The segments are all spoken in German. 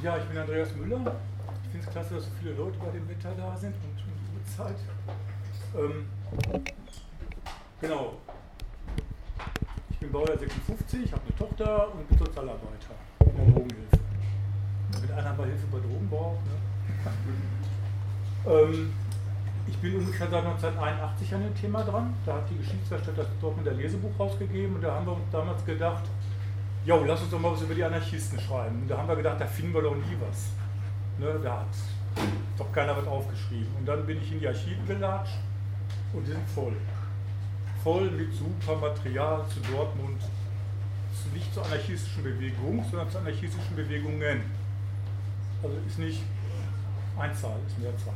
Ja, ich bin Andreas Müller. Ich finde es klasse, dass so viele Leute bei dem Wetter da sind und die Uhrzeit. Genau. Ich bin Baujahr 56, habe eine Tochter und bin Sozialarbeiter in der Drogenhilfe. Mit einer mal Hilfe bei Drogen braucht. Ne? Ich bin ungefähr seit 1981 an dem Thema dran. Da hat die Geschichtswerkstatt das Dortmunder Lesebuch rausgegeben und da haben wir uns damals gedacht, jo, lass uns doch mal was über die Anarchisten schreiben. Und da haben wir gedacht, da finden wir doch nie was. Ne, da hat doch keiner was aufgeschrieben. Und dann bin ich in die Archive gelatscht und die sind voll. Voll mit super Material zu Dortmund, nicht zur anarchistischen Bewegung, sondern zu anarchistischen Bewegungen. Also ist nicht Einzahl, ist Mehrzahl.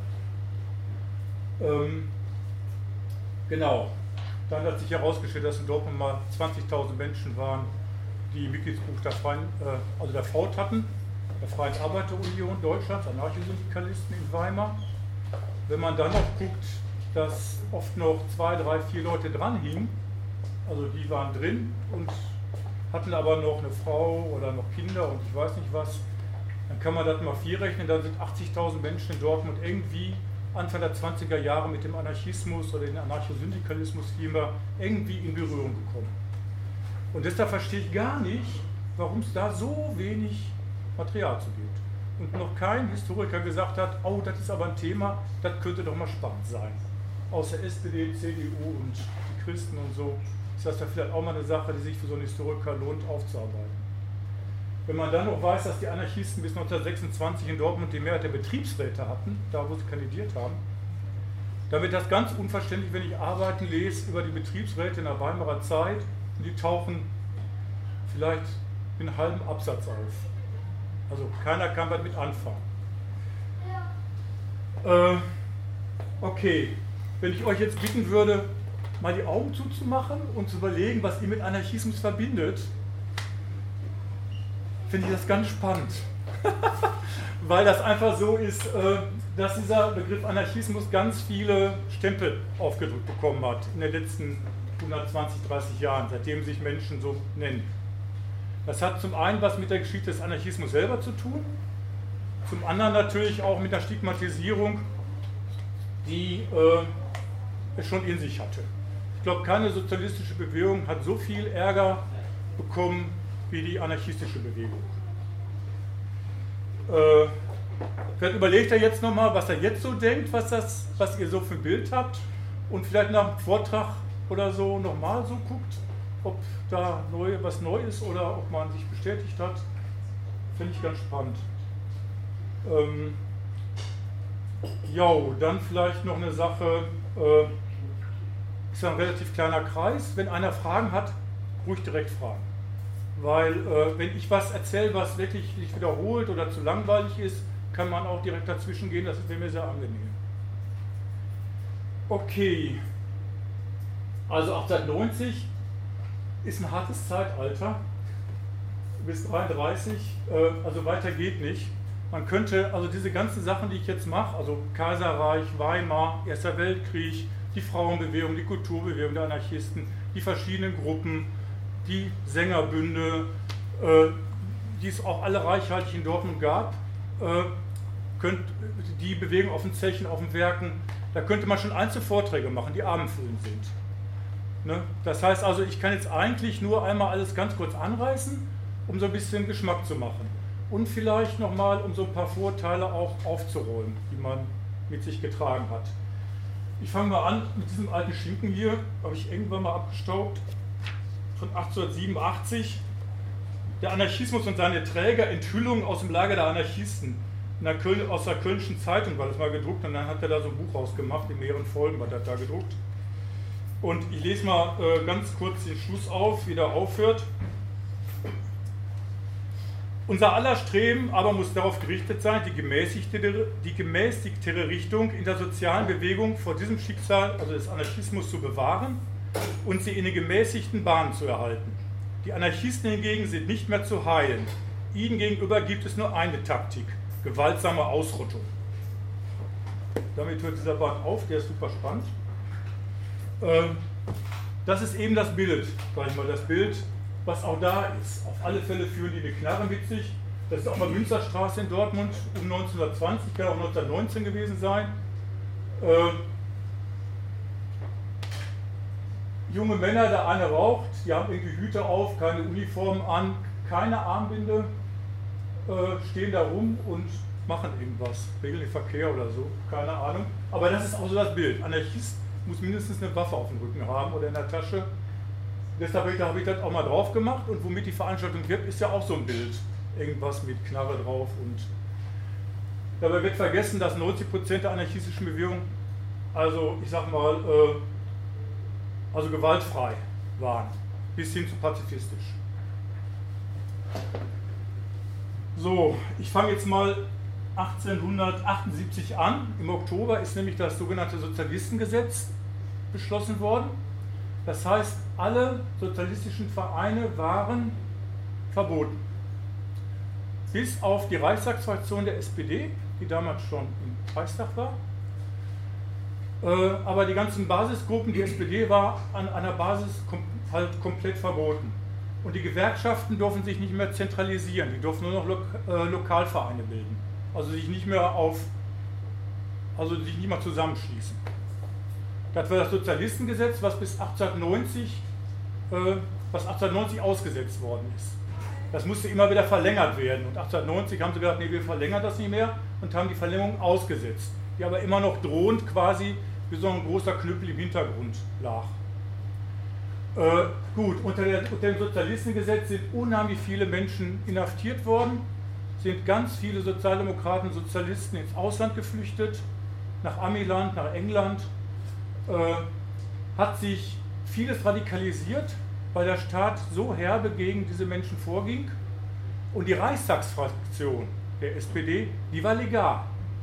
Genau. Dann hat sich herausgestellt, dass in Dortmund mal 20.000 Menschen waren, die Mitgliedsbuch der FAUD hatten, der Freien Arbeiterunion Deutschlands, Anarchosyndikalisten in Weimar. Wenn man dann noch guckt, dass oft noch 2, 3, 4 Leute dran hingen, also die waren drin und hatten aber noch eine Frau oder noch Kinder und ich weiß nicht was, dann kann man das mal 4 rechnen, dann sind 80.000 Menschen in Dortmund irgendwie Anfang der 20er Jahre mit dem Anarchismus oder dem Anarchosyndikalismus vielmehr irgendwie in Berührung gekommen. Und deshalb verstehe ich gar nicht, warum es da so wenig Material zu gibt. Und noch kein Historiker gesagt hat, oh, das ist aber ein Thema, das könnte doch mal spannend sein. Außer SPD, CDU und die Christen und so ist das da vielleicht auch mal eine Sache, die sich für so einen Historiker lohnt aufzuarbeiten. Wenn man dann noch weiß, dass die Anarchisten bis 1926 in Dortmund die Mehrheit der Betriebsräte hatten, da wo sie kandidiert haben, dann wird das ganz unverständlich, wenn ich Arbeiten lese über die Betriebsräte in der Weimarer Zeit und die tauchen vielleicht in einem halben Absatz auf. Also keiner kann was mit anfangen. Okay, wenn ich euch jetzt bitten würde, mal die Augen zuzumachen und zu überlegen, was ihr mit Anarchismus verbindet, finde ich das ganz spannend. Weil das einfach so ist, dass dieser Begriff Anarchismus ganz viele Stempel aufgedrückt bekommen hat in den letzten 120, 30 Jahren, seitdem sich Menschen so nennen. Das hat zum einen was mit der Geschichte des Anarchismus selber zu tun, zum anderen natürlich auch mit der Stigmatisierung, die es schon in sich hatte. Ich glaube, keine sozialistische Bewegung hat so viel Ärger bekommen wie die anarchistische Bewegung. Vielleicht überlegt er jetzt nochmal, was er jetzt so denkt, was ihr so für ein Bild habt und vielleicht nach dem Vortrag oder so nochmal so guckt, ob da was neu ist oder ob man sich bestätigt hat. Finde ich ganz spannend. Dann vielleicht noch eine Sache, ist ein relativ kleiner Kreis. Wenn einer Fragen hat, ruhig direkt fragen. Weil wenn ich was erzähle, was wirklich sich wiederholt oder zu langweilig ist, kann man auch direkt dazwischen gehen, das wäre mir sehr angenehm. Okay, also 1890 ist ein hartes Zeitalter, bis 33, also weiter geht nicht. Man könnte, also diese ganzen Sachen, die ich jetzt mache, also Kaiserreich, Weimar, Erster Weltkrieg, die Frauenbewegung, die Kulturbewegung der Anarchisten, die verschiedenen Gruppen, die Sängerbünde, die es auch alle reichhaltig in Dortmund gab, die Bewegung auf den Zechen, auf den Werken, da könnte man schon Einzelvorträge machen, die abendfüllend sind. Ne? Das heißt also, ich kann jetzt eigentlich nur einmal alles ganz kurz anreißen, um so ein bisschen Geschmack zu machen. Und vielleicht nochmal, um so ein paar Vorurteile auch aufzuräumen, die man mit sich getragen hat. Ich fange mal an mit diesem alten Schinken hier, habe ich irgendwann mal abgestaubt, von 1887. Der Anarchismus und seine Träger, Enthüllungen aus dem Lager der Anarchisten. Aus der Kölnischen Zeitung war das mal gedruckt und dann hat er da so ein Buch rausgemacht, in mehreren Folgen war das da gedruckt. Und ich lese mal ganz kurz den Schluss auf, wie der aufhört. Unser aller Streben aber muss darauf gerichtet sein, die gemäßigtere Richtung in der sozialen Bewegung vor diesem Schicksal, also des Anarchismus, zu bewahren und sie in den gemäßigten Bahnen zu erhalten. Die Anarchisten hingegen sind nicht mehr zu heilen. Ihnen gegenüber gibt es nur eine Taktik: gewaltsame Ausrottung. Damit hört dieser Band auf, der ist super spannend. Das ist eben das Bild, sag ich mal, das Bild, was auch da ist. Auf alle Fälle führen die eine Knarre mit sich Das ist auf der Münsterstraße in Dortmund um 1920, kann auch 1919 gewesen sein. Junge Männer, der eine raucht, die haben irgendwie Hüte auf, keine Uniformen an, keine Armbinde, stehen da rum und machen irgendwas, regeln den Verkehr oder so, keine Ahnung. Aber das ist auch so das Bild. Anarchist muss mindestens eine Waffe auf dem Rücken haben oder in der Tasche. Deshalb habe ich das auch mal drauf gemacht, und womit die Veranstaltung wirkt, ist ja auch so ein Bild. Irgendwas mit Knarre drauf, und dabei wird vergessen, dass 90% der anarchistischen Bewegung, also ich sag mal, also gewaltfrei waren, bis hin zu pazifistisch. So, ich fange jetzt mal 1878 an. Im Oktober ist nämlich das sogenannte Sozialistengesetz beschlossen worden. Das heißt, alle sozialistischen Vereine waren verboten. Bis auf die Reichstagsfraktion der SPD, die damals schon im Reichstag war. Aber die ganzen Basisgruppen, die SPD war an einer Basis halt komplett verboten. Und die Gewerkschaften durften sich nicht mehr zentralisieren, die durften nur noch Lokalvereine bilden. Also sich nicht mehr zusammenschließen. Das war das Sozialistengesetz, was bis 1890 ausgesetzt worden ist. Das musste immer wieder verlängert werden. Und 1890 haben sie gesagt, nee, wir verlängern das nicht mehr, und haben die Verlängerung ausgesetzt, die aber immer noch drohend quasi wie so ein großer Knüppel im Hintergrund lag. Gut, unter dem Sozialistengesetz sind unheimlich viele Menschen inhaftiert worden, sind ganz viele Sozialdemokraten, Sozialisten ins Ausland geflüchtet, nach Amiland, nach England, hat sich vieles radikalisiert, weil der Staat so herbe gegen diese Menschen vorging, und die Reichstagsfraktion der SPD, die war legal.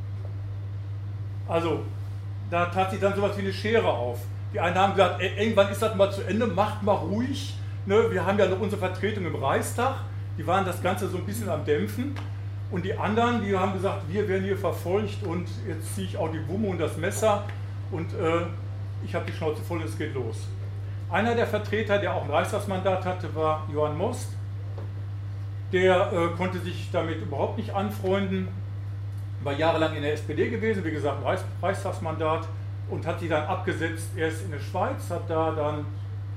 Also da tat sich dann sowas wie eine Schere auf. Die einen haben gesagt, irgendwann ist das mal zu Ende, macht mal ruhig. Ne? Wir haben ja noch unsere Vertretung im Reichstag, die waren das Ganze so ein bisschen am Dämpfen. Und die anderen, die haben gesagt, wir werden hier verfolgt, und jetzt ziehe ich auch die Wumme und das Messer, und ich habe die Schnauze voll, es geht los. Einer der Vertreter, der auch ein Reichstagsmandat hatte, war Johann Most. Der konnte sich damit überhaupt nicht anfreunden, war jahrelang in der SPD gewesen, wie gesagt, ein Reichstagsmandat, und hat sich dann abgesetzt, erst in der Schweiz, hat da dann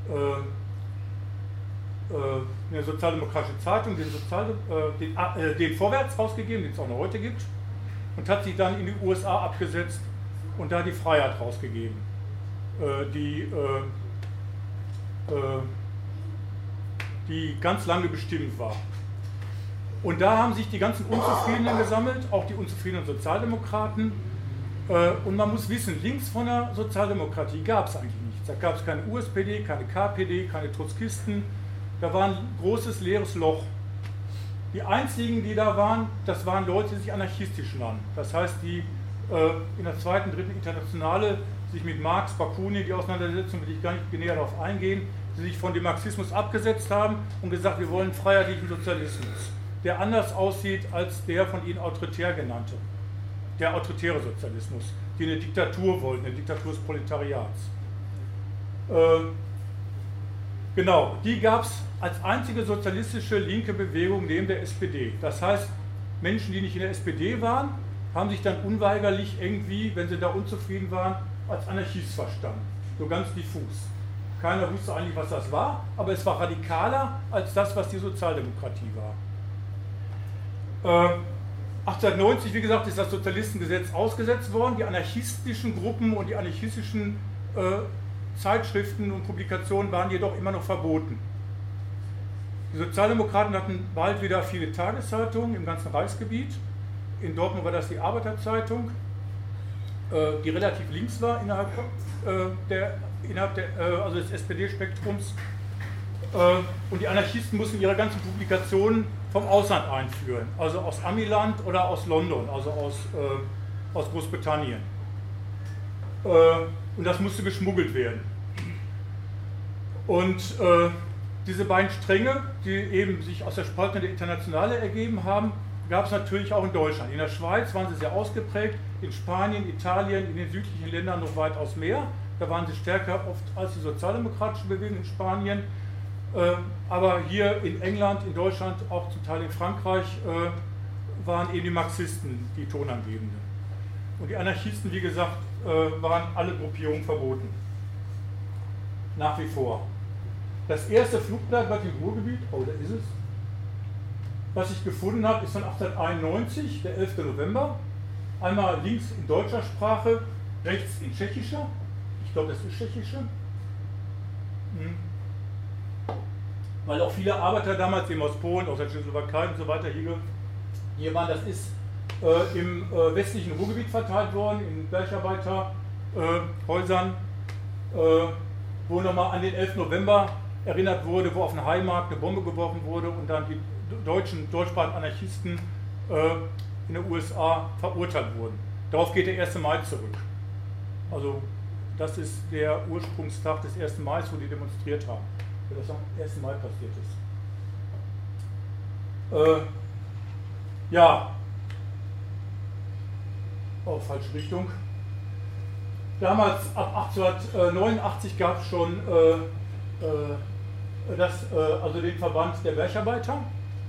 eine sozialdemokratische Zeitung, den Vorwärts rausgegeben, den es auch noch heute gibt, und hat sich dann in die USA abgesetzt und da die Freiheit rausgegeben, die ganz lange bestimmt war. Und da haben sich die ganzen Unzufriedenen gesammelt, auch die unzufriedenen Sozialdemokraten. Und man muss wissen, links von der Sozialdemokratie gab es eigentlich nichts. Da gab es keine USPD, keine KPD, keine Trotzkisten. Da war ein großes leeres Loch. Die einzigen, die da waren, das waren Leute, die sich anarchistisch nannten. Das heißt, die in der zweiten, dritten Internationale sich mit Marx, Bakunin, die Auseinandersetzung, will ich gar nicht näher darauf eingehen, die sich von dem Marxismus abgesetzt haben und gesagt, wir wollen freiheitlichen Sozialismus, der anders aussieht als der von ihnen autoritär genannte, der autoritäre Sozialismus, die eine Diktatur wollten, eine Diktatur des Proletariats. Genau, die gab es als einzige sozialistische linke Bewegung neben der SPD. Das heißt, Menschen, die nicht in der SPD waren, haben sich dann unweigerlich irgendwie, wenn sie da unzufrieden waren, als Anarchist verstanden. So ganz diffus. Keiner wusste eigentlich, was das war, aber es war radikaler als das, was die Sozialdemokratie war. 1890, wie gesagt, ist das Sozialistengesetz ausgesetzt worden. Die anarchistischen Gruppen und die anarchistischen Zeitschriften und Publikationen waren jedoch immer noch verboten. Die Sozialdemokraten hatten bald wieder viele Tageszeitungen im ganzen Reichsgebiet. In Dortmund war das die Arbeiterzeitung, die relativ links war innerhalb des SPD-Spektrums. Und die Anarchisten mussten ihre ganzen Publikationen vom Ausland einführen, also aus Amiland oder aus London, also aus Großbritannien. Und das musste geschmuggelt werden. Und diese beiden Stränge, die eben sich aus der Spaltung der Internationale ergeben haben, gab es natürlich auch in Deutschland. In der Schweiz waren sie sehr ausgeprägt, in Spanien, Italien, in den südlichen Ländern noch weitaus mehr. Da waren sie stärker oft als die sozialdemokratische Bewegung in Spanien. Aber hier in England, in Deutschland, auch zum Teil in Frankreich, waren eben die Marxisten die Tonangebenden. Und die Anarchisten, wie gesagt, waren alle Gruppierungen verboten. Nach wie vor. Das erste Flugblatt war im Ruhrgebiet, oh, da ist es, was ich gefunden habe, ist von 1891, der 11. November. Einmal links in deutscher Sprache, rechts in tschechischer. Ich glaube, das ist tschechische. Weil auch viele Arbeiter damals eben aus Polen, aus der Tschechoslowakei und so weiter hier waren. Das ist im westlichen Ruhrgebiet verteilt worden, in Bergarbeiterhäusern, wo nochmal an den 11. November erinnert wurde, wo auf den Heimarkt eine Bombe geworfen wurde und dann die deutschsprachigen Anarchisten in den USA verurteilt wurden. Darauf geht der 1. Mai zurück. Also das ist der Ursprungstag des 1. Mai, wo die demonstriert haben, weil das am 1. Mai passiert ist. Ja, oh, falsche Richtung. Damals, ab 1889, gab es schon also den Verband der Bergarbeiter.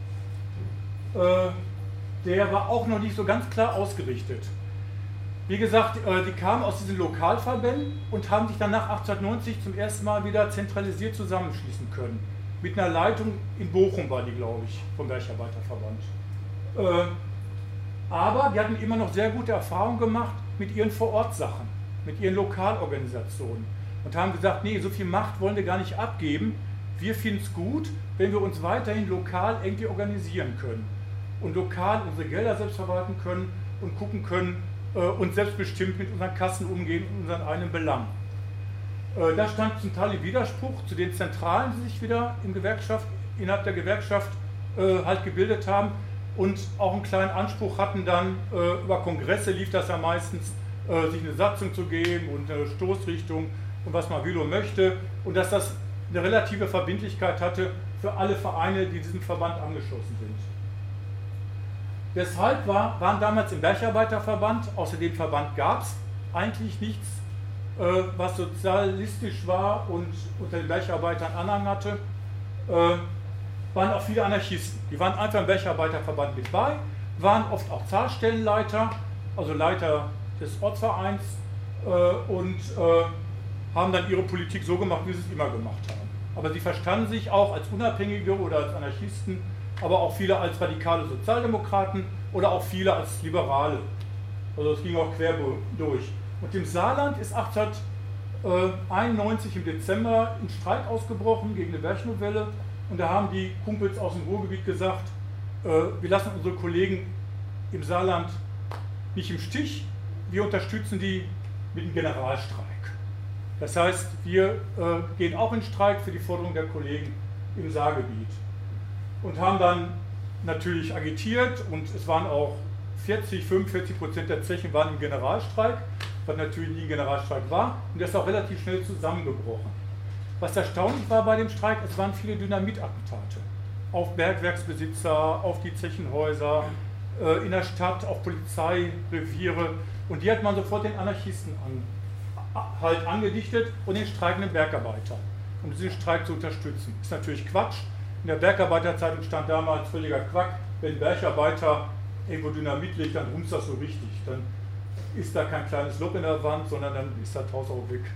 Der war auch noch nicht so ganz klar ausgerichtet. Wie gesagt, die kamen aus diesen Lokalverbänden und haben sich dann nach 1890 zum ersten Mal wieder zentralisiert zusammenschließen können. Mit einer Leitung in Bochum war die, glaube ich, vom Bergarbeiterverband. Aber die hatten immer noch sehr gute Erfahrungen gemacht mit ihren Vorortsachen, mit ihren Lokalorganisationen und haben gesagt, nee, so viel Macht wollen wir gar nicht abgeben. Wir finden es gut, wenn wir uns weiterhin lokal irgendwie organisieren können und lokal unsere Gelder selbst verwalten können und gucken können und selbstbestimmt mit unseren Kassen umgehen und unseren eigenen Belangen. Da stand zum Teil im Widerspruch zu den Zentralen, die sich wieder innerhalb der Gewerkschaft halt gebildet haben und auch einen kleinen Anspruch hatten dann, über Kongresse lief das ja meistens, sich eine Satzung zu geben und eine Stoßrichtung und was man will und möchte und dass das eine relative Verbindlichkeit hatte für alle Vereine, die diesem Verband angeschlossen sind. Deshalb waren damals im Bergarbeiterverband, außer dem Verband gab es eigentlich nichts, was sozialistisch war und unter den Bergarbeitern Anhang hatte, waren auch viele Anarchisten. Die waren einfach im Bergarbeiterverband mit bei, waren oft auch Zahlstellenleiter, also Leiter des Ortsvereins und haben dann ihre Politik so gemacht, wie sie es immer gemacht haben. Aber sie verstanden sich auch als Unabhängige oder als Anarchisten, aber auch viele als radikale Sozialdemokraten oder auch viele als Liberale. Also es ging auch quer durch. Und im Saarland ist 1891 im Dezember ein Streik ausgebrochen gegen eine Bergnovelle und da haben die Kumpels aus dem Ruhrgebiet gesagt, wir lassen unsere Kollegen im Saarland nicht im Stich, wir unterstützen die mit einem Generalstreik. Das heißt, wir gehen auch in Streik für die Forderung der Kollegen im Saargebiet und haben dann natürlich agitiert und es waren auch 45% der Zechen waren im Generalstreik, was natürlich nie ein Generalstreik war und der ist auch relativ schnell zusammengebrochen. Was erstaunlich war bei dem Streik, es waren viele Dynamitattentate auf Bergwerksbesitzer, auf die Zechenhäuser, in der Stadt, auf Polizeireviere und die hat man sofort den Anarchisten angedichtet und den streikenden Bergarbeitern, um diesen Streik zu unterstützen. Ist natürlich Quatsch. In der Bergarbeiterzeitung stand damals völliger Quack, wenn ein Bergarbeiter irgendwo Dynamit legt, dann rumst das so richtig. Dann ist da kein kleines Loch in der Wand, sondern dann ist das Haus auch weg.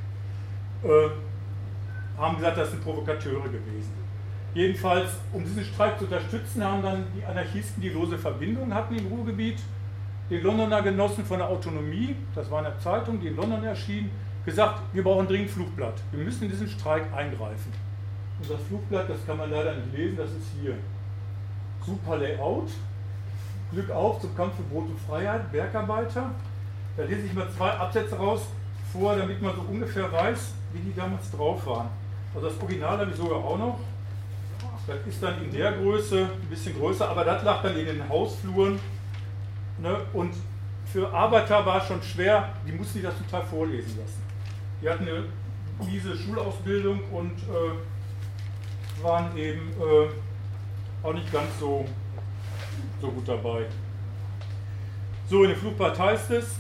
Haben gesagt, das sind Provokateure gewesen. Jedenfalls, um diesen Streik zu unterstützen, haben dann die Anarchisten, die lose Verbindungen hatten im Ruhrgebiet, den Londoner Genossen von der Autonomie, das war eine Zeitung, die in London erschien, gesagt, wir brauchen dringend Flugblatt. Wir müssen in diesen Streik eingreifen. Und das Flugblatt, das kann man leider nicht lesen, das ist hier. Super Layout, Glück auf zum Kampf für Brot und Freiheit, Bergarbeiter. Da lese ich mal 2 Absätze raus vor, damit man so ungefähr weiß, wie die damals drauf waren. Also das Original habe ich sogar auch noch. Das ist dann in der Größe, ein bisschen größer, aber das lag dann in den Hausfluren. Ne? Und für Arbeiter war es schon schwer, die mussten sich das total vorlesen lassen. Die hatten eine miese Schulausbildung und waren eben auch nicht ganz so gut dabei. So, in dem Flugblatt heißt es,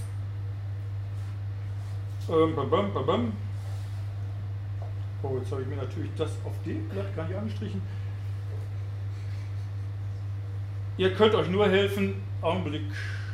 oh, jetzt habe ich mir natürlich das auf dem Blatt gar nicht angestrichen. Ihr könnt euch nur helfen, Augenblick.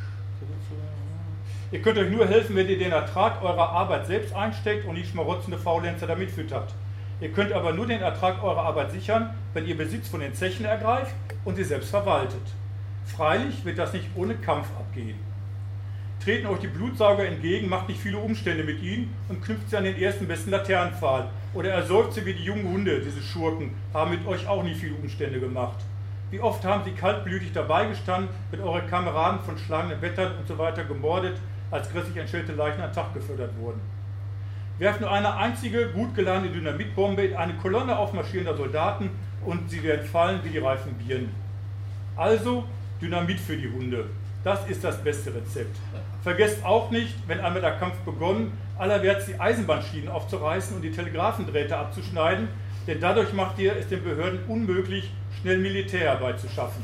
Ihr könnt euch nur helfen, wenn ihr den Ertrag eurer Arbeit selbst einsteckt und nicht schmarotzende Faulenzer damit füttert. Ihr könnt aber nur den Ertrag eurer Arbeit sichern, wenn ihr Besitz von den Zechen ergreift und sie selbst verwaltet. Freilich wird das nicht ohne Kampf abgehen. Treten euch die Blutsauger entgegen, macht nicht viele Umstände mit ihnen und knüpft sie an den ersten besten Laternenpfahl. Oder ersäuft sie wie die jungen Hunde, diese Schurken, haben mit euch auch nicht viele Umstände gemacht. Wie oft haben sie kaltblütig dabei gestanden, wenn eure Kameraden von schlagenden Wettern und so weiter gemordet, als grässlich entstellte Leichen an den Tag gefördert wurden. Werft nur eine einzige, gut geladene Dynamitbombe in eine Kolonne aufmarschierender Soldaten und sie werden fallen wie die reifen Birnen. Also Dynamit für die Hunde. Das ist das beste Rezept. Vergesst auch nicht, wenn einmal der Kampf begonnen, allerwärts die Eisenbahnschienen aufzureißen und die Telegraphendrähte abzuschneiden, denn dadurch macht ihr es den Behörden unmöglich, schnell Militär herbeizuschaffen.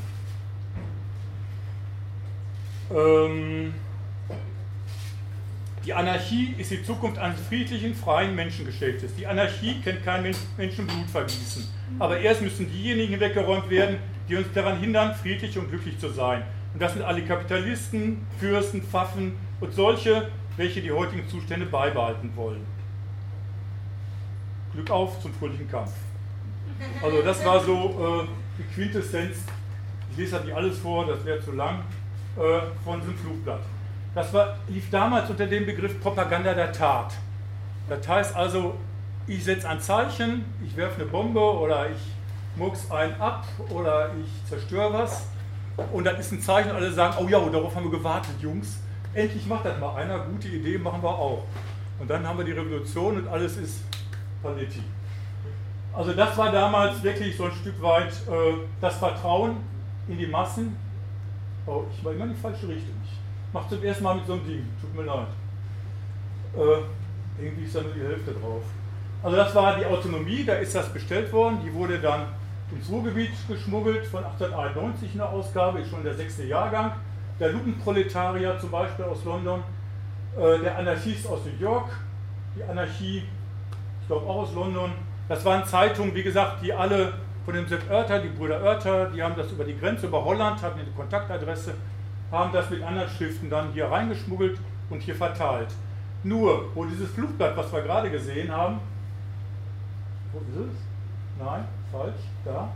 Die Anarchie ist die Zukunft eines friedlichen, freien Menschengeschlechtes. Die Anarchie kennt kein Menschenblutvergießen. Aber erst müssen diejenigen weggeräumt werden, die uns daran hindern, friedlich und glücklich zu sein. Und das sind alle Kapitalisten, Fürsten, Pfaffen und solche, welche die heutigen Zustände beibehalten wollen. Glück auf zum fröhlichen Kampf. Also das war so die Quintessenz, ich lese das nicht alles vor, das wäre zu lang, von diesem Flugblatt. Das lief damals unter dem Begriff Propaganda der Tat. Das heißt also, ich setze ein Zeichen, ich werfe eine Bombe oder ich murks einen ab oder ich zerstöre was und das ist ein Zeichen und alle sagen, oh ja, darauf haben wir gewartet, Jungs. Endlich macht das mal einer, gute Idee, machen wir auch. Und dann haben wir die Revolution und alles ist Paletti. Also das war damals wirklich so ein Stück weit das Vertrauen in die Massen. Oh, ich war immer in die falsche Richtung. Ich mache zum ersten Mal mit so einem Ding, tut mir leid. Irgendwie ist da nur die Hälfte drauf. Also das war die Autonomie, da ist das bestellt worden, die wurde dann ins Ruhrgebiet geschmuggelt, von 1891 in der Ausgabe, ist schon der 6. Jahrgang. Der Lupenproletarier zum Beispiel aus London, der Anarchist aus New York, die Anarchie, ich glaube auch aus London. Das waren Zeitungen, wie gesagt, die alle von dem Sepp Oerter, die Brüder Oerter, die haben das über die Grenze, über Holland, hatten eine Kontaktadresse, haben das mit anderen Schriften dann hier reingeschmuggelt und hier verteilt. Nur, wo dieses Flugblatt, was wir gerade gesehen haben, wo ist es? Nein, falsch, da.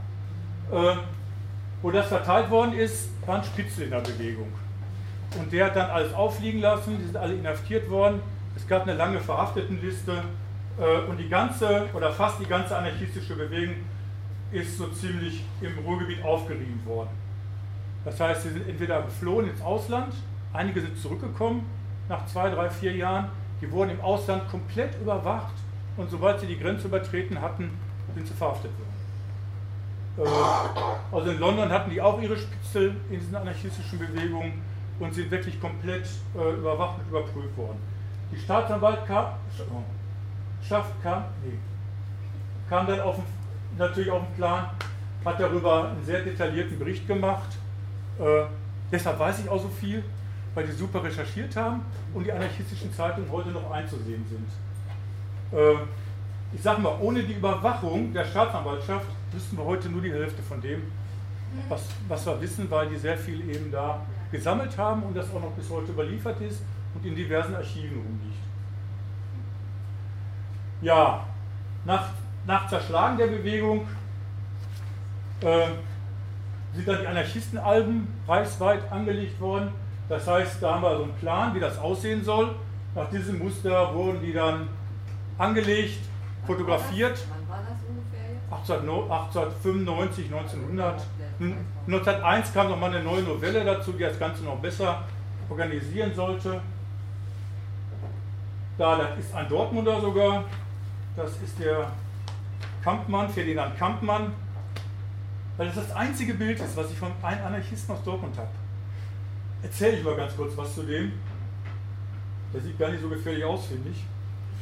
Wo das verteilt worden ist, war ein Spitzel in der Bewegung. Und der hat dann alles auffliegen lassen, die sind alle inhaftiert worden. Es gab eine lange Verhaftetenliste und die ganze oder fast die ganze anarchistische Bewegung ist so ziemlich im Ruhrgebiet aufgerieben worden. Das heißt, sie sind entweder geflohen ins Ausland, einige sind zurückgekommen nach 2, 3, 4 Jahren, die wurden im Ausland komplett überwacht und sobald sie die Grenze übertreten hatten, sind sie verhaftet worden. Also in London hatten die auch ihre Spitzel in diesen anarchistischen Bewegungen und sind wirklich komplett überwacht und überprüft worden. Die Staatsanwaltschaft kam dann natürlich auf den Plan, hat darüber einen sehr detaillierten Bericht gemacht. Deshalb weiß ich auch so viel, weil die super recherchiert haben und die anarchistischen Zeitungen heute noch einzusehen sind. Ich sage mal, ohne die Überwachung der Staatsanwaltschaft wüssten wir heute nur die Hälfte von dem, was wir wissen, weil die sehr viel eben da gesammelt haben und das auch noch bis heute überliefert ist und in diversen Archiven rumliegt. Ja, nach Zerschlagen der Bewegung sind dann die Anarchistenalben reichsweit angelegt worden. Das heißt, da haben wir so einen Plan, wie das aussehen soll. Nach diesem Muster wurden die dann angelegt, fotografiert. Wann war das ungefähr jetzt? 1895, 1900. 1901 kam nochmal eine neue Novelle dazu, die das Ganze noch besser organisieren sollte. Das ist ein Dortmunder sogar. Das ist der Kampmann, Ferdinand Kampmann. Weil das das einzige Bild ist, was ich von einem Anarchisten aus Dortmund habe. Erzähle ich mal ganz kurz was zu dem. Der sieht gar nicht so gefährlich aus, finde ich.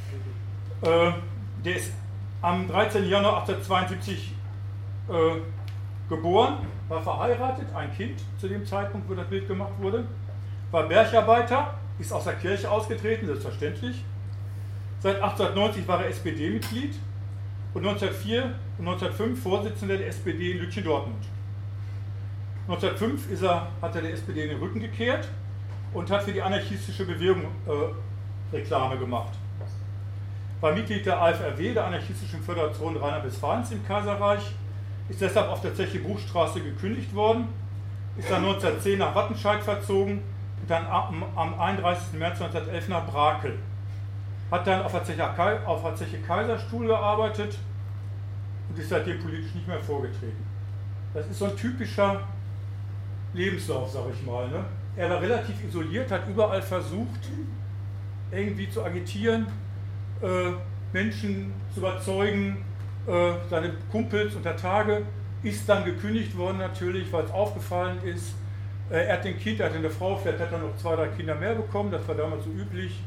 Der ist am 13. Januar 1872 geboren, war verheiratet, ein Kind zu dem Zeitpunkt, wo das Bild gemacht wurde, war Bergarbeiter, ist aus der Kirche ausgetreten, selbstverständlich. Seit 1890 war er SPD-Mitglied und 1904 und 1905 Vorsitzender der SPD in Lütchen-Dortmund. 1905 hat er der SPD in den Rücken gekehrt und hat für die anarchistische Bewegung Reklame gemacht. War Mitglied der AFRW, der Anarchistischen Föderation Rheinland-Westfalens im Kaiserreich, ist deshalb auf der Zeche Bruchstraße gekündigt worden, ist dann 1910 nach Wattenscheid verzogen und dann am 31. März 1911 nach Brakel. Hat dann auf der Zeche Kaiserstuhl gearbeitet und ist seitdem politisch nicht mehr vorgetreten. Das ist so ein typischer Lebenslauf, sag ich mal. Ne? Er war relativ isoliert, hat überall versucht, irgendwie zu agitieren, Menschen zu überzeugen, seine Kumpels unter Tage, ist dann gekündigt worden natürlich, weil es aufgefallen ist. Er hat ein Kind, er hatte eine Frau, vielleicht hat er noch 2, 3 Kinder mehr bekommen, das war damals so üblich.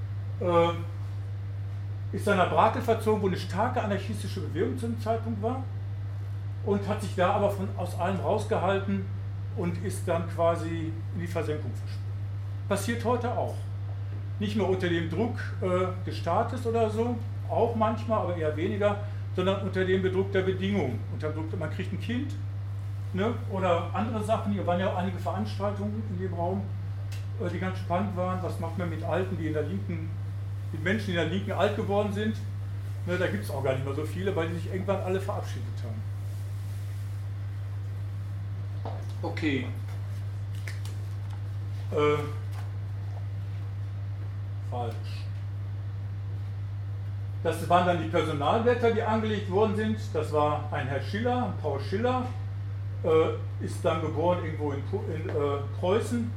Ist dann nach Brakel verzogen, wo eine starke anarchistische Bewegung zu dem Zeitpunkt war und hat sich da aber aus allem rausgehalten und ist dann quasi in die Versenkung verschwunden. Passiert heute auch. Nicht mehr unter dem Druck des Staates oder so, auch manchmal, aber eher weniger, sondern unter dem Druck der Bedingungen. Unter dem Druck, man kriegt ein Kind, ne, oder andere Sachen. Hier waren ja auch einige Veranstaltungen in dem Raum, die ganz spannend waren. Was macht man mit Alten, die mit Menschen, die in der Linken alt geworden sind? Ne, da gibt es auch gar nicht mehr so viele, weil die sich irgendwann alle verabschiedet haben. Okay. Falsch. Das waren dann die Personalblätter, die angelegt worden sind. Das war ein Herr Schiller, Paul Schiller, ist dann geboren irgendwo in Preußen,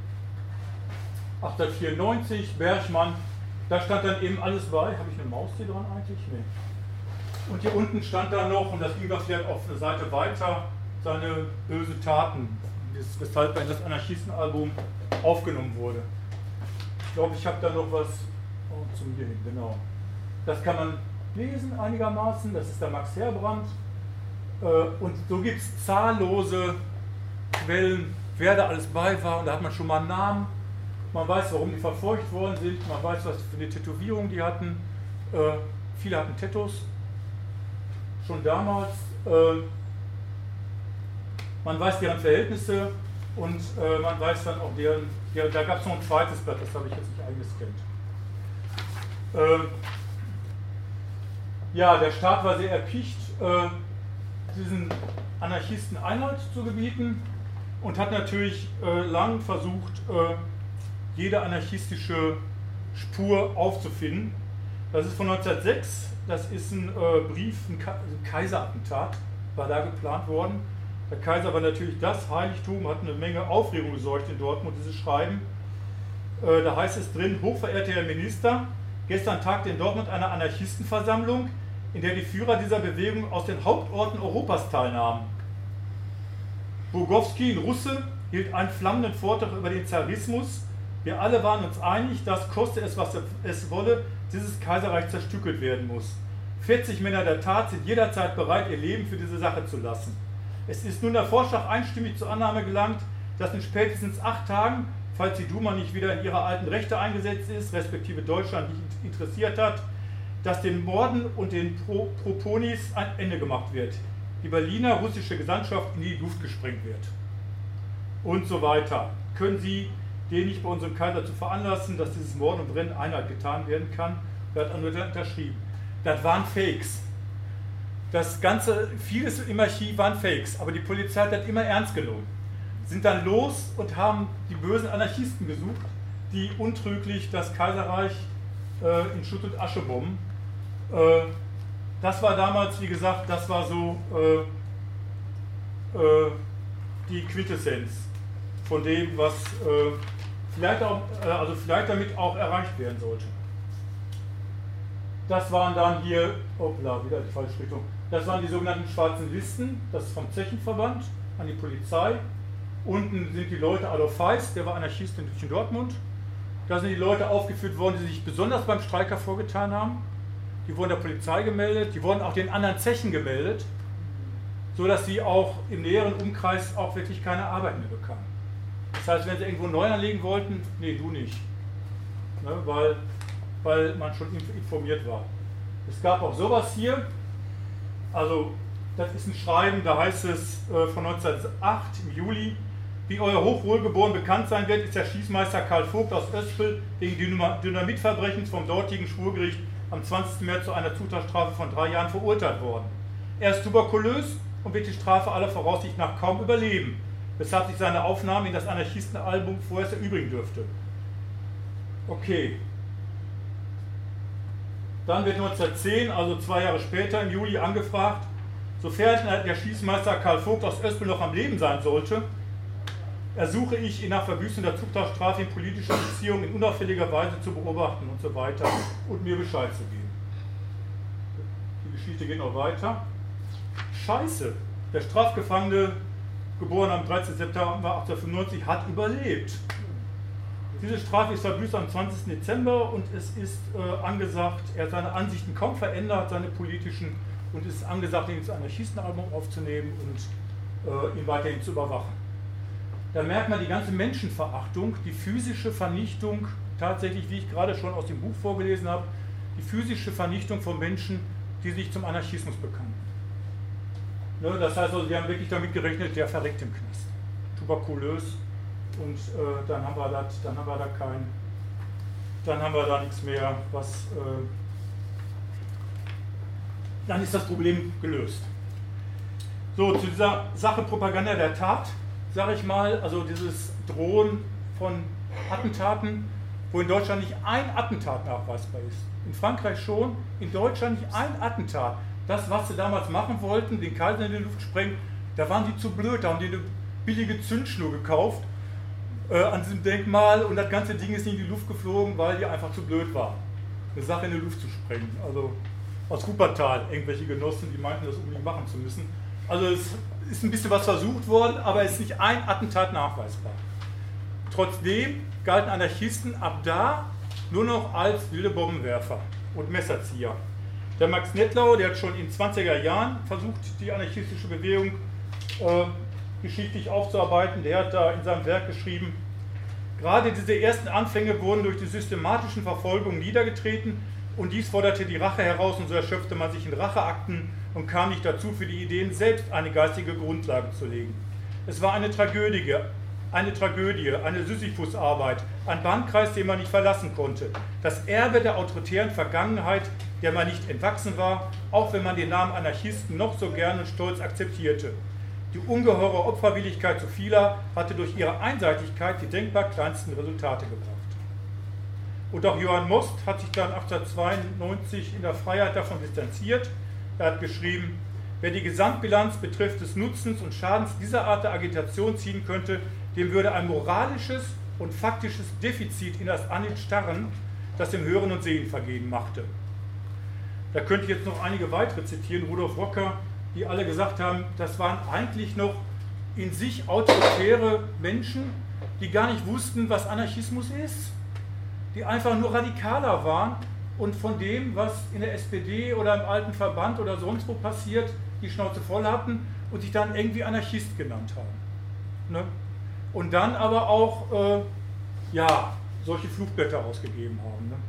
1894, Bergmann. Da stand dann eben alles bei. Habe ich eine Maus hier dran eigentlich? Nee. Und hier unten stand dann noch, und das ging dann vielleicht auf eine Seite weiter, seine böse Taten, weshalb er in das Anarchistenalbum aufgenommen wurde. Ich glaube, ich habe da noch was zum hier hin, genau. Das kann man lesen einigermaßen, das ist der Max Herbrand. Und so gibt es zahllose Quellen, wer da alles bei war, und da hat man schon mal einen Namen. Man weiß, warum die verfolgt worden sind, man weiß, was für eine Tätowierung die hatten. Viele hatten Tattoos, schon damals. Man weiß deren Verhältnisse und man weiß dann auch da gab es noch ein zweites Blatt, das habe ich jetzt nicht eingescannt. Ja, der Staat war sehr erpicht, diesen Anarchisten Einhalt zu gebieten und hat natürlich lang versucht, jede anarchistische Spur aufzufinden. Das ist von 1906, das ist ein Brief, ein Kaiserattentat, war da geplant worden. Der Kaiser war natürlich das Heiligtum, hat eine Menge Aufregung gesorgt in Dortmund, dieses Schreiben. Da heißt es drin: Hochverehrter Herr Minister, gestern tagte in Dortmund eine Anarchistenversammlung, in der die Führer dieser Bewegung aus den Hauptorten Europas teilnahmen. Burgowski, ein Russe, hielt einen flammenden Vortrag über den Zarismus. Wir alle waren uns einig, dass, koste es, was es wolle, dieses Kaiserreich zerstückelt werden muss. 40 Männer der Tat sind jederzeit bereit, ihr Leben für diese Sache zu lassen. Es ist nun der Vorschlag einstimmig zur Annahme gelangt, dass in spätestens 8 Tagen, falls die Duma nicht wieder in ihre alten Rechte eingesetzt ist, respektive Deutschland nicht interessiert hat, dass den Morden und den Proponis ein Ende gemacht wird. Die Berliner russische Gesandtschaft in die Luft gesprengt wird. Und so weiter. Können Sie den nicht bei unserem Kaiser zu veranlassen, dass dieses Morden und Brennen Einhalt getan werden kann? Er hat unterschrieben. Das waren Fakes. Das Ganze, vieles im Archiv waren Fakes, aber die Polizei hat das immer ernst genommen. Sind dann los und haben die bösen Anarchisten gesucht, die untrüglich das Kaiserreich in Schutt und Asche bomben. Das war damals, wie gesagt, das war so die Quintessenz von dem, was vielleicht damit auch erreicht werden sollte. Das waren dann hier, hoppla, wieder die falsche Richtung. Das waren die sogenannten schwarzen Listen, das ist vom Zechenverband an die Polizei. Unten sind die Leute, Adolf Feist, der war Anarchist in Dortmund. Da sind die Leute aufgeführt worden, die sich besonders beim Streik hervorgetan haben. Die wurden der Polizei gemeldet, die wurden auch den anderen Zechen gemeldet, sodass sie auch im näheren Umkreis auch wirklich keine Arbeit mehr bekamen. Das heißt, wenn sie irgendwo neu anlegen wollten, nee, du nicht. Ne, weil man schon informiert war. Es gab auch sowas hier, also Das ist ein Schreiben, da heißt es von 1908 im Juli: Wie euer Hochwohlgeboren bekannt sein wird, ist der Schießmeister Karl Vogt aus Oespel wegen Dynamitverbrechens vom dortigen Schwurgericht am 20. März zu einer Zuchthausstrafe von 3 Jahren verurteilt worden. Er ist tuberkulös und wird die Strafe aller Voraussicht nach kaum überleben, weshalb sich seine Aufnahme in das Anarchistenalbum vorerst erübrigen dürfte. Okay. Dann wird 1910, also 2 Jahre später, im Juli angefragt: Sofern der Schießmeister Karl Vogt aus Oespel noch am Leben sein sollte, ersuche ich, ihn nach Verbüßen der Zuchthausstrafe in politischer Beziehung in unauffälliger Weise zu beobachten und so weiter und mir Bescheid zu geben. Die Geschichte geht noch weiter. Scheiße, der Strafgefangene, geboren am 13. September 1895, hat überlebt. Diese Strafe ist verbüßt am 20. Dezember und es ist angesagt, er hat seine Ansichten kaum verändert, seine politischen, und es ist angesagt, ihn ins Anarchistenalbum aufzunehmen und ihn weiterhin zu überwachen. Da merkt man die ganze Menschenverachtung, die physische Vernichtung, tatsächlich, wie ich gerade schon aus dem Buch vorgelesen habe, die physische Vernichtung von Menschen, die sich zum Anarchismus bekannten. Ne, das heißt also, sie haben wirklich damit gerechnet, der verreckt im Knast. Tuberkulös, und dann haben wir da nichts mehr, was... dann ist das Problem gelöst. So, zu dieser Sache Propaganda der Tat, sage ich mal, also dieses Drohen von Attentaten, wo in Deutschland nicht ein Attentat nachweisbar ist. In Frankreich schon, in Deutschland nicht ein Attentat. Das, was sie damals machen wollten, den Kaiser in die Luft sprengen, da waren die zu blöd, da haben die eine billige Zündschnur gekauft an diesem Denkmal, und das ganze Ding ist nicht in die Luft geflogen, weil die einfach zu blöd waren, eine Sache in die Luft zu sprengen. Also aus Wuppertal, irgendwelche Genossen, die meinten, das unbedingt machen zu müssen. Also es ist ein bisschen was versucht worden, aber es ist nicht ein Attentat nachweisbar. Trotzdem galten Anarchisten ab da nur noch als wilde Bombenwerfer und Messerzieher. Der Max Nettlau, der hat schon in den 20er Jahren versucht, die anarchistische Bewegung geschichtlich aufzuarbeiten, der hat da in seinem Werk geschrieben: Gerade diese ersten Anfänge wurden durch die systematischen Verfolgungen niedergetreten, und dies forderte die Rache heraus, und so erschöpfte man sich in Racheakten und kam nicht dazu, für die Ideen selbst eine geistige Grundlage zu legen. Es war eine Tragödie, eine Sisyphusarbeit, ein Bahnkreis, den man nicht verlassen konnte. Das Erbe der autoritären Vergangenheit, der man nicht entwachsen war, auch wenn man den Namen Anarchisten noch so gern und stolz akzeptierte. Die ungeheure Opferwilligkeit so vieler hatte durch ihre Einseitigkeit die denkbar kleinsten Resultate gebracht. Und auch Johann Most hat sich dann 1892 in der Freiheit davon distanziert. Er hat geschrieben: Wer die Gesamtbilanz betrifft des Nutzens und Schadens dieser Art der Agitation ziehen könnte, dem würde ein moralisches und faktisches Defizit in das Anstarren, das dem Hören und Sehen vergehen machte. Da könnte ich jetzt noch einige weitere zitieren, Rudolf Rocker, die alle gesagt haben, das waren eigentlich noch in sich autoritäre Menschen, die gar nicht wussten, was Anarchismus ist, die einfach nur radikaler waren und von dem, was in der SPD oder im alten Verband oder sonst wo passiert, die Schnauze voll hatten und sich dann irgendwie Anarchist genannt haben. Ne? Und dann aber auch solche Flugblätter ausgegeben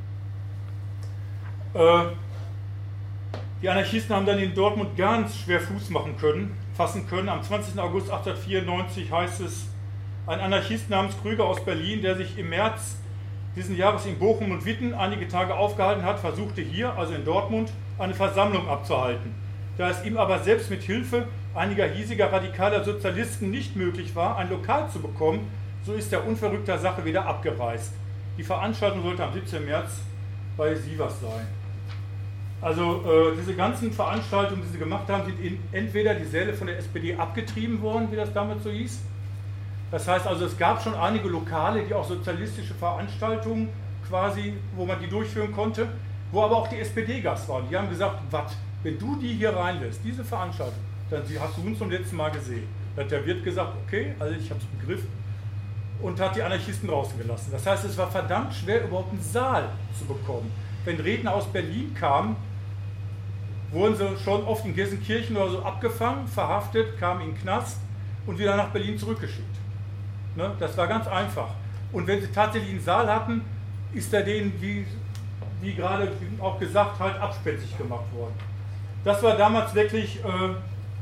haben. Ne? Die Anarchisten haben dann in Dortmund ganz schwer Fuß fassen können. Am 20. August 1894 heißt es: Ein Anarchist namens Krüger aus Berlin, der sich im März diesen Jahres in Bochum und Witten einige Tage aufgehalten hat, versuchte hier, also in Dortmund, eine Versammlung abzuhalten. Da es ihm aber selbst mit Hilfe einiger hiesiger radikaler Sozialisten nicht möglich war, ein Lokal zu bekommen, so ist er unverrückter Sache wieder abgereist. Die Veranstaltung sollte am 17. März bei Sievers sein. Also diese ganzen Veranstaltungen, die sie gemacht haben, sind entweder die Säle von der SPD abgetrieben worden, wie das damals so hieß. Das heißt also, es gab schon einige Lokale, die auch sozialistische Veranstaltungen quasi, wo man die durchführen konnte, wo aber auch die SPD-Gast waren. Die haben gesagt, was, wenn du die hier reinlässt, diese Veranstaltung, dann hast du uns zum letzten Mal gesehen. Da hat der Wirt gesagt, okay, also ich habe es begriffen, und hat die Anarchisten draußen gelassen. Das heißt, es war verdammt schwer, überhaupt einen Saal zu bekommen. Wenn Redner aus Berlin kamen, wurden sie schon oft in Gelsenkirchen oder so abgefangen, verhaftet, kamen in den Knast und wieder nach Berlin zurückgeschickt. Ne? Das war ganz einfach. Und wenn sie tatsächlich einen Saal hatten, ist er denen, wie gerade auch gesagt, halt abspenstig gemacht worden. Das war damals wirklich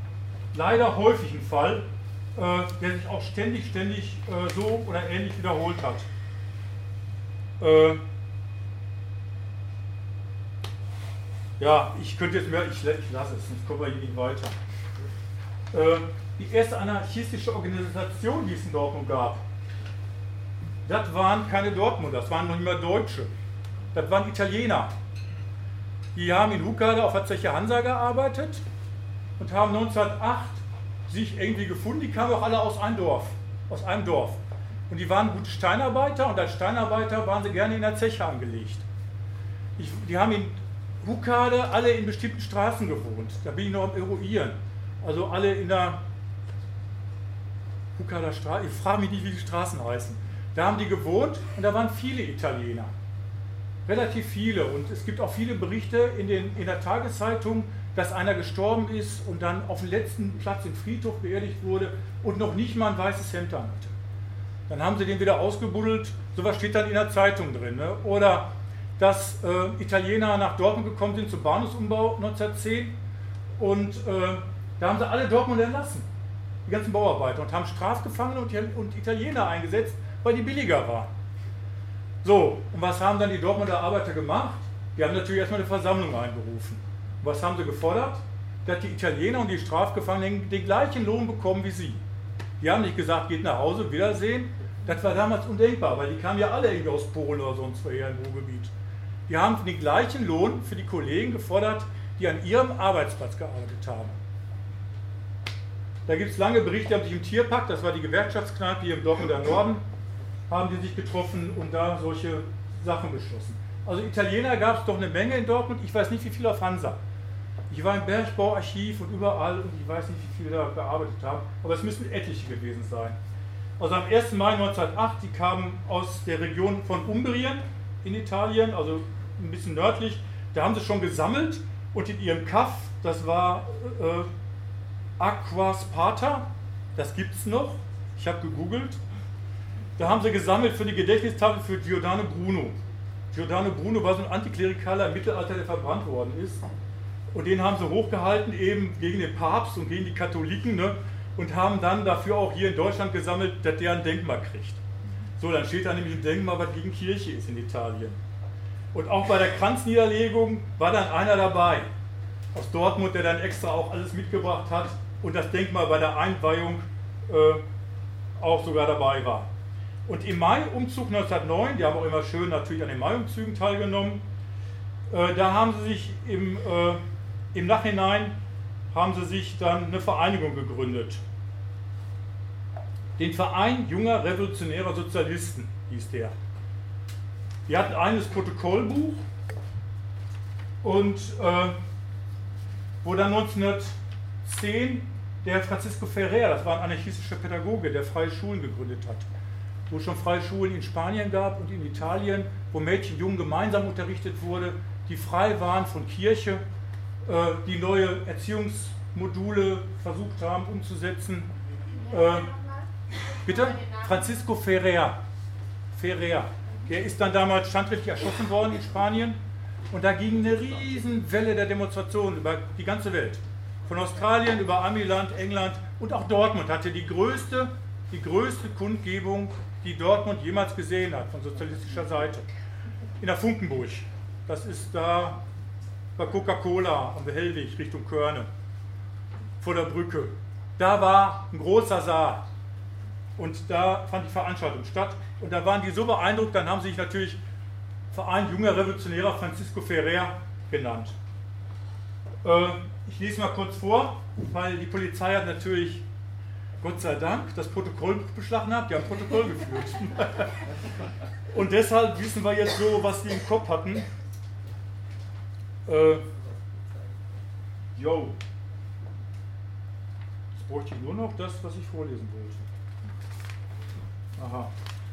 leider häufig ein Fall, der sich auch ständig so oder ähnlich wiederholt hat. Ja, ich könnte jetzt mehr, ich lasse es, sonst kommen wir hier nicht weiter. Die erste anarchistische Organisation, die es in Dortmund gab, das waren keine Dortmunder, das waren noch nicht mal Deutsche. Das waren Italiener. Die haben in Huckade auf der Zeche Hansa gearbeitet und haben 1908 sich irgendwie gefunden. Die kamen auch alle aus einem Dorf. Und die waren gute Steinarbeiter und als Steinarbeiter waren sie gerne in der Zeche angelegt. Die haben in Huckade alle in bestimmten Straßen gewohnt. Da bin ich noch am Eruieren. Also alle in der Huckader Straße. Ich frage mich nicht, wie die Straßen heißen. Da haben die gewohnt und da waren viele Italiener. Relativ viele. Und es gibt auch viele Berichte in der Tageszeitung, dass einer gestorben ist und dann auf dem letzten Platz im Friedhof beerdigt wurde und noch nicht mal ein weißes Hemd anhatte. Dann haben sie den wieder ausgebuddelt. Sowas steht dann in der Zeitung drin. Ne? Oder dass Italiener nach Dortmund gekommen sind zum Bahnhofsumbau 1910 und da haben sie alle Dortmund entlassen, die ganzen Bauarbeiter, und haben Strafgefangene und Italiener eingesetzt, weil die billiger waren. So, und was haben dann die Dortmunder Arbeiter gemacht? Die haben natürlich erstmal eine Versammlung einberufen. Und was haben sie gefordert? Dass die Italiener und die Strafgefangenen den gleichen Lohn bekommen wie sie. Die haben nicht gesagt, geht nach Hause, Wiedersehen. Das war damals undenkbar, weil die kamen ja alle irgendwie aus Polen oder sonst woher im Ruhrgebiet. Die haben den gleichen Lohn für die Kollegen gefordert, die an ihrem Arbeitsplatz gearbeitet haben. Da gibt es lange Berichte, die haben sich im Tierpark, das war die Gewerkschaftskneipe hier im Dortmunder Norden, haben die sich getroffen und da solche Sachen beschlossen. Also Italiener gab es doch eine Menge in Dortmund, ich weiß nicht, wie viele auf Hansa. Ich war im Bergbauarchiv und überall und ich weiß nicht, wie viele da gearbeitet haben, aber es müssen etliche gewesen sein. Also am 1. Mai 1908, die kamen aus der Region von Umbrien in Italien, also ein bisschen nördlich, da haben sie schon gesammelt und in ihrem Kaff, das war Aqua Sparta, das gibt es noch, ich habe gegoogelt, da haben sie gesammelt für die Gedächtnistafel für Giordano Bruno. Giordano Bruno war so ein Antiklerikaler im Mittelalter, der verbrannt worden ist. Und den haben sie hochgehalten, eben gegen den Papst und gegen die Katholiken, ne? Und haben dann dafür auch hier in Deutschland gesammelt, dass der ein Denkmal kriegt. So, dann steht da nämlich ein Denkmal, was gegen Kirche ist in Italien. Und auch bei der Kranzniederlegung war dann einer dabei, aus Dortmund, der dann extra auch alles mitgebracht hat und das Denkmal bei der Einweihung auch sogar dabei war. Und im Mai-Umzug 1909, die haben auch immer schön natürlich an den Mai-Umzügen teilgenommen, da haben sie sich im Nachhinein haben sie sich dann eine Vereinigung gegründet. Den Verein Junger Revolutionärer Sozialisten hieß der. Die hatten ein eigenes Protokollbuch und wo dann 1910 der Francisco Ferrer, das war ein anarchistischer Pädagoge, der freie Schulen gegründet hat, wo es schon freie Schulen in Spanien gab und in Italien, wo Mädchen und Jungen gemeinsam unterrichtet wurde, die frei waren von Kirche, die neue Erziehungsmodule versucht haben umzusetzen. Bitte? Francisco Ferrer. Der ist dann damals standrechtlich erschossen worden in Spanien und da ging eine riesen Welle der Demonstrationen über die ganze Welt. Von Australien über Amiland, England und auch Dortmund hatte die größte Kundgebung, die Dortmund jemals gesehen hat, von sozialistischer Seite. In der Funkenburg. Das ist da bei Coca-Cola am Hellweg Richtung Körne, vor der Brücke. Da war ein großer Saal und da fand die Veranstaltung statt. Und da waren die so beeindruckt, dann haben sie sich natürlich Verein Junger Revolutionärer Francisco Ferrer genannt. Ich lese mal kurz vor, weil die Polizei hat natürlich, Gott sei Dank, das Protokoll beschlagnahmt, die haben Protokoll geführt. Und deshalb wissen wir jetzt so, was die im Kopf hatten. Jetzt bräuchte ich nur noch das, was ich vorlesen wollte. Aha.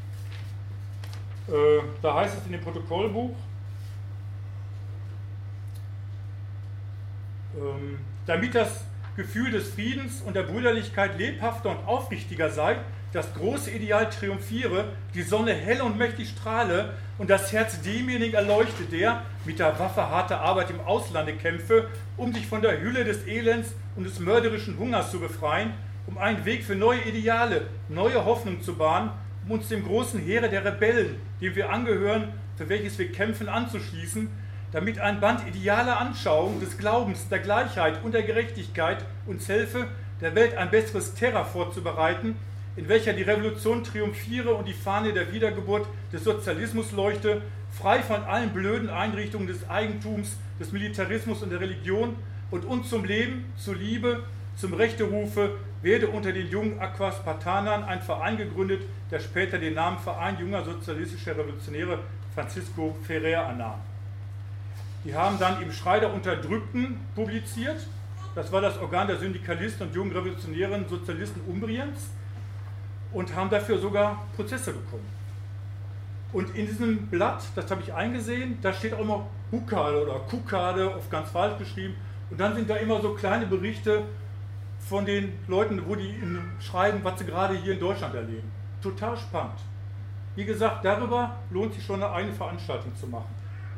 Da heißt es in dem Protokollbuch, damit das Gefühl des Friedens und der Brüderlichkeit lebhafter und aufrichtiger sei, das große Ideal triumphiere, die Sonne hell und mächtig strahle und das Herz demjenigen erleuchte, der mit der Waffe harte Arbeit im Auslande kämpfe, um sich von der Hülle des Elends und des mörderischen Hungers zu befreien, um einen Weg für neue Ideale, neue Hoffnung zu bahnen, um uns dem großen Heere der Rebellen, dem wir angehören, für welches wir kämpfen, anzuschließen, damit ein Band idealer Anschauung des Glaubens, der Gleichheit und der Gerechtigkeit uns helfe, der Welt ein besseres Terra vorzubereiten, in welcher die Revolution triumphiere und die Fahne der Wiedergeburt des Sozialismus leuchte, frei von allen blöden Einrichtungen des Eigentums, des Militarismus und der Religion und uns zum Leben, zur Liebe, zum Rechte rufe, werde unter den jungen Aquaspartanern ein Verein gegründet, der später den Namen Verein junger sozialistischer Revolutionäre Francisco Ferrer annahm. Die haben dann im Schrei der Unterdrückten publiziert. Das war das Organ der Syndikalisten und jungen revolutionären Sozialisten Umbriens und haben dafür sogar Prozesse bekommen. Und in diesem Blatt, das habe ich eingesehen, da steht auch immer Bukade oder Kukade, oft ganz falsch geschrieben. Und dann sind da immer so kleine Berichte von den Leuten, wo die schreiben, was sie gerade hier in Deutschland erleben. Total spannend. Wie gesagt, darüber lohnt sich schon eine eigene Veranstaltung zu machen.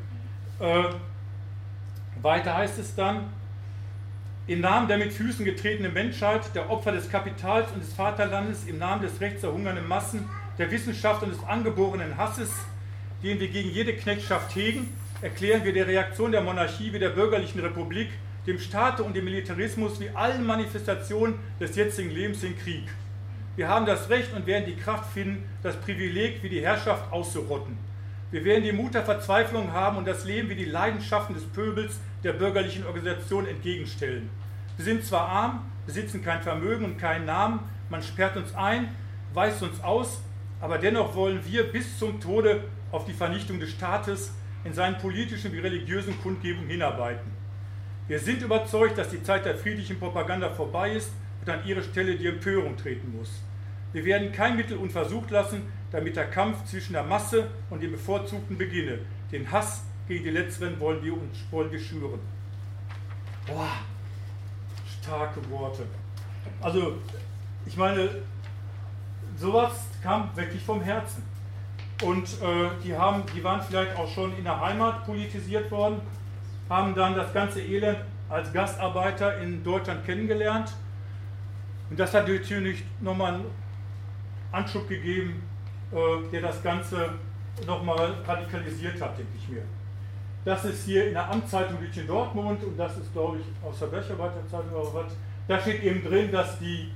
Weiter heißt es dann, im Namen der mit Füßen getretenen Menschheit, der Opfer des Kapitals und des Vaterlandes, im Namen des Rechts der hungernden Massen, der Wissenschaft und des angeborenen Hasses, den wir gegen jede Knechtschaft hegen, erklären wir der Reaktion der Monarchie wie der bürgerlichen Republik, dem Staate und dem Militarismus wie allen Manifestationen des jetzigen Lebens den Krieg. Wir haben das Recht und werden die Kraft finden, das Privileg wie die Herrschaft auszurotten. Wir werden den Mut der Verzweiflung haben und das Leben wie die Leidenschaften des Pöbels der bürgerlichen Organisation entgegenstellen. Wir sind zwar arm, besitzen kein Vermögen und keinen Namen, man sperrt uns ein, weist uns aus, aber dennoch wollen wir bis zum Tode auf die Vernichtung des Staates in seinen politischen wie religiösen Kundgebungen hinarbeiten. Wir sind überzeugt, dass die Zeit der friedlichen Propaganda vorbei ist und an ihre Stelle die Empörung treten muss. Wir werden kein Mittel unversucht lassen, damit der Kampf zwischen der Masse und den Bevorzugten beginne. Den Hass gegen die Letzteren wollen wir schüren. Boah, starke Worte. Also, ich meine, sowas kam wirklich vom Herzen. Und die waren vielleicht auch schon in der Heimat politisiert worden, haben dann das ganze Elend als Gastarbeiter in Deutschland kennengelernt. Und das hat natürlich nochmal einen Anschub gegeben, der das Ganze nochmal radikalisiert hat, denke ich mir. Das ist hier in der Amtszeitung Lütchen Dortmund und das ist, glaube ich, aus der Bercharbeiter Zeitung oder was. Da steht eben drin, dass die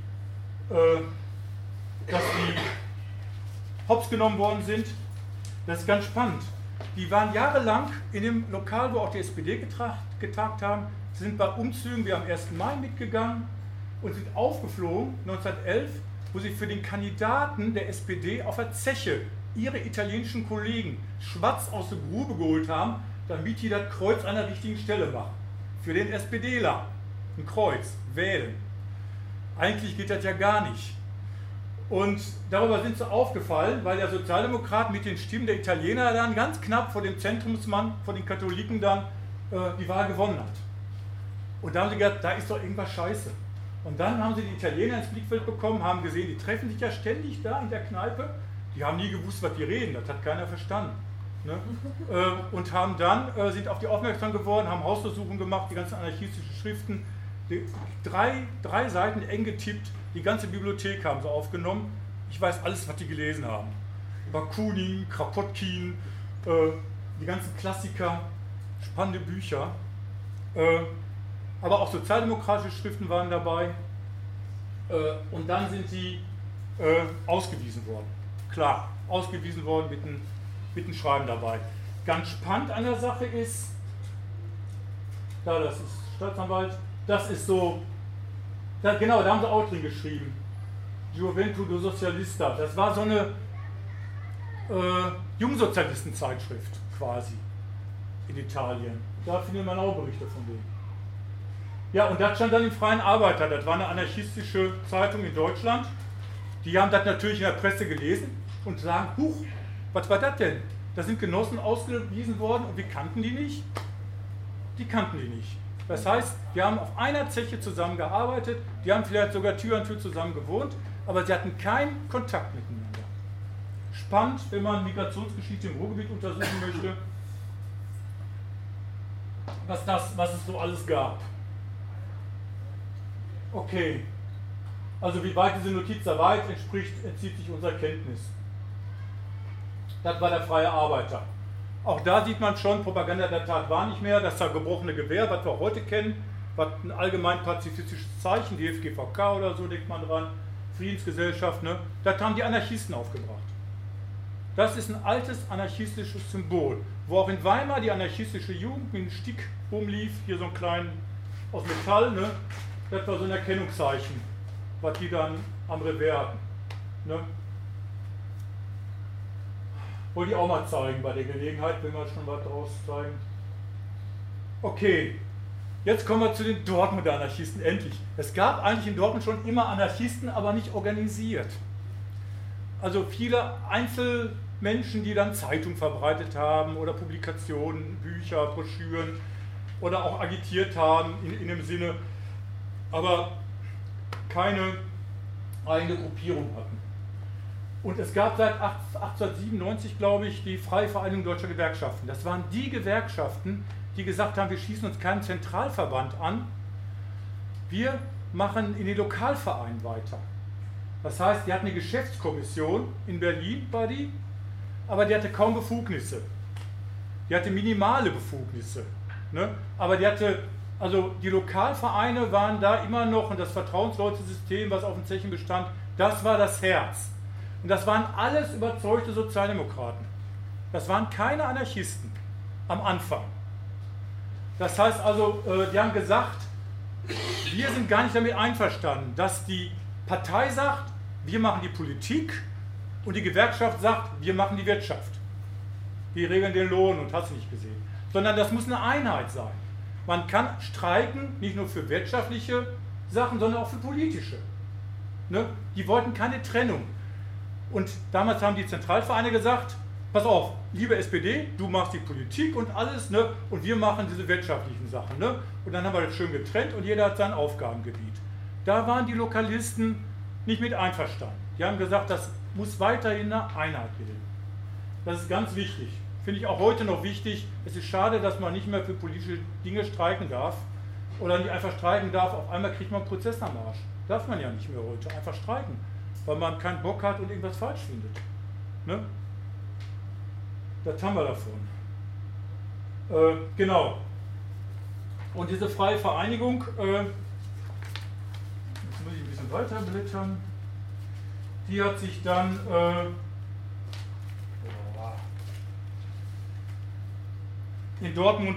hops genommen worden sind. Das ist ganz spannend. Die waren jahrelang in dem Lokal, wo auch die SPD getagt haben, sind bei Umzügen wie am 1. Mai mitgegangen und sind aufgeflogen 1911, wo sie für den Kandidaten der SPD auf der Zeche ihre italienischen Kollegen schwarz aus der Grube geholt haben, damit die das Kreuz an der richtigen Stelle machen. Für den SPDler ein Kreuz, wählen. Eigentlich geht das ja gar nicht. Und darüber sind sie aufgefallen, weil der Sozialdemokrat mit den Stimmen der Italiener dann ganz knapp vor dem Zentrumsmann, vor den Katholiken dann die Wahl gewonnen hat. Und da haben sie gedacht, da ist doch irgendwas scheiße. Und dann haben sie die Italiener ins Blickfeld bekommen, haben gesehen, die treffen sich ja ständig da in der Kneipe. Die haben nie gewusst, was die reden, das hat keiner verstanden. Ne? Und haben dann, sind auf die aufmerksam geworden, haben Hausdurchsuchungen gemacht, die ganzen anarchistischen Schriften, drei Seiten eng getippt, die ganze Bibliothek haben sie aufgenommen. Ich weiß alles, was die gelesen haben. Bakunin, Kropotkin, die ganzen Klassiker, spannende Bücher. Aber auch sozialdemokratische Schriften waren dabei. Und dann sind sie ausgewiesen worden. Klar, ausgewiesen worden mit einem Schreiben dabei. Ganz spannend an der Sache ist, das ist Staatsanwalt, das ist so, genau, da haben sie auch drin geschrieben, Gioventù Socialista, das war so eine Jungsozialistenzeitschrift quasi in Italien. Da findet man auch Berichte von denen. Ja, und das stand dann im Freien Arbeiter, das war eine anarchistische Zeitung in Deutschland. Die haben das natürlich in der Presse gelesen und sagen, huch, was war das denn? Da sind Genossen ausgewiesen worden und wir kannten die nicht. Die kannten die nicht. Das heißt, die haben auf einer Zeche zusammengearbeitet, die haben vielleicht sogar Tür an Tür zusammen gewohnt, aber sie hatten keinen Kontakt miteinander. Spannend, wenn man Migrationsgeschichte im Ruhrgebiet untersuchen möchte, was es so alles gab. Okay, also wie weit diese Notiz da weit entspricht, entzieht sich unserer Kenntnis. Das war der freie Arbeiter. Auch da sieht man schon, Propaganda der Tat war nicht mehr, das gebrochene Gewehr, was wir heute kennen, was ein allgemein pazifistisches Zeichen, die FGVK oder so, denkt man dran, Friedensgesellschaft, ne? Das haben die Anarchisten aufgebracht. Das ist ein altes anarchistisches Symbol, wo auch in Weimar die anarchistische Jugend mit einem Stick rumlief, hier so ein kleinen aus Metall, ne? Das war so ein Erkennungszeichen, was die dann am Revers hatten. Ne? Wollte ich auch mal zeigen bei der Gelegenheit, wenn wir schon was draus zeigen. Okay, jetzt kommen wir zu den Dortmunder Anarchisten, endlich. Es gab eigentlich in Dortmund schon immer Anarchisten, aber nicht organisiert. Also viele Einzelmenschen, die dann Zeitungen verbreitet haben oder Publikationen, Bücher, Broschüren oder auch agitiert haben in dem Sinne, aber keine eigene Gruppierung hatten. Und es gab seit 1897, glaube ich, die Freie Vereinigung Deutscher Gewerkschaften. Das waren die Gewerkschaften, die gesagt haben, wir schießen uns keinen Zentralverband an, wir machen in den Lokalvereinen weiter. Das heißt, die hatten eine Geschäftskommission in Berlin, war die, aber die hatte kaum Befugnisse. Die hatte minimale Befugnisse. Ne? Aber die hatte, also die Lokalvereine waren da immer noch, und das Vertrauensleute-System, was auf den Zechen bestand, das war das Herz. Und das waren alles überzeugte Sozialdemokraten. Das waren keine Anarchisten am Anfang. Das heißt also, die haben gesagt, wir sind gar nicht damit einverstanden, dass die Partei sagt, wir machen die Politik und die Gewerkschaft sagt, wir machen die Wirtschaft. Wir regeln den Lohn und hast du nicht gesehen. Sondern das muss eine Einheit sein. Man kann streiken, nicht nur für wirtschaftliche Sachen, sondern auch für politische. Ne? Die wollten keine Trennung. Und damals haben die Zentralvereine gesagt, pass auf, liebe SPD, du machst die Politik und alles, ne? Und wir machen diese wirtschaftlichen Sachen. Ne? Und dann haben wir das schön getrennt und jeder hat sein Aufgabengebiet. Da waren die Lokalisten nicht mit einverstanden. Die haben gesagt, das muss weiterhin eine Einheit bilden. Das ist ganz wichtig. Finde ich auch heute noch wichtig. Es ist schade, dass man nicht mehr für politische Dinge streiken darf oder nicht einfach streiken darf. Auf einmal kriegt man einen Prozess am Arsch. Darf man ja nicht mehr heute. Einfach streiken, weil man keinen Bock hat und irgendwas falsch findet. Ne? Das haben wir davon. Genau. Und diese freie Vereinigung, jetzt muss ich ein bisschen weiter blättern, die hat sich dann in Dortmund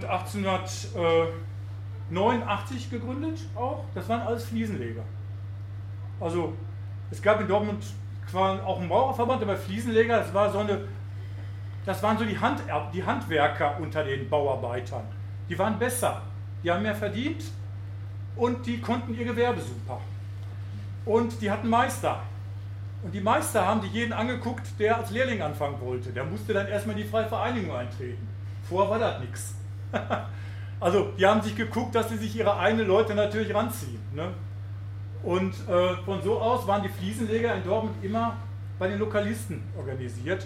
1889 gegründet auch. Das waren alles Fliesenleger. Also es gab in Dortmund zwar auch einen Maurerverband, aber Fliesenleger, das waren so die Handwerker unter den Bauarbeitern. Die waren besser, die haben mehr verdient und die konnten ihr Gewerbe super. Und die hatten Meister. Und die Meister haben sich jeden angeguckt, der als Lehrling anfangen wollte. Der musste dann erstmal in die Freie Vereinigung eintreten. Vorher war das nichts. Also die haben sich geguckt, dass sie sich ihre eigenen Leute natürlich ranziehen. Ne? Und von so aus waren die Fliesenleger in Dortmund immer bei den Lokalisten organisiert.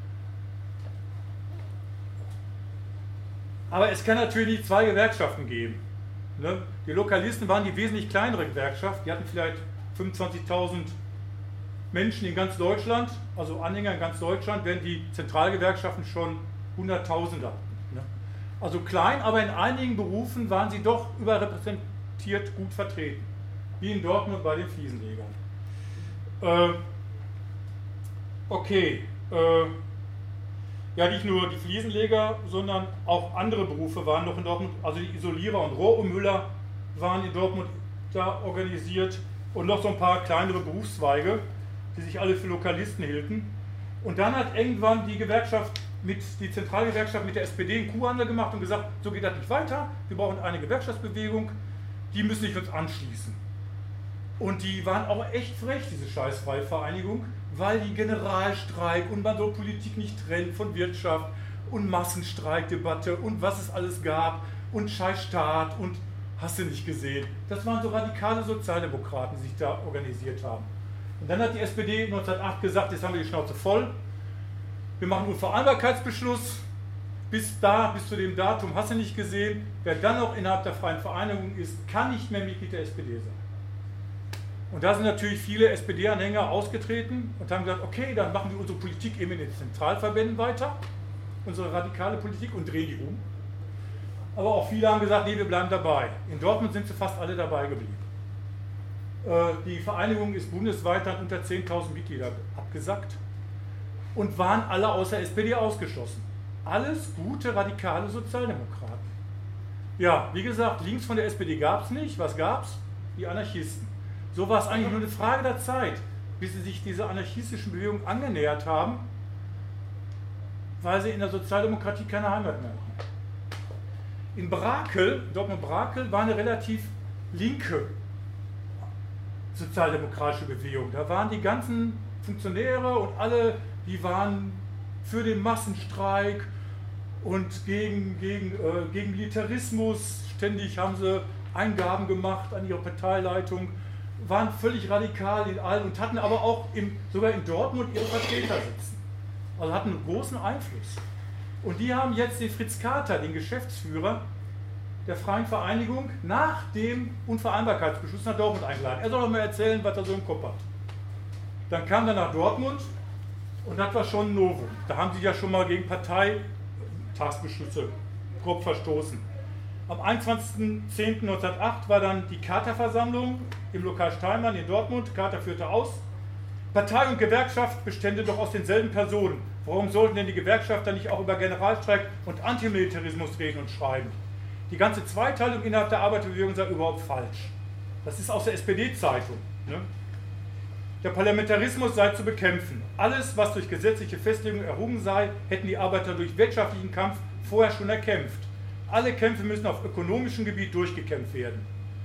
Aber es kann natürlich nicht zwei Gewerkschaften geben. Ne? Die Lokalisten waren die wesentlich kleinere Gewerkschaft, die hatten vielleicht 25.000 Menschen in ganz Deutschland, also Anhänger in ganz Deutschland, während die Zentralgewerkschaften schon Hunderttausende hatten. Ne? Also klein, aber in einigen Berufen waren sie doch überrepräsentiert gut vertreten, wie in Dortmund bei den Fliesenlegern. Ja, nicht nur die Fliesenleger, sondern auch andere Berufe waren noch in Dortmund, also die Isolierer und Rohrummüller waren in Dortmund da organisiert und noch so ein paar kleinere Berufszweige, die sich alle für Lokalisten hielten. Und dann hat irgendwann die Zentralgewerkschaft mit der SPD einen Kuhhandel gemacht und gesagt, so geht das nicht weiter, wir brauchen eine Gewerkschaftsbewegung, die müssen sich uns anschließen. Und die waren auch echt frech, diese scheiß Freie Vereinigung, weil die Generalstreik und man soll Politik nicht trennen von Wirtschaft und Massenstreikdebatte und was es alles gab und scheiß Staat und hast du nicht gesehen. Das waren so radikale Sozialdemokraten, die sich da organisiert haben. Und dann hat die SPD 1908 gesagt, jetzt haben wir die Schnauze voll, wir machen einen Unvereinbarkeitsbeschluss, bis zu dem Datum hast du nicht gesehen, wer dann noch innerhalb der Freien Vereinigung ist, kann nicht mehr Mitglied der SPD sein. Und da sind natürlich viele SPD-Anhänger ausgetreten und haben gesagt, okay, dann machen wir unsere Politik eben in den Zentralverbänden weiter, unsere radikale Politik, und drehen die um. Aber auch viele haben gesagt, nee, wir bleiben dabei. In Dortmund sind sie fast alle dabei geblieben. Die Vereinigung ist bundesweit dann unter 10.000 Mitglieder abgesackt und waren alle außer SPD ausgeschlossen. Alles gute, radikale Sozialdemokraten. Ja, wie gesagt, links von der SPD gab es nicht. Was gab es? Die Anarchisten. So war es eigentlich nur eine Frage der Zeit, bis sie sich dieser anarchistischen Bewegung angenähert haben, weil sie in der Sozialdemokratie keine Heimat mehr hatten. In Brakel, Dortmund-Brakel, war eine relativ linke sozialdemokratische Bewegung. Da waren die ganzen Funktionäre und alle, die waren für den Massenstreik und gegen Militarismus. Ständig haben sie Eingaben gemacht an ihre Parteileitung, waren völlig radikal in allen und hatten aber auch sogar in Dortmund ihre Vertreter sitzen. Also hatten einen großen Einfluss. Und die haben jetzt den Fritz Kater, den Geschäftsführer der Freien Vereinigung, nach dem Unvereinbarkeitsbeschluss nach Dortmund eingeladen. Er soll doch mal erzählen, was er so im Kopf hat. Dann kam er nach Dortmund und das war schon ein Novum. Da haben sie ja schon mal gegen Parteitagsbeschlüsse grob verstoßen. Am 21.10.1908 war dann die Kater-Versammlung im Lokal Steinmann in Dortmund. Kater führte aus. Partei und Gewerkschaft bestände doch aus denselben Personen. Warum sollten denn die Gewerkschafter nicht auch über Generalstreik und Antimilitarismus reden und schreiben? Die ganze Zweiteilung innerhalb der Arbeiterbewegung sei überhaupt falsch. Das ist aus der SPD-Zeitung. Ne? Der Parlamentarismus sei zu bekämpfen. Alles, was durch gesetzliche Festlegung errungen sei, hätten die Arbeiter durch wirtschaftlichen Kampf vorher schon erkämpft. Alle Kämpfe müssen auf ökonomischem Gebiet durchgekämpft werden.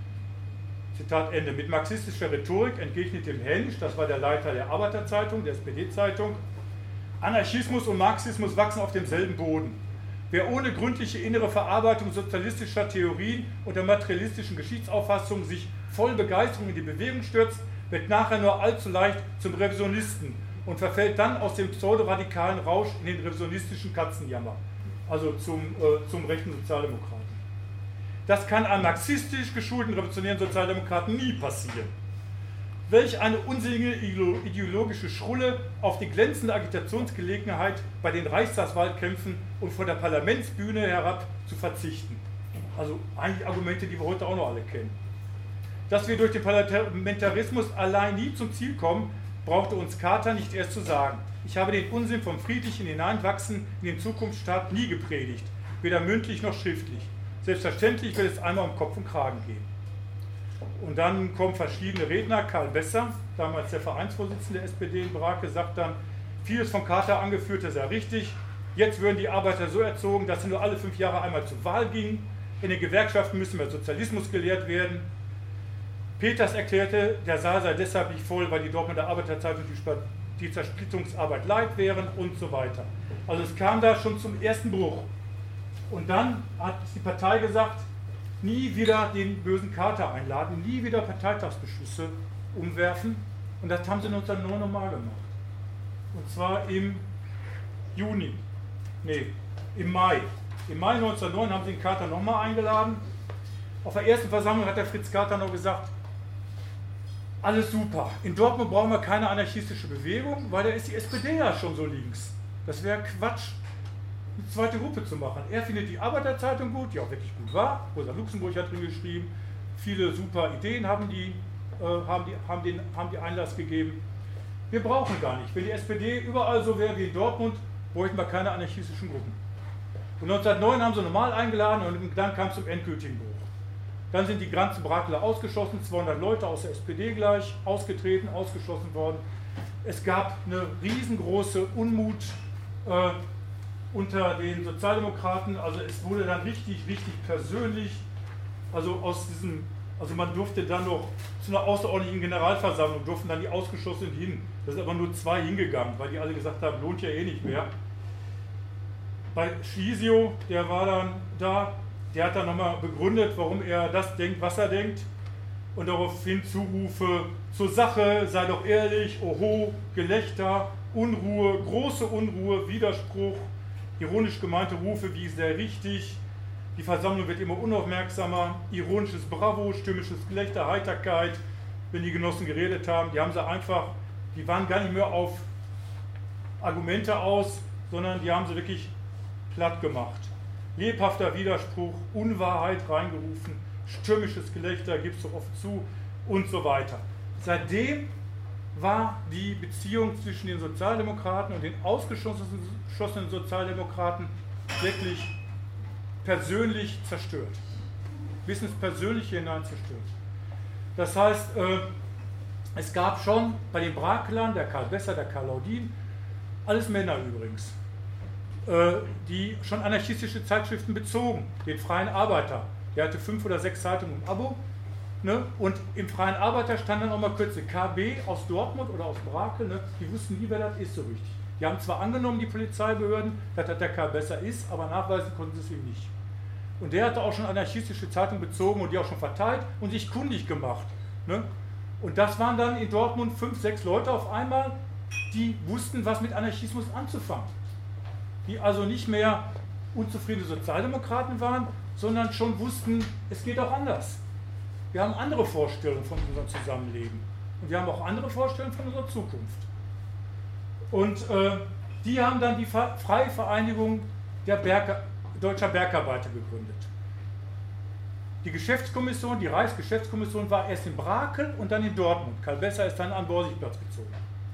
Zitat Ende. Mit marxistischer Rhetorik entgegnete Hensch, das war der Leiter der Arbeiterzeitung, der SPD-Zeitung, Anarchismus und Marxismus wachsen auf demselben Boden. Wer ohne gründliche innere Verarbeitung sozialistischer Theorien und der materialistischen Geschichtsauffassung sich voll Begeisterung in die Bewegung stürzt, wird nachher nur allzu leicht zum Revisionisten und verfällt dann aus dem pseudoradikalen Rausch in den revisionistischen Katzenjammer, also zum rechten Sozialdemokraten. Das kann einem marxistisch geschulten revolutionären Sozialdemokraten nie passieren. Welch eine unsinnige ideologische Schrulle auf die glänzende Agitationsgelegenheit bei den Reichstagswahlkämpfen und von der Parlamentsbühne herab zu verzichten. Also eigentlich Argumente, die wir heute auch noch alle kennen. Dass wir durch den Parlamentarismus allein nie zum Ziel kommen, brauchte uns Kater nicht erst zu sagen. Ich habe den Unsinn vom friedlichen Hineinwachsen in den Zukunftsstaat nie gepredigt, weder mündlich noch schriftlich. Selbstverständlich wird es einmal um Kopf und Kragen gehen. Und dann kommen verschiedene Redner. Karl Besser, damals der Vereinsvorsitzende der SPD in Brakel, sagt dann, vieles von Kater angeführte sei richtig. Jetzt würden die Arbeiter so erzogen, dass sie nur alle 5 Jahre einmal zur Wahl gingen. In den Gewerkschaften müsse mehr Sozialismus gelehrt werden. Peters erklärte, der Saal sei deshalb nicht voll, weil die Dortmunder Arbeiterzeitung die Zersplittungsarbeit leid wären und so weiter. Also es kam da schon zum ersten Bruch. Und dann hat die Partei gesagt, nie wieder den bösen Kater einladen, nie wieder Parteitagsbeschlüsse umwerfen. Und das haben sie 1909 nochmal gemacht. Und zwar im Mai. Im Mai 1909 haben sie den Kater nochmal eingeladen. Auf der ersten Versammlung hat der Fritz Kater noch gesagt, alles super, in Dortmund brauchen wir keine anarchistische Bewegung, weil da ist die SPD ja schon so links. Das wäre Quatsch, eine zweite Gruppe zu machen. Er findet die Arbeiterzeitung gut, die auch wirklich gut war. Rosa Luxemburg hat drin geschrieben, viele super Ideen haben die Einlass gegeben. Wir brauchen gar nicht. Wenn die SPD überall so wäre wie in Dortmund, bräuchten wir keine anarchistischen Gruppen. Und 1909 haben sie normal eingeladen und dann kam es zum endgültigen Bruch. Dann sind die ganzen Brakeler ausgeschlossen, 200 Leute aus der SPD gleich ausgetreten, ausgeschlossen worden. Es gab eine riesengroße Unmut unter den Sozialdemokraten, also es wurde dann richtig persönlich, also man durfte dann noch zu einer außerordentlichen Generalversammlung, durften dann die Ausgeschlossenen hin. Da sind aber nur 2 hingegangen, weil die alle gesagt haben, lohnt ja eh nicht mehr. Bei Schlesio, der war dann da, der hat dann nochmal begründet, warum er das denkt, was er denkt. Und daraufhin Zurufe zur Sache, sei doch ehrlich, oho, Gelächter, Unruhe, große Unruhe, Widerspruch, ironisch gemeinte Rufe wie sehr richtig, die Versammlung wird immer unaufmerksamer, ironisches Bravo, stimmisches Gelächter, Heiterkeit, wenn die Genossen geredet haben, die waren gar nicht mehr auf Argumente aus, sondern die haben sie wirklich platt gemacht. Lebhafter Widerspruch, Unwahrheit reingerufen, stürmisches Gelächter, gibst du oft zu und so weiter. Seitdem war die Beziehung zwischen den Sozialdemokraten und den ausgeschossenen Sozialdemokraten wirklich persönlich zerstört. Bis ins Persönliche hinein zerstört. Das heißt, es gab schon bei den Brakelern, der Karl Besser, der Karl Laudin, alles Männer übrigens, die schon anarchistische Zeitschriften bezogen, den Freien Arbeiter. Der hatte 5 oder 6 Zeitungen im Abo. Ne? Und im Freien Arbeiter stand dann auch mal kurz KB aus Dortmund oder aus Brakel. Ne? Die wussten nie, wer das ist so richtig. Die haben zwar angenommen, die Polizeibehörden, dass das der Karl Besser ist, aber nachweisen konnten sie es ihm nicht. Und der hatte auch schon anarchistische Zeitungen bezogen und die auch schon verteilt und sich kundig gemacht. Ne? Und das waren dann in Dortmund 5, 6 Leute auf einmal, die wussten, was mit Anarchismus anzufangen. Die also nicht mehr unzufriedene Sozialdemokraten waren, sondern schon wussten, es geht auch anders. Wir haben andere Vorstellungen von unserem Zusammenleben. Und wir haben auch andere Vorstellungen von unserer Zukunft. Und die haben dann die Freie Vereinigung deutscher Bergarbeiter gegründet. Die Geschäftskommission, die Reichsgeschäftskommission war erst in Brakel und dann in Dortmund. Karl Besser ist dann an Borsigplatz gezogen.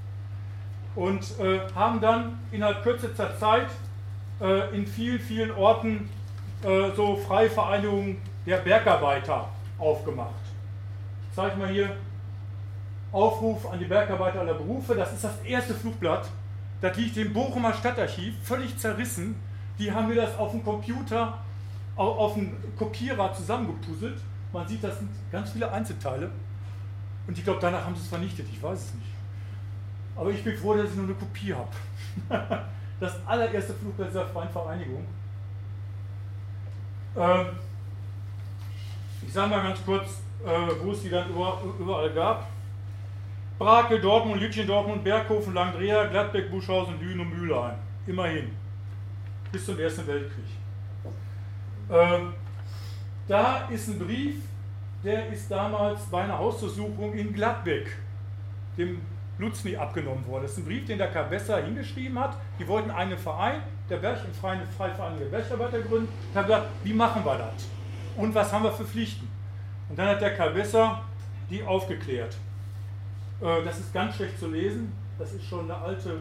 Und haben dann innerhalb kürzester Zeit in vielen, vielen Orten so Freie Vereinigungen der Bergarbeiter aufgemacht. Ich zeige mal hier Aufruf an die Bergarbeiter aller Berufe. Das ist das erste Flugblatt. Das liegt im Bochumer Stadtarchiv, völlig zerrissen. Die haben mir das auf dem Computer, auf dem Kopierer zusammengepuzzelt. Man sieht, das sind ganz viele Einzelteile. Und ich glaube, danach haben sie es vernichtet. Ich weiß es nicht. Aber ich bin froh, dass ich nur eine Kopie habe. Das allererste Flugblatt der Freien Vereinigung. Ich sage mal ganz kurz, wo es die dann überall gab. Brakel, Dortmund, Lütchen, Dortmund, Berghofen, Langdreher, Gladbeck, Buschhausen, Lünen und Mülheim. Immerhin. Bis zum Ersten Weltkrieg. Da ist ein Brief, der ist damals bei einer Hausdurchsuchung in Gladbeck, dem Lutzny, abgenommen worden. Das ist ein Brief, den der Karl Besser hingeschrieben hat. Die wollten einen Verein, der Freie Vereinigung der Bergarbeiter gründen. Ich habe gesagt, wie machen wir das? Und was haben wir für Pflichten? Und dann hat der Karl Besser die aufgeklärt. Das ist ganz schlecht zu lesen. Das ist schon eine alte...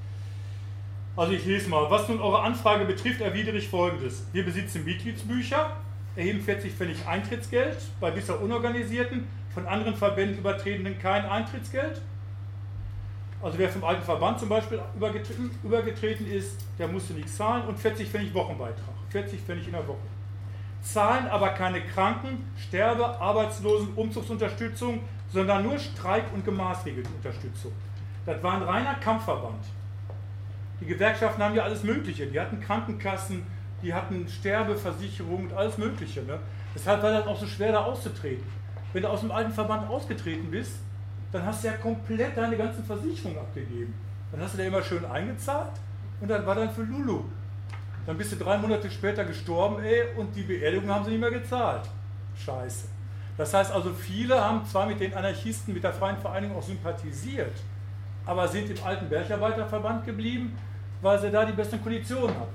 Also ich lese mal. Was nun eure Anfrage betrifft, erwidere ich Folgendes. Wir besitzen Mitgliedsbücher, erheben 40 Pfennig Eintrittsgeld, bei bisher Unorganisierten, von anderen Verbänden Übertretenden kein Eintrittsgeld. Also wer vom alten Verband zum Beispiel übergetreten ist, der musste nichts zahlen und 40 Pfennig Wochenbeitrag. 40 Pfennig in der Woche. Zahlen aber keine Kranken-, Sterbe-, Arbeitslosen-, Umzugsunterstützung, sondern nur Streik- und gemaßregelte Unterstützung. Das war ein reiner Kampfverband. Die Gewerkschaften haben ja alles Mögliche. Die hatten Krankenkassen, die hatten Sterbeversicherung und alles Mögliche. Ne? Deshalb war das auch so schwer, da auszutreten. Wenn du aus dem alten Verband ausgetreten bist, dann hast du ja komplett deine ganzen Versicherungen abgegeben. Dann hast du da immer schön eingezahlt und dann war dann für Lulu. Dann bist du 3 Monate später gestorben, und die Beerdigung haben sie nicht mehr gezahlt. Scheiße. Das heißt also, viele haben zwar mit den Anarchisten, mit der Freien Vereinigung auch sympathisiert, aber sind im alten Bergarbeiterverband geblieben, weil sie da die besten Konditionen hatten.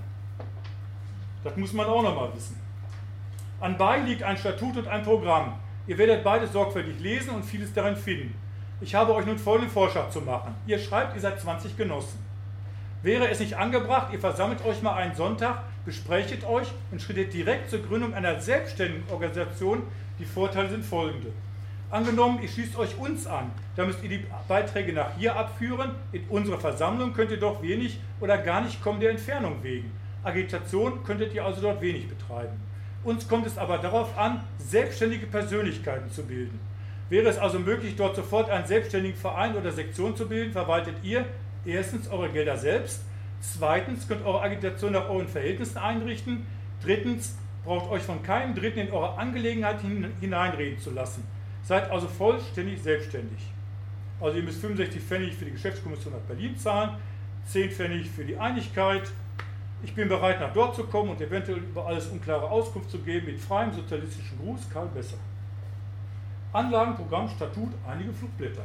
Das muss man auch nochmal wissen. Anbei liegt ein Statut und ein Programm. Ihr werdet beides sorgfältig lesen und vieles darin finden. Ich habe euch nun folgenden Vorschlag zu machen. Ihr schreibt, ihr seid 20 Genossen. Wäre es nicht angebracht, ihr versammelt euch mal einen Sonntag, besprechtet euch und schrittet direkt zur Gründung einer selbstständigen Organisation. Die Vorteile sind folgende. Angenommen, ihr schließt euch uns an, da müsst ihr die Beiträge nach hier abführen. In unserer Versammlung könnt ihr doch wenig oder gar nicht kommen der Entfernung wegen. Agitation könntet ihr also dort wenig betreiben. Uns kommt es aber darauf an, selbstständige Persönlichkeiten zu bilden. Wäre es also möglich, dort sofort einen selbstständigen Verein oder Sektion zu bilden, verwaltet ihr erstens eure Gelder selbst, zweitens könnt eure Agitation nach euren Verhältnissen einrichten, drittens braucht euch von keinem Dritten in eure Angelegenheit hineinreden zu lassen. Seid also vollständig selbstständig. Also ihr müsst 65 Pfennig für die Geschäftskommission nach Berlin zahlen, 10 Pfennig für die Einigkeit. Ich bin bereit, nach dort zu kommen und eventuell über alles unklare Auskunft zu geben. Mit freiem sozialistischen Gruß, Karl Besser. Anlagenprogramm, Statut, einige Flugblätter.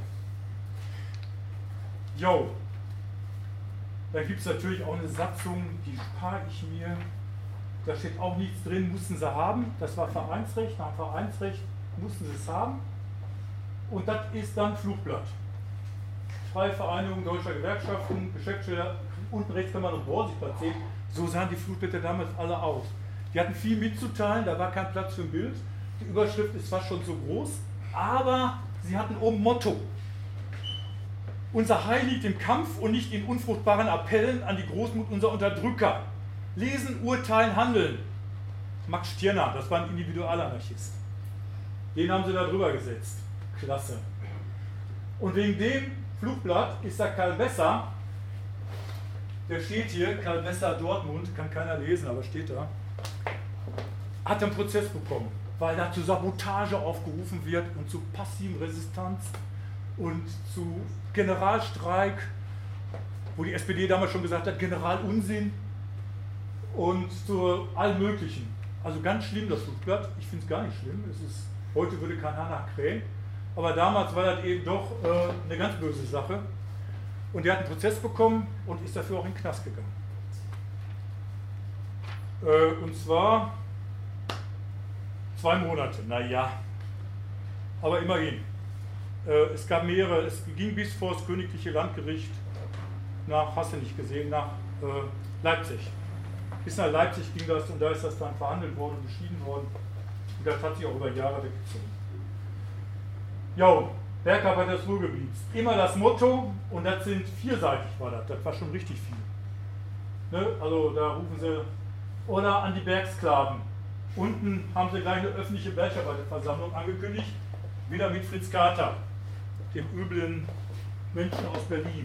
Jo. Dann gibt es natürlich auch eine Satzung, die spare ich mir. Da steht auch nichts drin, mussten sie haben. Das war Vereinsrecht. Nach Vereinsrecht mussten sie es haben. Und das ist dann Flugblatt. Freie Vereinigung Deutscher Gewerkschaften, Geschäftsstelle, unten rechts kann man noch Borsigplatz sehen. So sahen die Flugblätter damals alle aus. Die hatten viel mitzuteilen, da war kein Platz für ein Bild. Die Überschrift ist fast schon so groß, aber sie hatten oben Motto. Unser Heil liegt im Kampf und nicht in unfruchtbaren Appellen an die Großmut unserer Unterdrücker. Lesen, urteilen, handeln. Max Stirner, das war ein Individualanarchist. Den haben sie da drüber gesetzt. Klasse. Und wegen dem Flugblatt ist da Karl Besser, der steht hier, Karl Besser Dortmund, kann keiner lesen, aber steht da, hat einen Prozess bekommen, weil da zu Sabotage aufgerufen wird und zu passiven Resistanz und zu Generalstreik, wo die SPD damals schon gesagt hat, Generalunsinn und zu allem Möglichen. Also ganz schlimm das Flugblatt, ich finde es gar nicht schlimm, heute würde kein Haar nach krähen, aber damals war das eben doch eine ganz böse Sache. Und der hat einen Prozess bekommen und ist dafür auch in den Knast gegangen. Und zwar 2 Monate, naja, aber immerhin. Es gab mehrere, es ging bis vor das Königliche Landgericht nach, hast du nicht gesehen, nach Leipzig. Bis nach Leipzig ging das und da ist das dann verhandelt worden und beschieden worden. Und das hat sich auch über Jahre weggezogen. Jo, Bergarbeiter des Ruhrgebiets. Immer das Motto, und das sind 4-seitig war das war schon richtig viel. Ne? Also da rufen sie, oder an die Bergsklaven. Unten haben sie gleich eine öffentliche Bergarbeiterversammlung angekündigt, wieder mit Fritz Carter, dem üblen Menschen aus Berlin.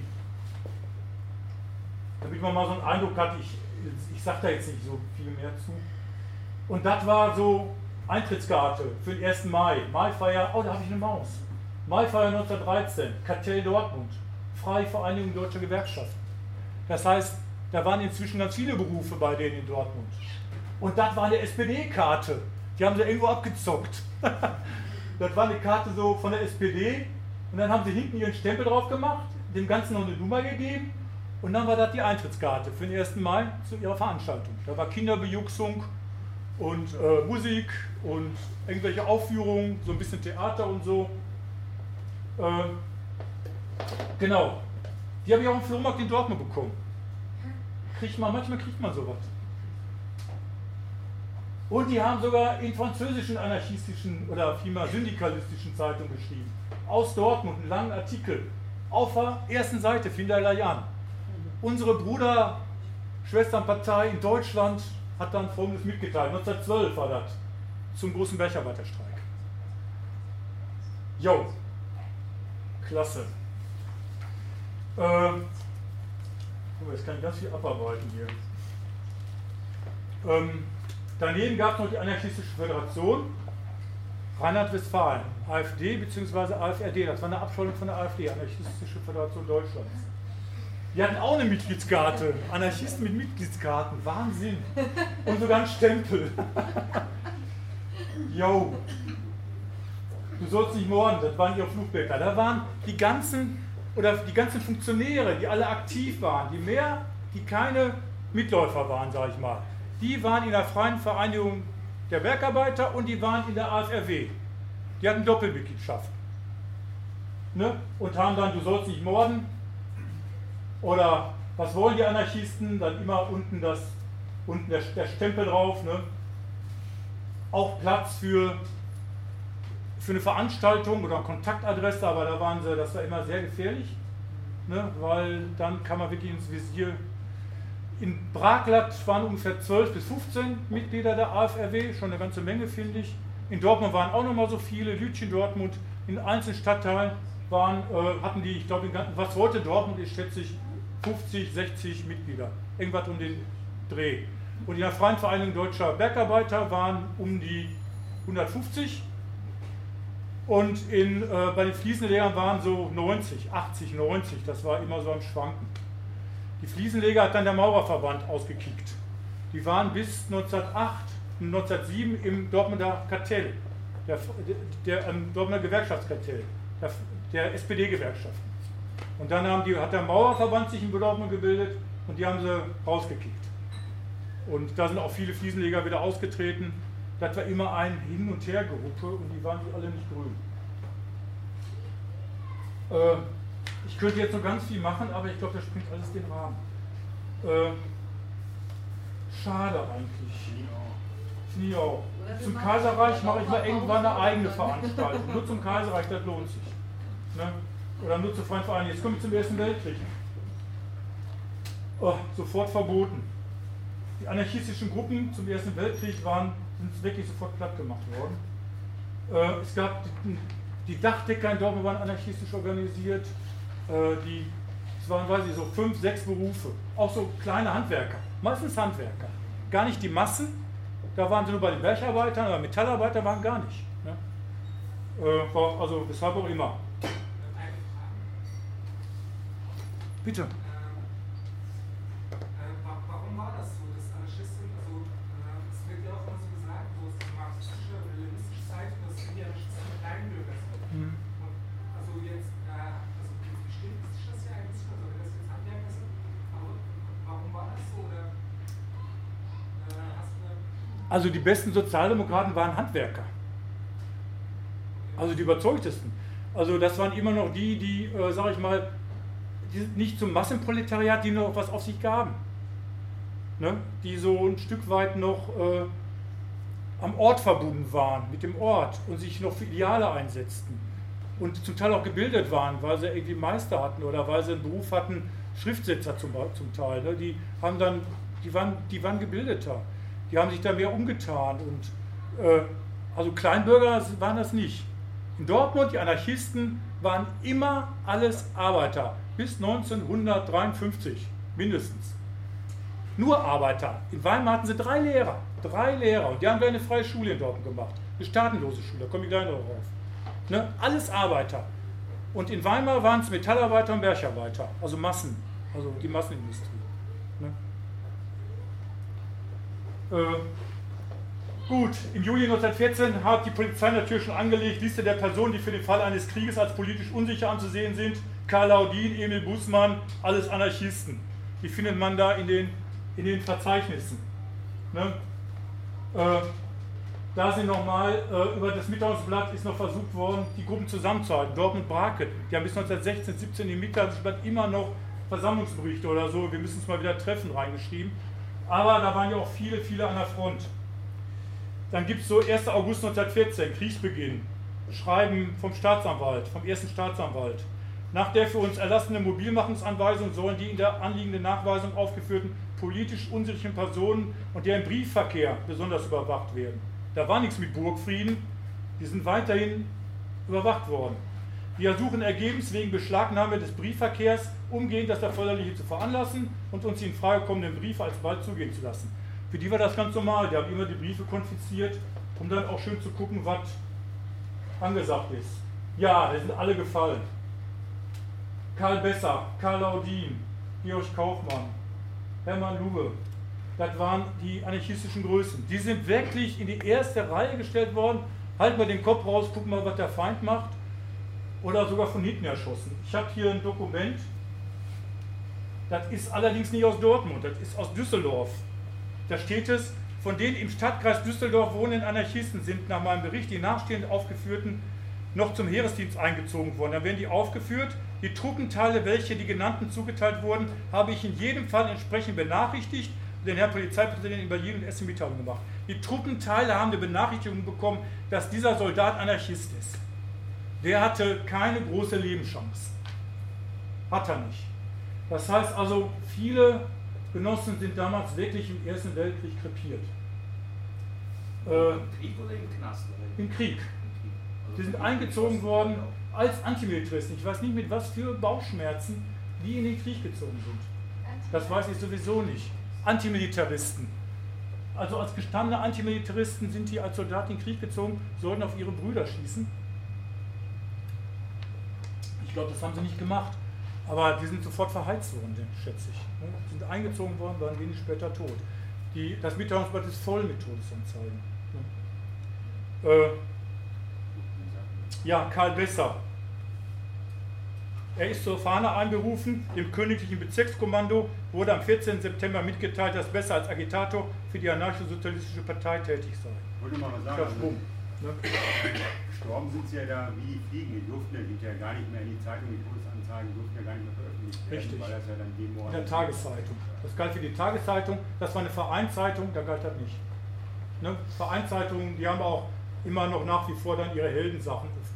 Damit man mal so einen Eindruck hat, ich sage da jetzt nicht so viel mehr zu. Und das war so Eintrittskarte für den 1. Mai. Maifeier, oh, da habe ich eine Maus. Maifeier 1913, Kartell Dortmund, Freie Vereinigung Deutscher Gewerkschaften. Das heißt, da waren inzwischen ganz viele Berufe bei denen in Dortmund. Und das war eine SPD-Karte. Die haben sie irgendwo abgezockt. Das war eine Karte so von der SPD. Und dann haben sie hinten ihren Stempel drauf gemacht, dem Ganzen noch eine Nummer gegeben. Und dann war das die Eintrittskarte für den 1. Mai zu ihrer Veranstaltung. Da war Kinderbejuxung und Musik und irgendwelche Aufführungen, so ein bisschen Theater und so. Genau, die habe ich auch im Flohmarkt in Dortmund bekommen. Manchmal kriegt man sowas. Und die haben sogar in französischen anarchistischen oder vielmehr syndikalistischen Zeitungen geschrieben. Aus Dortmund, einen langen Artikel. Auf der ersten Seite, Finderlayan. Unsere Bruder-Schwesternpartei in Deutschland hat dann Folgendes mitgeteilt. 1912 war das, zum großen Bergarbeiterstreik. Jo. Klasse. Jetzt kann ich ganz viel abarbeiten hier. Daneben gab es noch die Anarchistische Föderation, Rheinland-Westfalen, AfD bzw. AfRD, das war eine Abschottung von der AfD, Anarchistische Föderation Deutschlands. Die hatten auch eine Mitgliedskarte, Anarchisten mit Mitgliedskarten, Wahnsinn. Und sogar einen Stempel. Jo. Du sollst nicht morden, das waren ihre Flugblätter. Da waren die ganzen Funktionäre, die alle aktiv waren, die keine Mitläufer waren, sage ich mal. Die waren in der Freien Vereinigung der Bergarbeiter und die waren in der AfRW. Die hatten Doppelmitgliedschaft. Ne? Und haben dann, du sollst nicht morden. Oder was wollen die Anarchisten? Dann immer unten der Stempel drauf. Ne? Auch Platz für eine Veranstaltung oder eine Kontaktadresse, aber das war immer sehr gefährlich, ne? Weil dann kam man wirklich ins Visier. In Braglatt waren ungefähr 12 bis 15 Mitglieder der AfRW, schon eine ganze Menge, finde ich. In Dortmund waren auch noch mal so viele, Lütchen, Dortmund, in einzelnen Stadtteilen hatten die, ich glaube, was heute Dortmund ist, schätze ich, 50, 60 Mitglieder. Irgendwas um den Dreh. Und in der Freien Vereinigung Deutscher Bergarbeiter waren um die 150. Und bei den Fliesenlegern waren so 90, 80, 90. Das war immer so am Schwanken. Die Fliesenleger hat dann der Maurerverband ausgekickt. Die waren bis 1908, 1907 im Dortmunder Kartell, der Dortmunder Gewerkschaftskartell, der SPD-Gewerkschaften. Und dann hat der Maurerverband sich in Dortmund gebildet und die haben sie rausgekickt. Und da sind auch viele Fliesenleger wieder ausgetreten. Das war immer ein Hin- und Her-Geruppe und die waren alle nicht grün. Ich könnte jetzt noch ganz viel machen, aber ich glaube, das springt alles den Rahmen. Schade eigentlich. Finde ich auch. Zum Kaiserreich mache ich mal irgendwann eine eigene Veranstaltung. Nur zum Kaiserreich, das lohnt sich. Ne? Oder nur zur Freien Vereinigung. Jetzt komme ich zum Ersten Weltkrieg. Sofort verboten. Die anarchistischen Gruppen zum Ersten Weltkrieg sind wirklich sofort platt gemacht worden. Es gab die Dachdecker in Dortmund waren anarchistisch organisiert. Es waren, weiß ich, so 5, 6 Berufe. Auch so kleine Handwerker. Meistens Handwerker. Gar nicht die Massen. Da waren sie nur bei den Bergarbeitern, aber Metallarbeiter waren gar nicht. Ne? Also weshalb auch immer. Bitte. Warum war das so, dass Anarchisten, also es wird ja auch immer so gesagt, so ist die marxistische oder leninistische Zeit, dass die Anarchisten Kleinbürger sind. Also jetzt, bestimmt ist das ja eigentlich, also wenn das jetzt Handwerker sind, aber warum war das so? Oder hast du also die besten Sozialdemokraten waren Handwerker. Also die überzeugtesten. Also das waren immer noch die sag ich mal, nicht zum Massenproletariat, die noch was auf sich gaben. Ne? Die so ein Stück weit noch am Ort verbunden waren, mit dem Ort und sich noch für Ideale einsetzten. Und zum Teil auch gebildet waren, weil sie irgendwie Meister hatten oder weil sie einen Beruf hatten, Schriftsetzer zum Teil. Ne? Die waren gebildeter. Die haben sich da mehr umgetan. Und, also Kleinbürger waren das nicht. In Dortmund, die Anarchisten waren immer alles Arbeiter. Bis 1953 mindestens. Nur Arbeiter. In Weimar hatten sie 3 Lehrer. 3 Lehrer. Und die haben gleich eine freie Schule in Dortmund gemacht. Eine staatenlose Schule, da komme ich gleich noch drauf. Ne? Alles Arbeiter. Und in Weimar waren es Metallarbeiter und Bergarbeiter. Also Massen. Also die Massenindustrie. Ne? Gut, im Juli 1914 hat die Polizei natürlich schon angelegt, Liste der Personen, die für den Fall eines Krieges als politisch unsicher anzusehen sind. Karl Laudin, Emil Bußmann, alles Anarchisten. Die findet man da in den Verzeichnissen. Ne? Da sind nochmal, über das Mittagsblatt ist noch versucht worden, die Gruppen zusammenzuhalten. Dortmund-Brakel, die haben bis 1916, 17 im Mittagsblatt immer noch Versammlungsberichte oder so, wir müssen uns mal wieder treffen, reingeschrieben. Aber da waren ja auch viele, viele an der Front. Dann gibt es so 1. August 1914, Kriegsbeginn, Schreiben vom Staatsanwalt, vom ersten Staatsanwalt. Nach der für uns erlassenen Mobilmachungsanweisung sollen die in der anliegenden Nachweisung aufgeführten politisch unsicheren Personen und deren Briefverkehr besonders überwacht werden. Da war nichts mit Burgfrieden, die sind weiterhin überwacht worden. Wir ersuchen ergebens wegen Beschlagnahme des Briefverkehrs umgehend das Erforderliche zu veranlassen und uns die in Frage kommenden Briefe alsbald zugehen zu lassen. Für die war das ganz normal, die haben immer die Briefe konfisziert, um dann auch schön zu gucken, was angesagt ist. Ja, die sind alle gefallen. Karl Besser, Karl Laudin, Georg Kaufmann, Hermann Lube, das waren die anarchistischen Größen. Die sind wirklich in die erste Reihe gestellt worden. Halt mal den Kopf raus, guck mal, was der Feind macht. Oder sogar von hinten erschossen. Ich habe hier ein Dokument, das ist allerdings nicht aus Dortmund, das ist aus Düsseldorf. Da steht es, von den im Stadtkreis Düsseldorf wohnenden Anarchisten sind nach meinem Bericht die nachstehend aufgeführten noch zum Heeresdienst eingezogen worden. Dann werden die aufgeführt. Die Truppenteile, welche die genannten zugeteilt wurden, habe ich in jedem Fall entsprechend benachrichtigt und den Herrn Polizeipräsidenten in Berlin und Essen Mitteilung gemacht. Die Truppenteile haben eine Benachrichtigung bekommen, dass dieser Soldat Anarchist ist. Der hatte keine große Lebenschance. Hat er nicht. Das heißt also, viele Genossen sind damals wirklich im Ersten Weltkrieg krepiert. Im Krieg oder im Knast? Im Krieg. Die sind eingezogen worden als Antimilitaristen. Ich weiß nicht, mit was für Bauchschmerzen die in den Krieg gezogen sind. Das weiß ich sowieso nicht. Antimilitaristen. Also als gestandene Antimilitaristen sind die als Soldaten in den Krieg gezogen, sollten auf ihre Brüder schießen. Ich glaube, das haben sie nicht gemacht. Aber die sind sofort verheizt worden, schätze ich. Sind eingezogen worden, waren wenig später tot. Das Mitteilungsblatt ist voll mit Todesanzeigen. Ja, Karl Besser. Er ist zur Fahne einberufen, im Königlichen Bezirkskommando, wurde am 14. September mitgeteilt, dass Besser als Agitator für die anarcho-sozialistische Partei tätig sei. Ich wollte mal was sagen. Gestorben sind sie ja da wie die Fliegen. Die durften ja gar nicht mehr in die Zeitung, die Todesanzeigen durften ja gar nicht mehr veröffentlicht werden. Richtig. Weil das ja dann Demo in der Tageszeitung. Das galt für die Tageszeitung, das war eine Vereinszeitung, da galt das nicht. Ne? Vereinszeitungen, die haben auch immer noch nach wie vor dann ihre Heldensachen oft.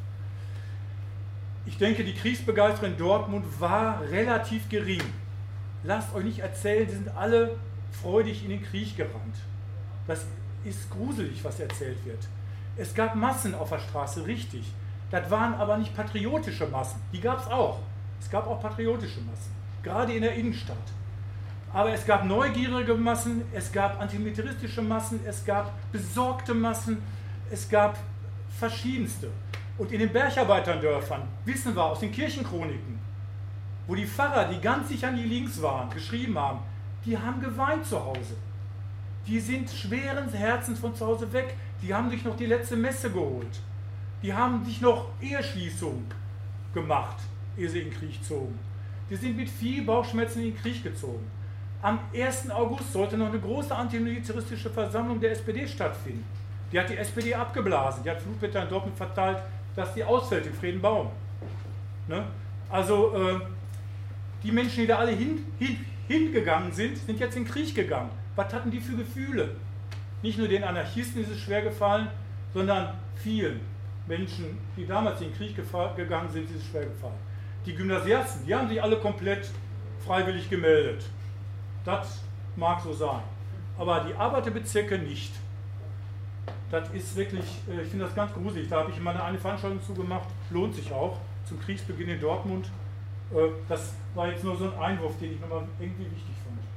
Ich denke, die Kriegsbegeisterung in Dortmund war relativ gering. Lasst euch nicht erzählen, die sind alle freudig in den Krieg gerannt. Das ist gruselig, was erzählt wird. Es gab Massen auf der Straße, richtig. Das waren aber nicht patriotische Massen. Die gab es auch. Es gab auch patriotische Massen, gerade in der Innenstadt. Aber es gab neugierige Massen, es gab antimilitaristische Massen, es gab besorgte Massen, es gab verschiedenste. Und in den Bergarbeiterdörfern, wissen wir aus den Kirchenchroniken, wo die Pfarrer, die ganz sicher an die Links waren, geschrieben haben, die haben geweint zu Hause. Die sind schweren Herzens von zu Hause weg, die haben sich noch die letzte Messe geholt. Die haben sich noch Eheschließung gemacht, ehe sie in den Krieg zogen. Die sind mit viel Bauchschmerzen in den Krieg gezogen. Am 1. August sollte noch eine große antimilitaristische Versammlung der SPD stattfinden. Die hat die SPD abgeblasen, die hat Flugblätter in Dortmund verteilt, dass die ausfällt in Friedenbaum. Ne? Also die Menschen, die da alle hingegangen sind, sind jetzt in den Krieg gegangen. Was hatten die für Gefühle? Nicht nur den Anarchisten ist es schwer gefallen, sondern vielen Menschen, die damals in den Krieg gegangen sind, ist es schwer gefallen. Die Gymnasiasten, die haben sich alle komplett freiwillig gemeldet. Das mag so sein. Aber die Arbeiterbezirke nicht. Das ist wirklich, ich finde das ganz gruselig. Da habe ich mal eine Veranstaltung zugemacht, lohnt sich auch, zum Kriegsbeginn in Dortmund. Das war jetzt nur so ein Einwurf, den ich nochmal irgendwie wichtig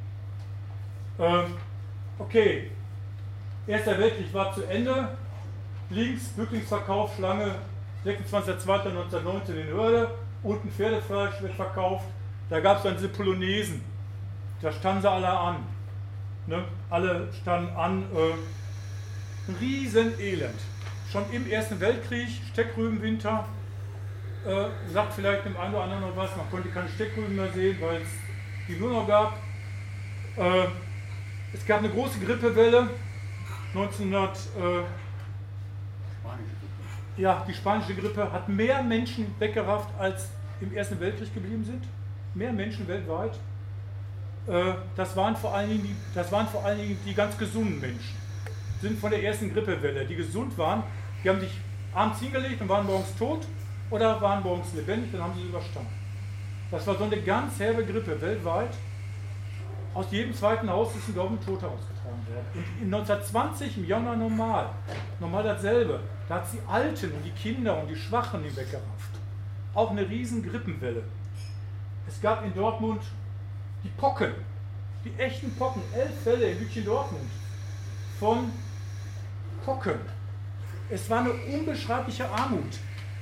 fand. Okay, Erster Weltkrieg war zu Ende. Links Flüchtlingsverkauf, Schlange, 26.02.1919 in Hörde. Unten Pferdefleisch wird verkauft. Da gab es dann diese Polonesen. Da standen sie alle an. Ne? Alle standen an. Ein Riesenelend. Schon im Ersten Weltkrieg, Steckrübenwinter, sagt vielleicht dem einen oder anderen noch was, man konnte keine Steckrüben mehr sehen, weil es die nur noch gab. Es gab eine große Grippewelle, 1900, ja, die spanische Grippe hat mehr Menschen weggerafft, als im Ersten Weltkrieg geblieben sind. Mehr Menschen weltweit. Das waren vor allen Dingen die ganz gesunden Menschen. Sind von der ersten Grippewelle, die gesund waren, die haben sich abends hingelegt und waren morgens tot oder waren morgens lebendig, dann haben sie überstanden. Das war so eine ganz herbe Grippe weltweit. Aus jedem zweiten Haus ist ein Dortmund Tote ausgetragen worden. Und in 1920 im Januar normal dasselbe. Da hat es die Alten und die Kinder und die Schwachen weggerafft. Auch eine riesen Grippenwelle. Es gab in Dortmund die Pocken, die echten Pocken, 11 Fälle in Lütchen Dortmund von Pocken. Es war eine unbeschreibliche Armut.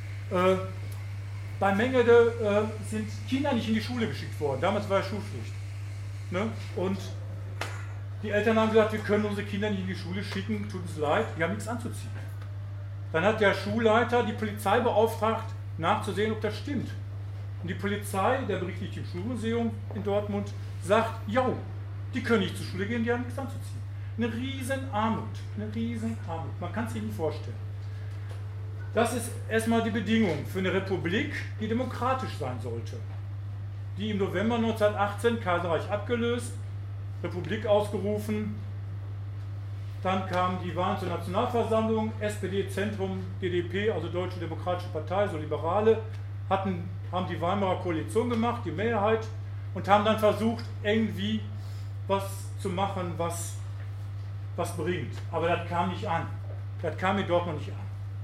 Bei Mengede sind Kinder nicht in die Schule geschickt worden. Damals war ja Schulpflicht. Ne? Und die Eltern haben gesagt, wir können unsere Kinder nicht in die Schule schicken, tut uns leid, die haben nichts anzuziehen. Dann hat der Schulleiter die Polizei beauftragt, nachzusehen, ob das stimmt. Und die Polizei, der berichtet im Schulmuseum in Dortmund, sagt, jo, die können nicht zur Schule gehen, die haben nichts anzuziehen. Eine Riesenarmut, man kann es sich nicht vorstellen. Das ist erstmal die Bedingung für eine Republik, die demokratisch sein sollte. Die im November 1918, Kaiserreich abgelöst, Republik ausgerufen, dann kamen die Wahlen zur Nationalversammlung, SPD, Zentrum, DDP, also Deutsche Demokratische Partei, so Liberale, haben die Weimarer Koalition gemacht, die Mehrheit, und haben dann versucht, irgendwie was zu machen, was bringt. Aber das kam nicht an. Das kam in Dortmund nicht an.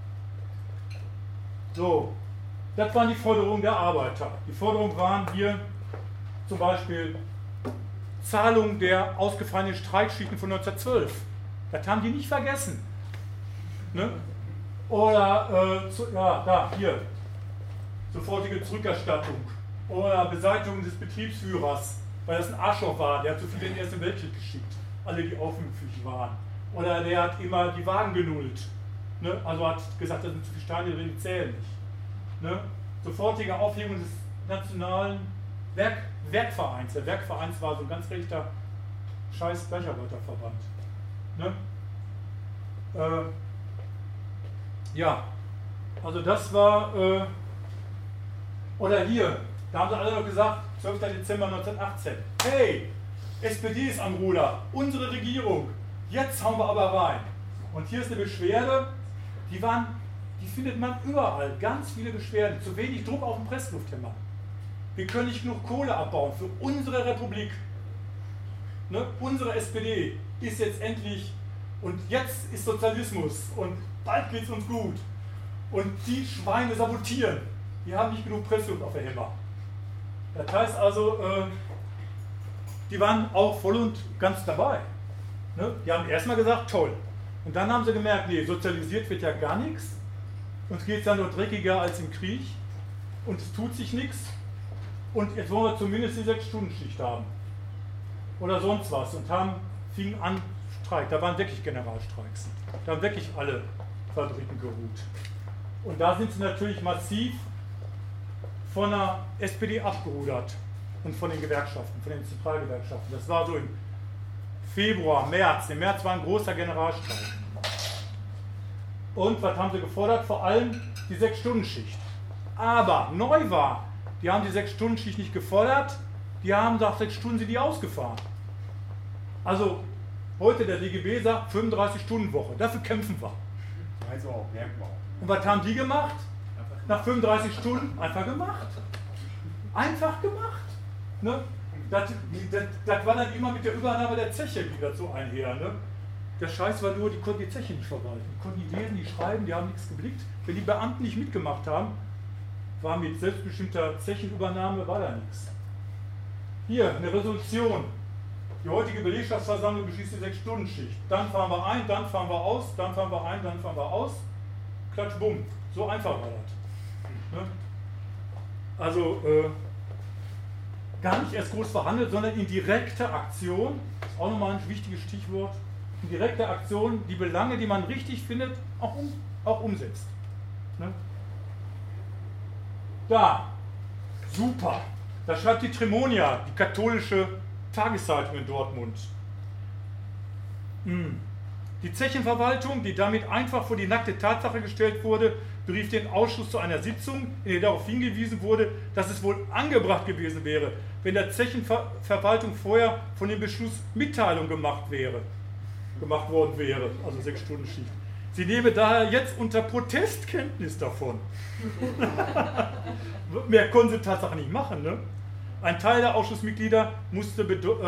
So, das waren die Forderungen der Arbeiter. Die Forderungen waren hier zum Beispiel Zahlung der ausgefallenen Streikschichten von 1912. Das haben die nicht vergessen. Ne? Oder, hier, sofortige Zurückerstattung. Oder Beseitigung des Betriebsführers, weil das ein Arschloch war, der hat so viele in den Ersten Weltkrieg geschickt. Alle, die aufmüpfig waren. Oder der hat immer die Wagen genullt. Ne? Also hat gesagt, da sind zu viele Steine drin, die zählen nicht. Ne? Sofortige Aufhebung des nationalen Werkvereins. Der Werkverein war so ein ganz rechter scheiß Gleicharbeiterverband. Ne? Ja, also das war, oder hier, da haben sie alle noch gesagt, 12. Dezember 1918, hey, SPD ist am Ruder, unsere Regierung, jetzt hauen wir aber rein. Und hier ist eine Beschwerde, die findet man überall, ganz viele Beschwerden, zu wenig Druck auf den Presslufthemmer. Wir können nicht genug Kohle abbauen für unsere Republik. Ne? Unsere SPD ist jetzt endlich, und jetzt ist Sozialismus und bald geht es uns gut. Und die Schweine sabotieren. Die haben nicht genug Pressluft auf der Hämmer. Das heißt also, die waren auch voll und ganz dabei. Ne? Die haben erstmal gesagt, toll. Und dann haben sie gemerkt, nee, sozialisiert wird ja gar nichts. Uns geht es ja nur dreckiger als im Krieg. Und es tut sich nichts. Und jetzt wollen wir zumindest die 6-Stunden-Schicht haben. Oder sonst was. Und fingen an Streik. Da waren wirklich Generalstreiks. Da haben wirklich alle Fabriken geruht. Und da sind sie natürlich massiv von der SPD abgerudert. Und von den Gewerkschaften, von den Zentralgewerkschaften. Das war so im Februar, März. Im März war ein großer Generalstreik. Und was haben sie gefordert? Vor allem die 6-Stunden-Schicht. Aber neu war, die haben die 6-Stunden-Schicht nicht gefordert, die haben nach 6 Stunden sind die ausgefahren. Also heute der DGB sagt 35-Stunden-Woche, dafür kämpfen wir. Also auch Bergbau. Und was haben die gemacht? Nach 35 Stunden einfach gemacht. Einfach gemacht. Ne? Das war dann immer mit der Übernahme der Zeche wieder so einher. Ne? Der Scheiß war nur, die konnten die Zeche nicht verwalten. Die konnten die lesen, die schreiben, die haben nichts geblickt. Wenn die Beamten nicht mitgemacht haben, war mit selbstbestimmter Zechenübernahme war da nichts. Hier, eine Resolution. Die heutige Belegschaftsversammlung beschließt die 6-Stunden-Schicht. Dann fahren wir ein, dann fahren wir aus, dann fahren wir ein, dann fahren wir aus. Klatsch, bumm. So einfach war das. Ne? Also, gar nicht erst groß verhandelt, sondern in direkter Aktion, das ist auch nochmal ein wichtiges Stichwort, in direkter Aktion die Belange, die man richtig findet, auch umsetzt. Ne? Da, super, da schreibt die Tremonia, die katholische Tageszeitung in Dortmund. Die Zechenverwaltung, die damit einfach vor die nackte Tatsache gestellt wurde, berief den Ausschuss zu einer Sitzung, in der darauf hingewiesen wurde, dass es wohl angebracht gewesen wäre, wenn der Zechenverwaltung vorher von dem Beschluss Mitteilung gemacht worden wäre, also 6-Stunden-Schicht. Sie nehme daher jetzt unter Protest Kenntnis davon. Mehr konnten sie Tatsache nicht machen. Ne? Ein Teil der Ausschussmitglieder musste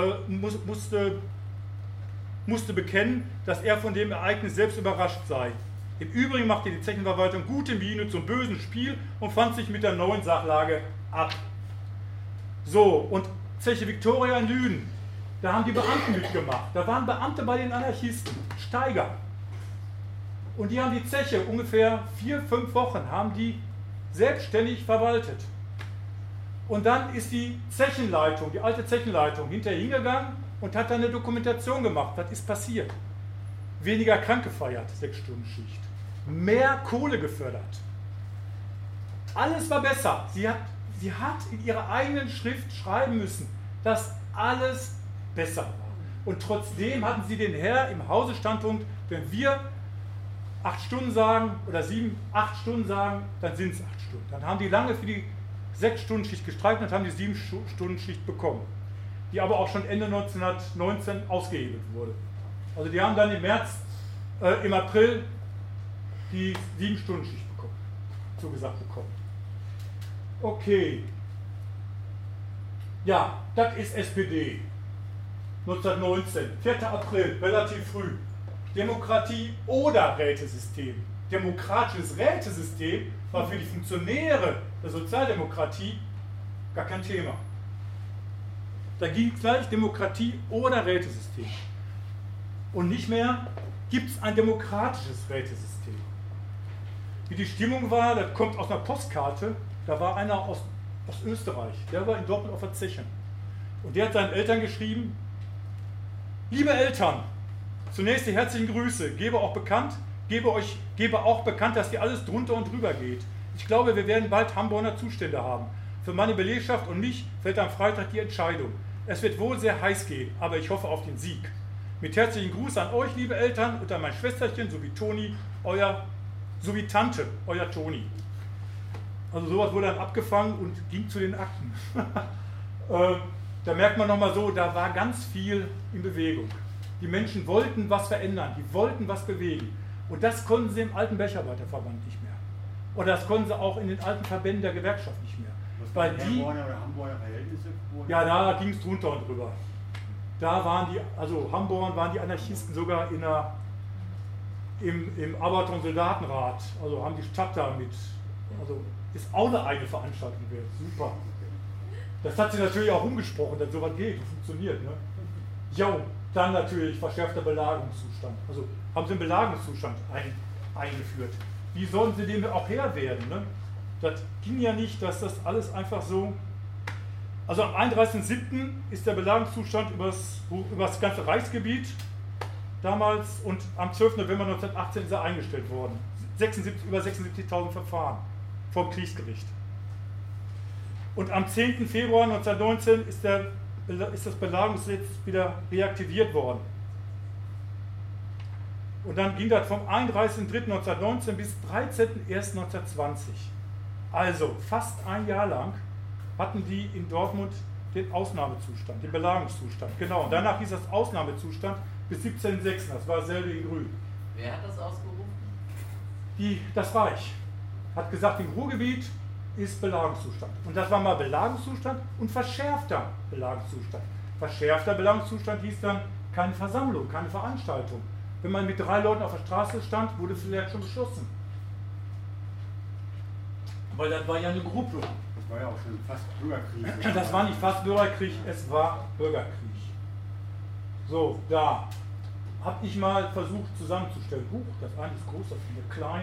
bekennen, dass er von dem Ereignis selbst überrascht sei. Im Übrigen machte die Zechenverwaltung gute Miene zum bösen Spiel und fand sich mit der neuen Sachlage ab. So, und Zeche Viktoria in Lünen, da haben die Beamten mitgemacht. Da waren Beamte bei den Anarchisten, Steiger. Und die haben die Zeche ungefähr 4-5 Wochen, haben die selbstständig verwaltet. Und dann ist die Zechenleitung, die alte Zechenleitung, hinterher hingegangen und hat dann eine Dokumentation gemacht. Was ist passiert? Weniger krank gefeiert, 6-Stunden-Schicht. Mehr Kohle gefördert. Alles war besser. Sie hat in ihrer eigenen Schrift schreiben müssen, dass alles besser war. Und trotzdem hatten sie den Herr im Hause Standpunkt, wenn wir 8 Stunden sagen oder 8 Stunden sagen, dann sind es 8 Stunden. Dann haben die lange für die 6-Stunden-Schicht gestreikt und haben die 7-Stunden-Schicht bekommen, die aber auch schon Ende 1919 ausgehebelt wurde. Also die haben dann im April die 7-Stunden-Schicht zugesagt bekommen. Okay. Ja, das ist SPD. 1919, 4. April, relativ früh. Demokratie oder Rätesystem. Demokratisches Rätesystem war für die Funktionäre der Sozialdemokratie gar kein Thema. Da ging es gleich Demokratie oder Rätesystem. und nicht mehr gibt es ein demokratisches Rätesystem. Wie die Stimmung war, das kommt aus einer Postkarte, da war einer aus Österreich, der war in Dortmund auf der Zeche. Und der hat seinen Eltern geschrieben: Liebe Eltern, zunächst die herzlichen Grüße, gebe auch bekannt, dass hier alles drunter und drüber geht. Ich glaube, wir werden bald Hamburger Zustände haben. Für meine Belegschaft und mich fällt am Freitag die Entscheidung. Es wird wohl sehr heiß gehen, aber ich hoffe auf den Sieg. Mit herzlichen Gruß an euch, liebe Eltern, und an mein Schwesterchen sowie Toni, sowie Tante, euer Toni. Also sowas wurde dann abgefangen und ging zu den Akten. Da merkt man nochmal so, da war ganz viel in Bewegung. Die Menschen wollten was verändern, die wollten was bewegen. Und das konnten sie im alten Bergarbeiterverband nicht mehr. Oder das konnten sie auch in den alten Verbänden der Gewerkschaft nicht mehr. Weil die, oder Hamburger Verhältnisse? ja, da ging es drunter und drüber. Da waren die, also Hamburg waren die Anarchisten sogar im Arbeiter- und Soldatenrat. Also haben die Stadt da mit, also ist auch eine eigene Veranstaltung wert. Super. Das hat sich natürlich auch umgesprochen, dass sowas geht und funktioniert. Ne? Ja, dann natürlich verschärfter Belagerungszustand. Also haben sie einen Belagerungszustand eingeführt. Wie sollen sie dem auch Herr werden? Ne? Das ging ja nicht, dass das alles einfach so. Also am 31.07. ist der Belagerungszustand über das ganze Reichsgebiet damals und am 12. November 1918 ist er eingestellt worden. Über 76.000 Verfahren vom Kriegsgericht. Und am 10. Februar 1919 ist das Belagerungsgesetz wieder reaktiviert worden. Und dann ging das vom 31.03.1919 bis 13.01.1920. Also fast ein Jahr lang hatten die in Dortmund den Ausnahmezustand, den Belagerungszustand. Genau, und danach hieß das Ausnahmezustand bis 17.06. Das war dasselbe in Grün. Wer hat das ausgerufen? Das Reich hat gesagt, im Ruhrgebiet ist Belagerungszustand. Und das war mal Belagerungszustand und verschärfter Belagerungszustand. Verschärfter Belagerungszustand hieß dann keine Versammlung, keine Veranstaltung. Wenn man mit 3 Leuten auf der Straße stand, wurde vielleicht schon geschossen. Weil das war ja eine Gruppe. Das war ja auch schon fast Bürgerkrieg. Das war nicht fast Bürgerkrieg, es war Bürgerkrieg. So, da habe ich mal versucht zusammenzustellen. Das eine ist groß, das andere klein.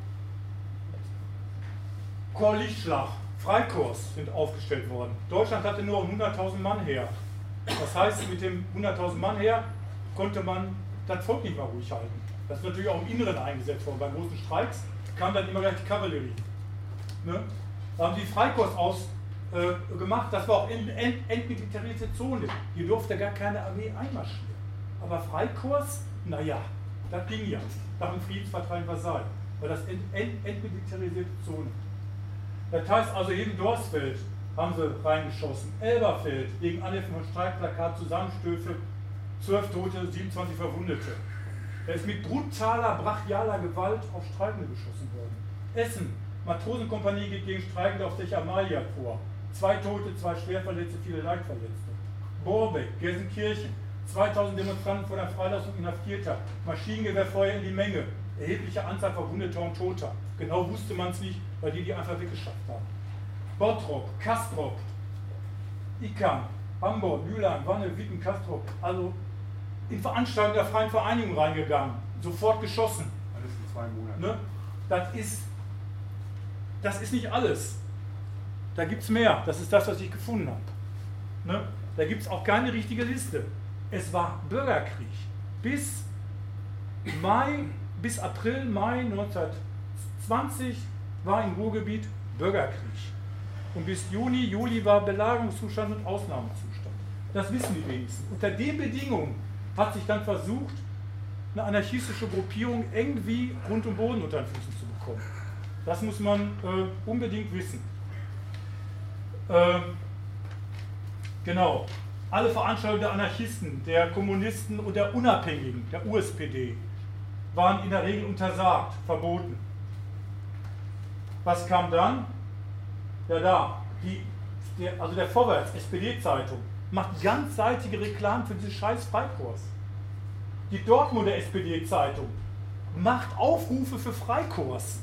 Korps Lichtschlag, Freikorps sind aufgestellt worden. Deutschland hatte nur 100.000 Mann her. Das heißt, mit dem 100.000 Mann her konnte man das Volk nicht mal ruhig halten. Das ist natürlich auch im Inneren eingesetzt worden. Bei großen Streiks kam dann immer gleich die Kavallerie. Ne? Da haben die Freikorps gemacht, das war auch entmilitarisierte Zone. Hier durfte gar keine Armee einmarschieren. Aber Freikorps, naja, das ging ja. Nach dem Friedensvertrag in Versailles. Weil das entmilitarisierte Zone. Das heißt also, eben Dorsfeld haben sie reingeschossen. Elberfeld, wegen Anheftung von Streikplakat, Zusammenstöße, 12 Tote, 27 Verwundete. Er ist mit brutaler, brachialer Gewalt auf Streikende geschossen worden. Essen, Matrosenkompanie geht gegen Streikende auf Dech Amalia vor. 2 Tote, 2 Schwerverletzte, viele Leichtverletzte. Borbeck, Gelsenkirchen, 2000 Demonstranten vor der Freilassung Inhaftierter. Maschinengewehrfeuer in die Menge. Erhebliche Anzahl Verwundeter und Toter. Genau wusste man es nicht, weil die einfach weggeschafft haben. Bottrop, Castrop, Icam, Hamburg, Mülheim, Wanne, Witten, Castrop. Also in Veranstaltungen der Freien Vereinigung reingegangen. Sofort geschossen. Alles in 2 Monaten. Ne? Das ist nicht alles. Da gibt es mehr. Das ist das, was ich gefunden habe. Ne? Da gibt es auch keine richtige Liste. Es war Bürgerkrieg. Bis April, Mai 1920 war im Ruhrgebiet Bürgerkrieg. Und bis Juni, Juli war Belagerungszustand und Ausnahmezustand. Das wissen die wenigsten. Unter den Bedingungen hat sich dann versucht, eine anarchistische Gruppierung irgendwie Grund und Boden unter den Füßen zu bekommen. Das muss man unbedingt wissen. Genau. Alle Veranstaltungen der Anarchisten, der Kommunisten und der Unabhängigen, der USPD, waren in der Regel untersagt, verboten. Was kam dann? Ja, der Vorwärts, SPD-Zeitung, macht ganzseitige Reklamen für diese scheiß Freikorps. Die Dortmunder SPD-Zeitung macht Aufrufe für Freikorps.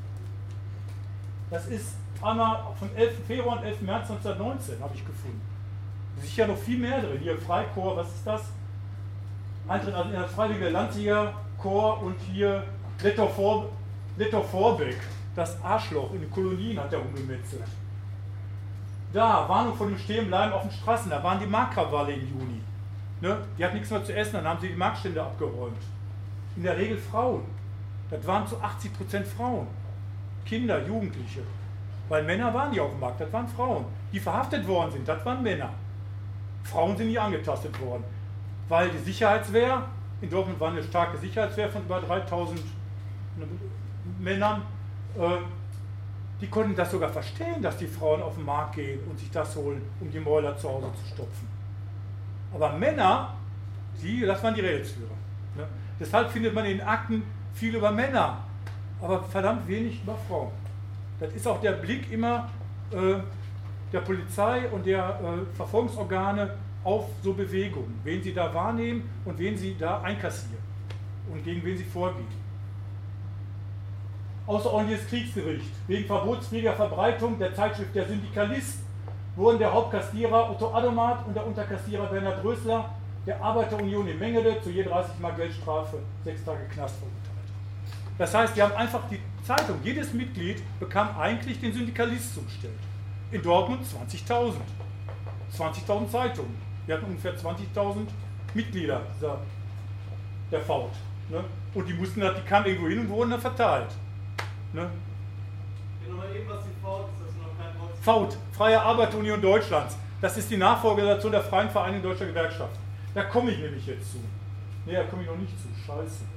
Das ist einmal vom 11. Februar und 11. März 1919, habe ich gefunden. Sicher noch viel mehr drin. Hier Freikorps, was ist das? Eintritt also in das Freiwillige Landjägerkorps und hier Lettor Vorbeck, das Arschloch in den Kolonien hat er rumgemetzelt. Da, Warnung von dem Stehenbleiben auf den Straßen, da waren die Marktkrawalle im Juni. Ne? Die hatten nichts mehr zu essen, dann haben sie die Marktstände abgeräumt. In der Regel Frauen. Das waren zu 80% Frauen. Kinder, Jugendliche. Weil Männer waren nicht auf dem Markt, das waren Frauen. Die verhaftet worden sind, das waren Männer. Frauen sind nie angetastet worden. Weil die Sicherheitswehr, in Dortmund war eine starke Sicherheitswehr von über 3000 Männern, die konnten das sogar verstehen, dass die Frauen auf den Markt gehen und sich das holen, um die Mäuler zu Hause zu stopfen. Aber Männer, das waren die Rädelsführer. Ne? Deshalb findet man in den Akten viel über Männer, aber verdammt wenig über Frauen. Das ist auch der Blick immer der Polizei und der Verfolgungsorgane auf so Bewegungen, wen sie da wahrnehmen und wen sie da einkassieren und gegen wen sie vorgehen. Außerordentliches Kriegsgericht. Wegen verbotswidriger Verbreitung der Zeitschrift Der Syndikalist wurden der Hauptkassierer Otto Adomat und der Unterkassierer Bernhard Rösler der Arbeiterunion in Mengede zu je 30 Mark Geldstrafe, 6 Tage Knast verurteilt. Das heißt, die haben einfach die Zeitung, jedes Mitglied bekam eigentlich den Syndikalist zugestellt. In Dortmund 20.000. 20.000 Zeitungen. Wir hatten ungefähr 20.000 Mitglieder der Faut. Ne? Und die kamen irgendwo hin und wurden dann verteilt. Ne? Nochmal eben, was die Faut ist, das ist noch kein Wort. Faut, Freie Arbeiterunion Deutschlands. Das ist die Nachfolgeorganisation der Freien Vereinigung Deutscher Gewerkschaften. Da komme ich nämlich jetzt zu. Ne, da komme ich noch nicht zu. Scheiße.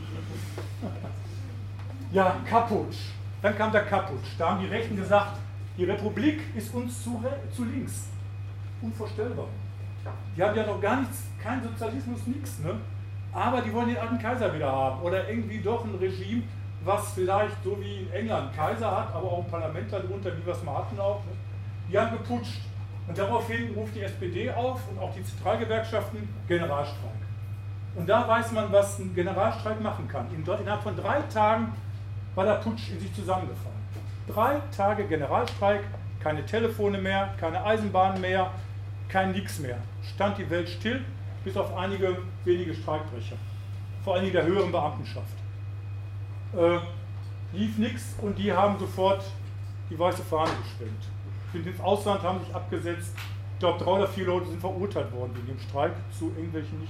Ja, Kaputsch. Dann kam der Kaputsch. Da haben die Rechten gesagt, die Republik ist uns zu links. Unvorstellbar. Die haben ja noch gar nichts, kein Sozialismus, nichts. Ne? Aber die wollen den alten Kaiser wieder haben. Oder irgendwie doch ein Regime, was vielleicht so wie in England Kaiser hat, aber auch ein Parlament darunter, wie wir es mal hatten auch. Ne? Die haben geputscht. Und daraufhin ruft die SPD auf und auch die Zentralgewerkschaften Generalstreik. Und da weiß man, was ein Generalstreik machen kann. Innerhalb von 3 Tagen war der Putsch in sich zusammengefallen. 3 Tage Generalstreik, keine Telefone mehr, keine Eisenbahnen mehr, kein Nix mehr. Stand die Welt still, bis auf einige wenige Streikbrecher. Vor allem der höheren Beamtenschaft. Lief nichts und die haben sofort die weiße Fahne geschwenkt. Sind ins Ausland, haben sich abgesetzt. Ich glaube, 3 oder 4 Leute sind verurteilt worden wegen dem Streik zu irgendwelchen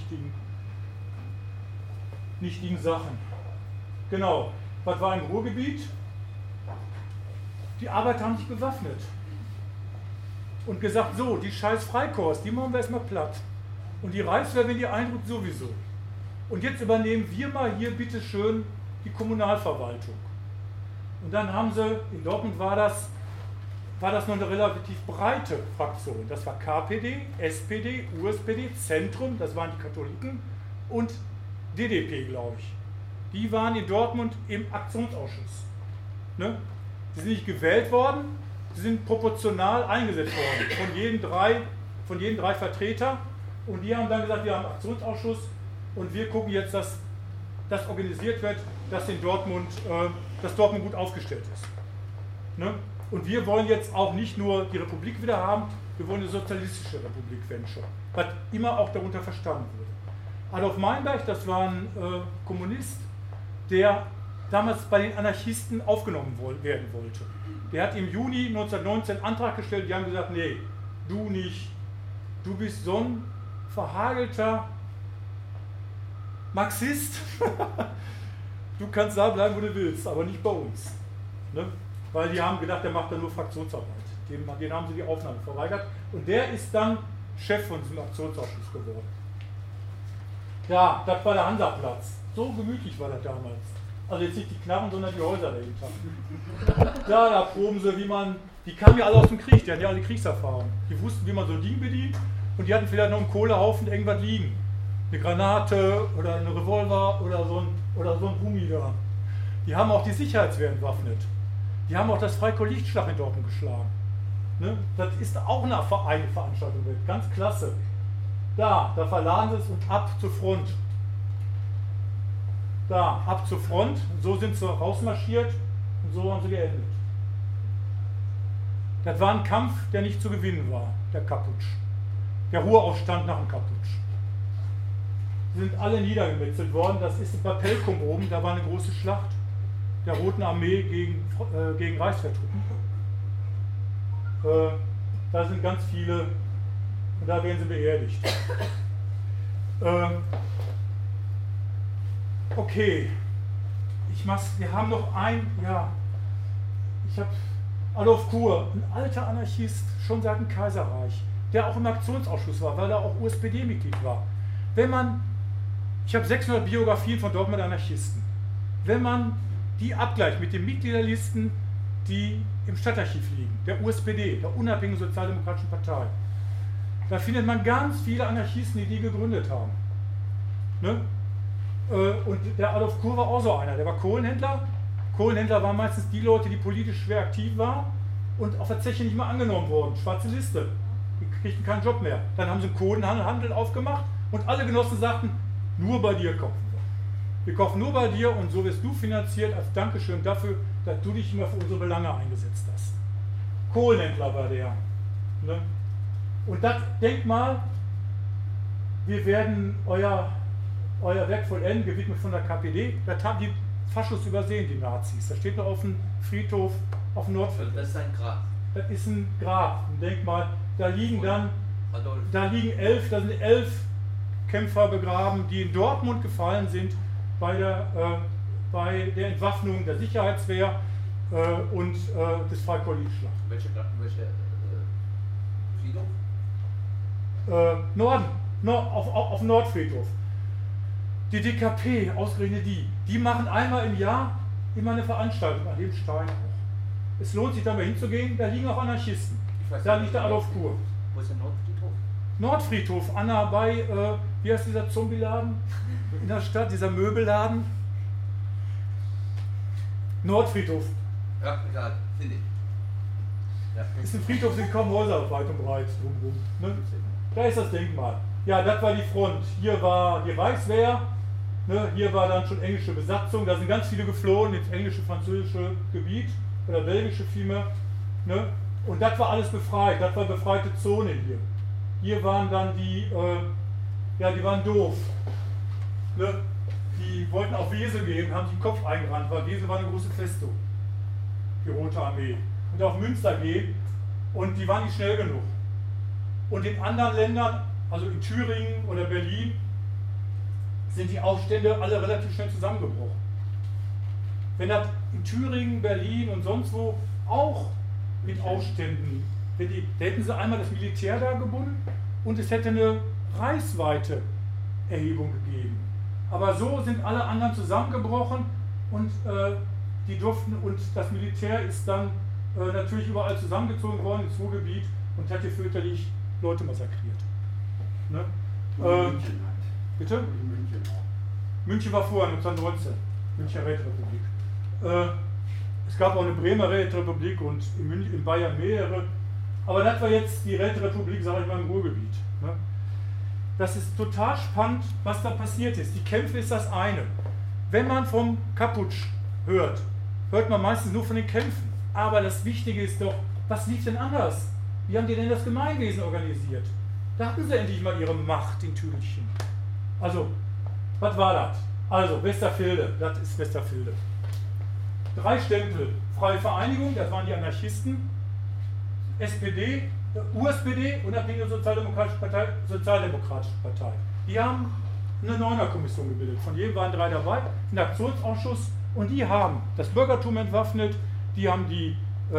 nichtigen Sachen. Genau. Was war im Ruhrgebiet? Die Arbeiter haben sich bewaffnet und gesagt, so, die scheiß Freikorps, die machen wir erstmal platt. Und die Reichswehr, wenn die eindrückt, sowieso. Und jetzt übernehmen wir mal hier bitte schön die Kommunalverwaltung. Und dann haben sie, in Dortmund war das noch eine relativ breite Fraktion. Das war KPD, SPD, USPD, Zentrum, das waren die Katholiken und DDP, glaube ich. Die waren in Dortmund im Aktionsausschuss. Ne? Die sind nicht gewählt worden, sie sind proportional eingesetzt worden von jeden drei Vertreter. Und die haben dann gesagt, wir haben einen Aktionsausschuss und wir gucken jetzt, dass das organisiert wird, dass Dortmund gut aufgestellt ist. Ne? Und wir wollen jetzt auch nicht nur die Republik wieder haben, wir wollen eine sozialistische Republik werden schon, was immer auch darunter verstanden wurde. Adolf Meinberg, das war ein Kommunist, der damals bei den Anarchisten aufgenommen werden wollte. Der hat im Juni 1919 einen Antrag gestellt, die haben gesagt, nee, du nicht, du bist so ein verhagelter Marxist, du kannst da bleiben, wo du willst, aber nicht bei uns. Ne? Weil die haben gedacht, der macht da nur Fraktionsarbeit. Den haben sie die Aufnahme verweigert und der ist dann Chef von diesem Aktionsausschuss geworden. Ja, das war der Hansaplatz. So gemütlich war das damals. Also jetzt nicht die Knarren, sondern die Häuser dahinter. Ja, da proben sie, die kamen ja alle aus dem Krieg, die hatten ja alle Kriegserfahrung. Die wussten, wie man so ein Ding bedient und die hatten vielleicht noch einen Kohlehaufen irgendwas liegen. Eine Granate oder eine Revolver oder so ein Gummi da. Die haben auch die Sicherheitswehr entwaffnet. Die haben auch das Freikorps-Lichtschlag in Dortmund geschlagen. Ne? Das ist auch eine Veranstaltung, ganz klasse. Da verladen sie es und ab zur Front. Da, ab zur Front, so sind sie rausmarschiert und so haben sie geendet. Das war ein Kampf, der nicht zu gewinnen war, der Kaputsch. Der Ruhraufstand nach dem Kaputsch. sind alle niedergemetzelt worden. Das ist bei Pelkum oben, da war eine große Schlacht der Roten Armee gegen Reichswehrtruppen. Da sind ganz viele, und da werden sie beerdigt. Okay, wir haben noch Adolf Kuhr, ein alter Anarchist, schon seit dem Kaiserreich, der auch im Aktionsausschuss war, weil er auch USPD-Mitglied war. Ich habe 600 Biografien von Dortmunder Anarchisten. Wenn man die abgleicht mit den Mitgliederlisten, die im Stadtarchiv liegen, der USPD, der Unabhängigen Sozialdemokratischen Partei, da findet man ganz viele Anarchisten, die gegründet haben. Ne? Und der Adolf Kuhr war auch so einer, der war Kohlenhändler. Kohlenhändler waren meistens die Leute, die politisch schwer aktiv waren und auf der Zeche nicht mehr angenommen wurden. Schwarze Liste, die kriegten keinen Job mehr. Dann haben sie einen Kohlenhandel aufgemacht und alle Genossen sagten, nur bei dir kaufen wir. Wir kaufen nur bei dir und so wirst du finanziert als Dankeschön dafür, dass du dich immer für unsere Belange eingesetzt hast. Kohlenhändler war der. Ne? Und das, denk mal, wir werden euer Werk vollenden, gewidmet von der KPD. Das haben die Faschos übersehen, die Nazis. Das steht noch auf dem Friedhof, auf dem Nordfriedhof. Das ist ein Grab. Das ist ein Grab, ein Denkmal. Da liegen sind 11 Kämpfer begraben, die in Dortmund gefallen sind bei der Entwaffnung der Sicherheitswehr und des Freikorps-Schlacht. Welche Friedhof? Norden, auf dem Nordfriedhof. Die DKP, ausgerechnet die machen einmal im Jahr immer eine Veranstaltung an dem Stein auch. Es lohnt sich da mal hinzugehen, da liegen auch Anarchisten. Da liegt der Adolf Kuhr. Wo ist der Nordfriedhof? Nordfriedhof, Anna, bei, wie heißt dieser Zombieladen in der Stadt, dieser Möbelladen? Nordfriedhof. Ja, egal, finde ich. Ja. Ist ein Friedhof, sind kaum Häuser weit und breit drumherum. Ne? Da ist das Denkmal. Ja, das war die Front. Hier war die Reichswehr, ne? Hier war dann schon englische Besatzung. Da sind ganz viele geflohen ins englische, französische Gebiet oder belgische vielmehr. Ne? Und das war alles befreit. Das war befreite Zone hier. Hier waren dann die waren doof. Ne? Die wollten auf Wesel gehen, haben sich den Kopf eingerannt, weil Wesel war eine große Festung. Die Rote Armee. Und auf Münster gehen und die waren nicht schnell genug. Und in anderen Ländern, also in Thüringen oder Berlin, sind die Aufstände alle relativ schnell zusammengebrochen. Wenn das in Thüringen, Berlin und sonst wo auch mit Aufständen, da hätten sie einmal das Militär da gebunden und es hätte eine reichsweite Erhebung gegeben. Aber so sind alle anderen zusammengebrochen und die durften, und das Militär ist dann natürlich überall zusammengezogen worden ins Ruhrgebiet und hat hier fürchterlich Leute massakriert. Ne? München halt. Bitte? In München auch. München war vorher 1919, Münchner Räterepublik. Es gab auch eine Bremer Räterepublik und in Bayern mehrere. Aber das war jetzt die Räterepublik, sage ich mal, im Ruhrgebiet. Ne? Das ist total spannend, was da passiert ist. Die Kämpfe ist das eine. Wenn man vom Kaputsch hört man meistens nur von den Kämpfen. Aber das Wichtige ist doch, was lief denn anders? Wie haben die denn das Gemeinwesen organisiert? Da hatten sie endlich mal ihre Macht in Tüdelchen. Also, was war das? Also, Westerfelde, das ist Westerfelde. 3 Stempel, Freie Vereinigung, das waren die Anarchisten, SPD, USPD, Unabhängige Sozialdemokratische Partei. Die haben eine Neuner-Kommission gebildet. Von jedem waren 3 dabei, ein Aktionsausschuss, und die haben das Bürgertum entwaffnet, die haben die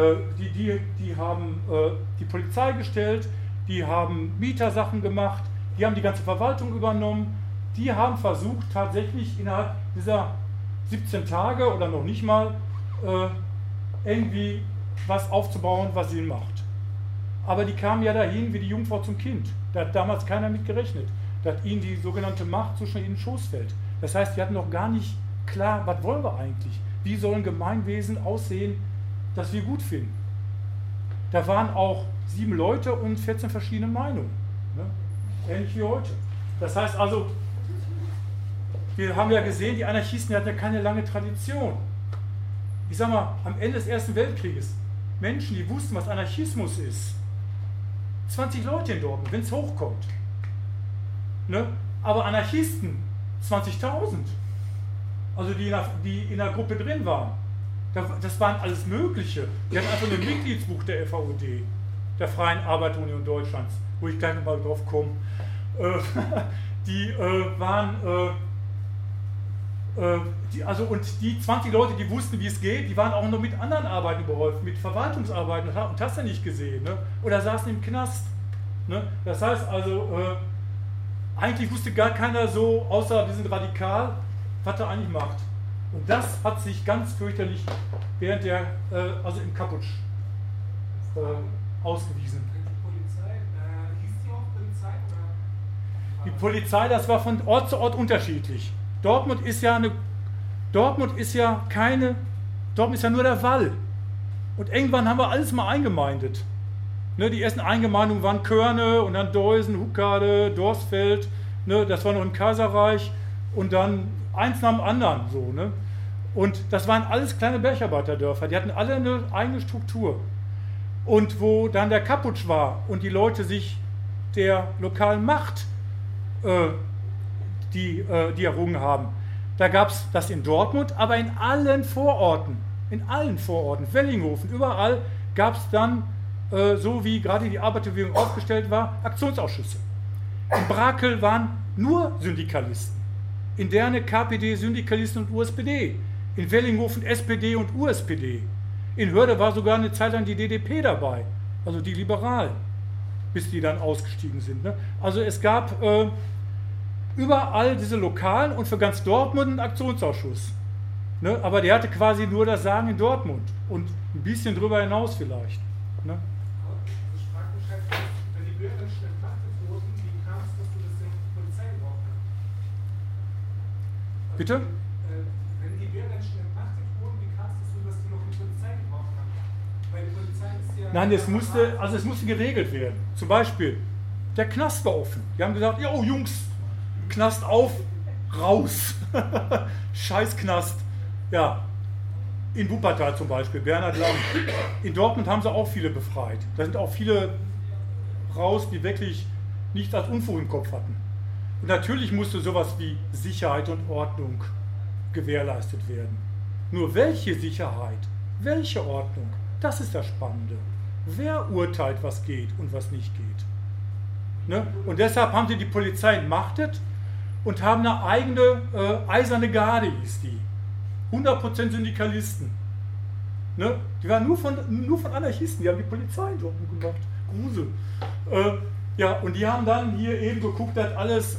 Polizei gestellt, die haben Mietersachen gemacht, die haben die ganze Verwaltung übernommen, die haben versucht, tatsächlich innerhalb dieser 17 Tage oder noch nicht mal irgendwie was aufzubauen, was Sinn macht. Aber die kamen ja dahin wie die Jungfrau zum Kind. Da hat damals keiner mit gerechnet, dass ihnen die sogenannte Macht so schnell in den Schoß fällt. Das heißt, die hatten noch gar nicht klar, was wollen wir eigentlich? Wie soll ein Gemeinwesen aussehen, das wir gut finden? Da waren auch 7 Leute und 14 verschiedene Meinungen. Ne? Ähnlich wie heute. Das heißt also, wir haben ja gesehen, die Anarchisten hatten ja keine lange Tradition. Ich sag mal, am Ende des Ersten Weltkrieges, Menschen, die wussten, was Anarchismus ist, 20 Leute in Dortmund, wenn es hochkommt. Ne? Aber Anarchisten 20.000. Also die in der Gruppe drin waren. Das waren alles Mögliche. Die hatten einfach ein Mitgliedsbuch der FAUD, der Freien Arbeiterunion Deutschlands, wo ich gleich mal drauf komme. Die waren, und die 20 Leute, die wussten, wie es geht, die waren auch noch mit anderen Arbeiten beholfen, mit Verwaltungsarbeiten, und hast du nicht gesehen, ne? Oder saßen im Knast. Ne? Das heißt also, eigentlich wusste gar keiner so, außer wir sind radikal, was er eigentlich macht. Und das hat sich ganz fürchterlich während also im Kaputsch ausgewiesen. Die Polizei, hieß die auch Polizei? Oder? Die Polizei, das war von Ort zu Ort unterschiedlich. Dortmund ist ja nur der Wall. Und irgendwann haben wir alles mal eingemeindet. Ne, die ersten Eingemeindungen waren Körne und dann Deusen, Huckade, Dorsfeld, ne, das war noch im Kaiserreich und dann eins nach dem anderen. So, ne? Und das waren alles kleine Bergarbeiterdörfer, die hatten alle eine eigene Struktur. Und wo dann der Kaputsch war und die Leute sich der lokalen Macht, die errungen haben, da gab es das in Dortmund, aber in allen Vororten, Wellinghofen, überall gab es dann, so wie gerade die Arbeiterbewegung aufgestellt war, Aktionsausschüsse. In Brakel waren nur Syndikalisten, in Derne KPD, Syndikalisten und USPD, in Wellinghofen SPD und USPD. In Hörde war sogar eine Zeit lang die DDP dabei, also die Liberalen, bis die dann ausgestiegen sind. Ne? Also es gab überall diese Lokalen und für ganz Dortmund einen Aktionsausschuss. Ne? Aber der hatte quasi nur das Sagen in Dortmund und ein bisschen drüber hinaus vielleicht. Ne? Ich frage mich halt, wenn die Bürger nicht entmachtet wurden, wie kam es, dass du das der Polizei gebraucht hast? Bitte? Wenn die Bürger nicht entmachtet wurden, wie kam es, dass die noch die Polizei gebraucht haben? Weil die Polizei ist ja... Nein, es musste geregelt werden. Zum Beispiel, der Knast war offen. Die haben gesagt, jo Jungs, Knast auf, raus. Scheiß Knast. Ja, in Wuppertal zum Beispiel, Bernhard Lang. In Dortmund haben sie auch viele befreit. Da sind auch viele raus, die wirklich nichts als Unfug im Kopf hatten. Und natürlich musste sowas wie Sicherheit und Ordnung gewährleistet werden. Nur welche Sicherheit, welche Ordnung, das ist das Spannende. Wer urteilt, was geht und was nicht geht? Ne? Und deshalb haben sie die Polizei entmachtet und haben eine eigene eiserne Garde, hieß die. 100% Syndikalisten. Ne? Die waren nur von Anarchisten, die haben die Polizei in Dortmund gemacht. Grusel. Ja, und die haben dann hier eben geguckt, dass alles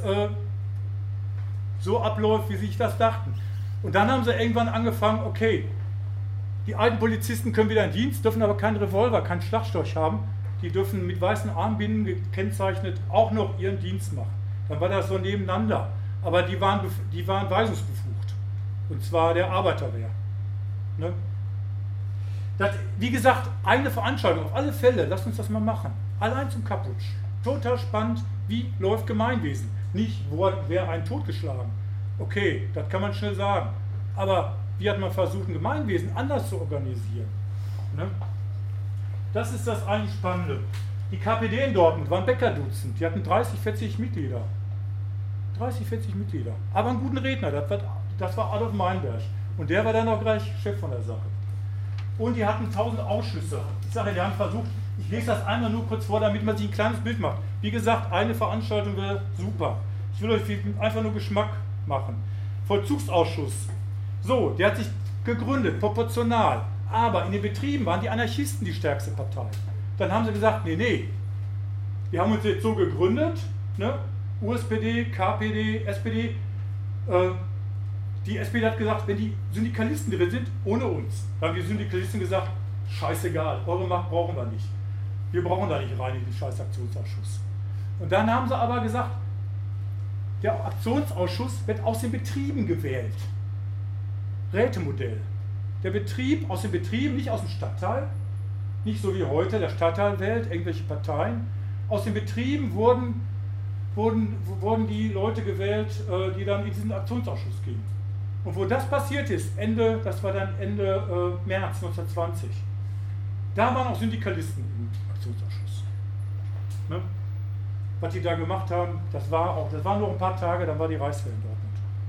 so abläuft, wie sie sich das dachten. Und dann haben sie irgendwann angefangen, okay, die alten Polizisten können wieder in Dienst, dürfen aber keinen Revolver, keinen Schlagstorch haben. Die dürfen mit weißen Armbinden gekennzeichnet auch noch ihren Dienst machen. Dann war das so nebeneinander. Aber die waren weisungsbefugt. Und zwar der Arbeiterwehr. Ne? Das, wie gesagt, eine Veranstaltung, auf alle Fälle, lasst uns das mal machen. Allein zum Kaputsch. Total spannend, wie läuft Gemeinwesen. Nicht, wer einen totgeschlagen. Okay, das kann man schnell sagen. Aber wie hat man versucht, ein Gemeinwesen anders zu organisieren? Ne? Das ist das eigentlich Spannende. Die KPD in Dortmund waren Bäckerdutzend. Die hatten 30, 40 Mitglieder. 30, 40 Mitglieder. Aber einen guten Redner, das war Adolf Meinberg. Und der war dann auch gleich Chef von der Sache. Und die hatten 1000 Ausschüsse. Ich sage, die haben versucht, ich lese das einmal nur kurz vor, damit man sich ein kleines Bild macht. Wie gesagt, eine Veranstaltung wäre super. Ich will euch einfach nur Geschmack machen. Vollzugsausschuss. So, der hat sich gegründet, proportional. Aber in den Betrieben waren die Anarchisten die stärkste Partei. Dann haben sie gesagt, nee, wir haben uns jetzt so gegründet, ne? USPD, KPD, SPD. Die SPD hat gesagt, wenn die Syndikalisten drin sind, ohne uns. Dann haben die Syndikalisten gesagt, scheißegal, eure Macht brauchen wir nicht. Wir brauchen da nicht rein in den scheiß Aktionsausschuss. Und dann haben sie aber gesagt, der Aktionsausschuss wird aus den Betrieben gewählt. Rätemodell. Der Betrieb aus den Betrieben, nicht aus dem Stadtteil, nicht so wie heute, der Stadtteil wählt irgendwelche Parteien. Aus den Betrieben wurden die Leute gewählt, die dann in diesen Aktionsausschuss gingen. Und wo das passiert ist, das war dann Ende März 1920, da waren auch Syndikalisten im Aktionsausschuss. Ne? Was die da gemacht haben, das war nur ein paar Tage, dann war die Reichswehr in Dortmund.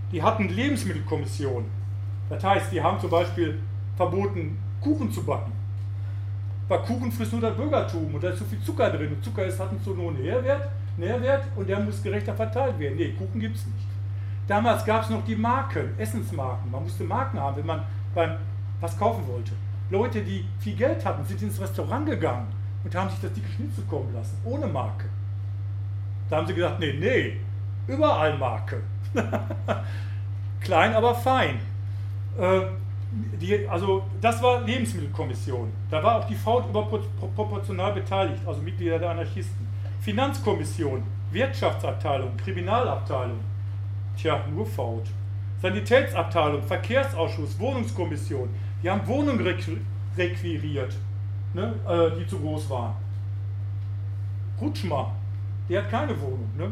Die hatten Lebensmittelkommissionen. Das heißt, die haben zum Beispiel verboten, Kuchen zu backen. Weil Kuchen frisst nur das Bürgertum und da ist so viel Zucker drin. Und Zucker hat so nur einen Nährwert und der muss gerechter verteilt werden. Nee, Kuchen gibt es nicht. Damals gab es noch die Marken, Essensmarken. Man musste Marken haben, wenn man was kaufen wollte. Leute, die viel Geld hatten, sind ins Restaurant gegangen und haben sich das dicke Schnitzel kommen lassen, ohne Marke. Da haben sie gesagt, nee, überall Marke. Klein, aber fein. Also das war Lebensmittelkommission. Da war auch die Faut überproportional beteiligt, also Mitglieder der Anarchisten. Finanzkommission, Wirtschaftsabteilung, Kriminalabteilung. Tja, nur Faut. Sanitätsabteilung, Verkehrsausschuss, Wohnungskommission. Die haben Wohnungen requiriert, ne, die zu groß waren. Kutschma, der hat keine Wohnung. Ne?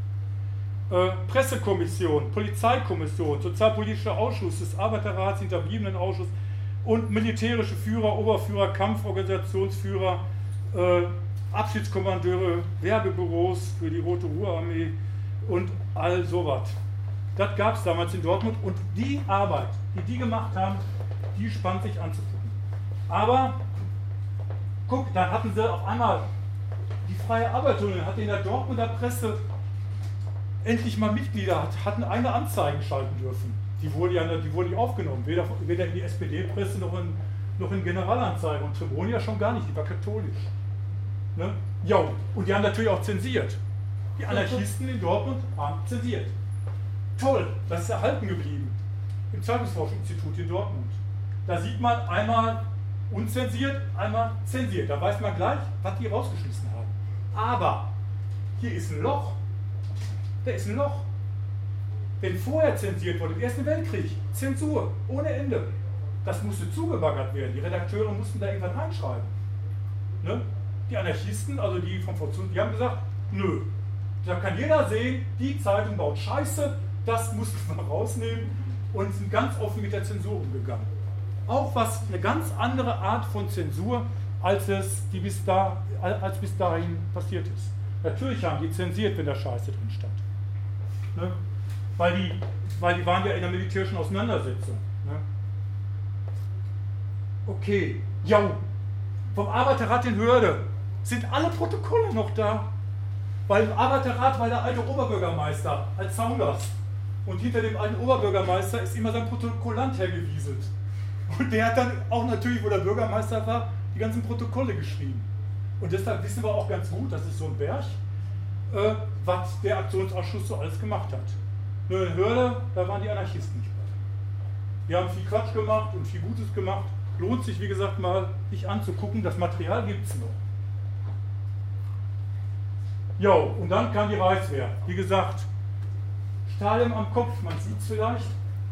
Pressekommission, Polizeikommission, Sozialpolitischer Ausschuss des Arbeiterrats, Hinterbliebenenausschuss und militärische Führer, Oberführer, Kampforganisationsführer, Abschiedskommandeure, Werbebüros für die Rote Ruhrarmee und all sowas. Das gab es damals in Dortmund und die Arbeit, die gemacht haben, die spannt sich anzugucken. Aber, guck, dann hatten sie auf einmal die Freie Arbeiterunion, hatte in der Dortmunder Presse endlich mal Mitglieder, hatten eine Anzeige schalten dürfen. Die wurde nicht aufgenommen, weder in die SPD-Presse noch in Generalanzeigen. Und Trebonia schon gar nicht, die war katholisch. Ne? Ja, und die haben natürlich auch zensiert. Die Anarchisten in Dortmund haben zensiert. Toll, das ist erhalten geblieben. Im Zeitungsforschungsinstitut in Dortmund. Da sieht man einmal unzensiert, einmal zensiert. Da weiß man gleich, was die rausgeschmissen haben. Aber hier ist ein Loch. Da ist ein Loch. Wenn vorher zensiert wurde, im Ersten Weltkrieg, Zensur, ohne Ende. Das musste zugebaggert werden. Die Redakteure mussten da irgendwas reinschreiben. Ne? Die Anarchisten, also die vom Vollzug, die haben gesagt, nö. Da kann jeder sehen, die Zeitung baut Scheiße, das mussten wir rausnehmen und sind ganz offen mit der Zensur umgegangen. Auch was eine ganz andere Art von Zensur, als bis dahin passiert ist. Natürlich haben die zensiert, wenn da Scheiße drin stand. Ne? Weil die waren ja in der militärischen Auseinandersetzung. Ne? Okay, ja, vom Arbeiterrat in Hörde sind alle Protokolle noch da. Weil im Arbeiterrat war der alte Oberbürgermeister als Zaungast. Und hinter dem alten Oberbürgermeister ist immer sein Protokollant hergewieselt. Und der hat dann auch natürlich, wo der Bürgermeister war, die ganzen Protokolle geschrieben. Und deshalb wissen wir auch ganz gut, das ist so ein Berg, was der Aktionsausschuss so alles gemacht hat. Nur in Hörde, da waren die Anarchisten nicht bei. Die haben viel Quatsch gemacht und viel Gutes gemacht. Lohnt sich, wie gesagt, mal sich anzugucken. Das Material gibt es noch. Jo, und dann kam die Reichswehr. Wie gesagt, Stahlhelm am Kopf, man sieht es vielleicht.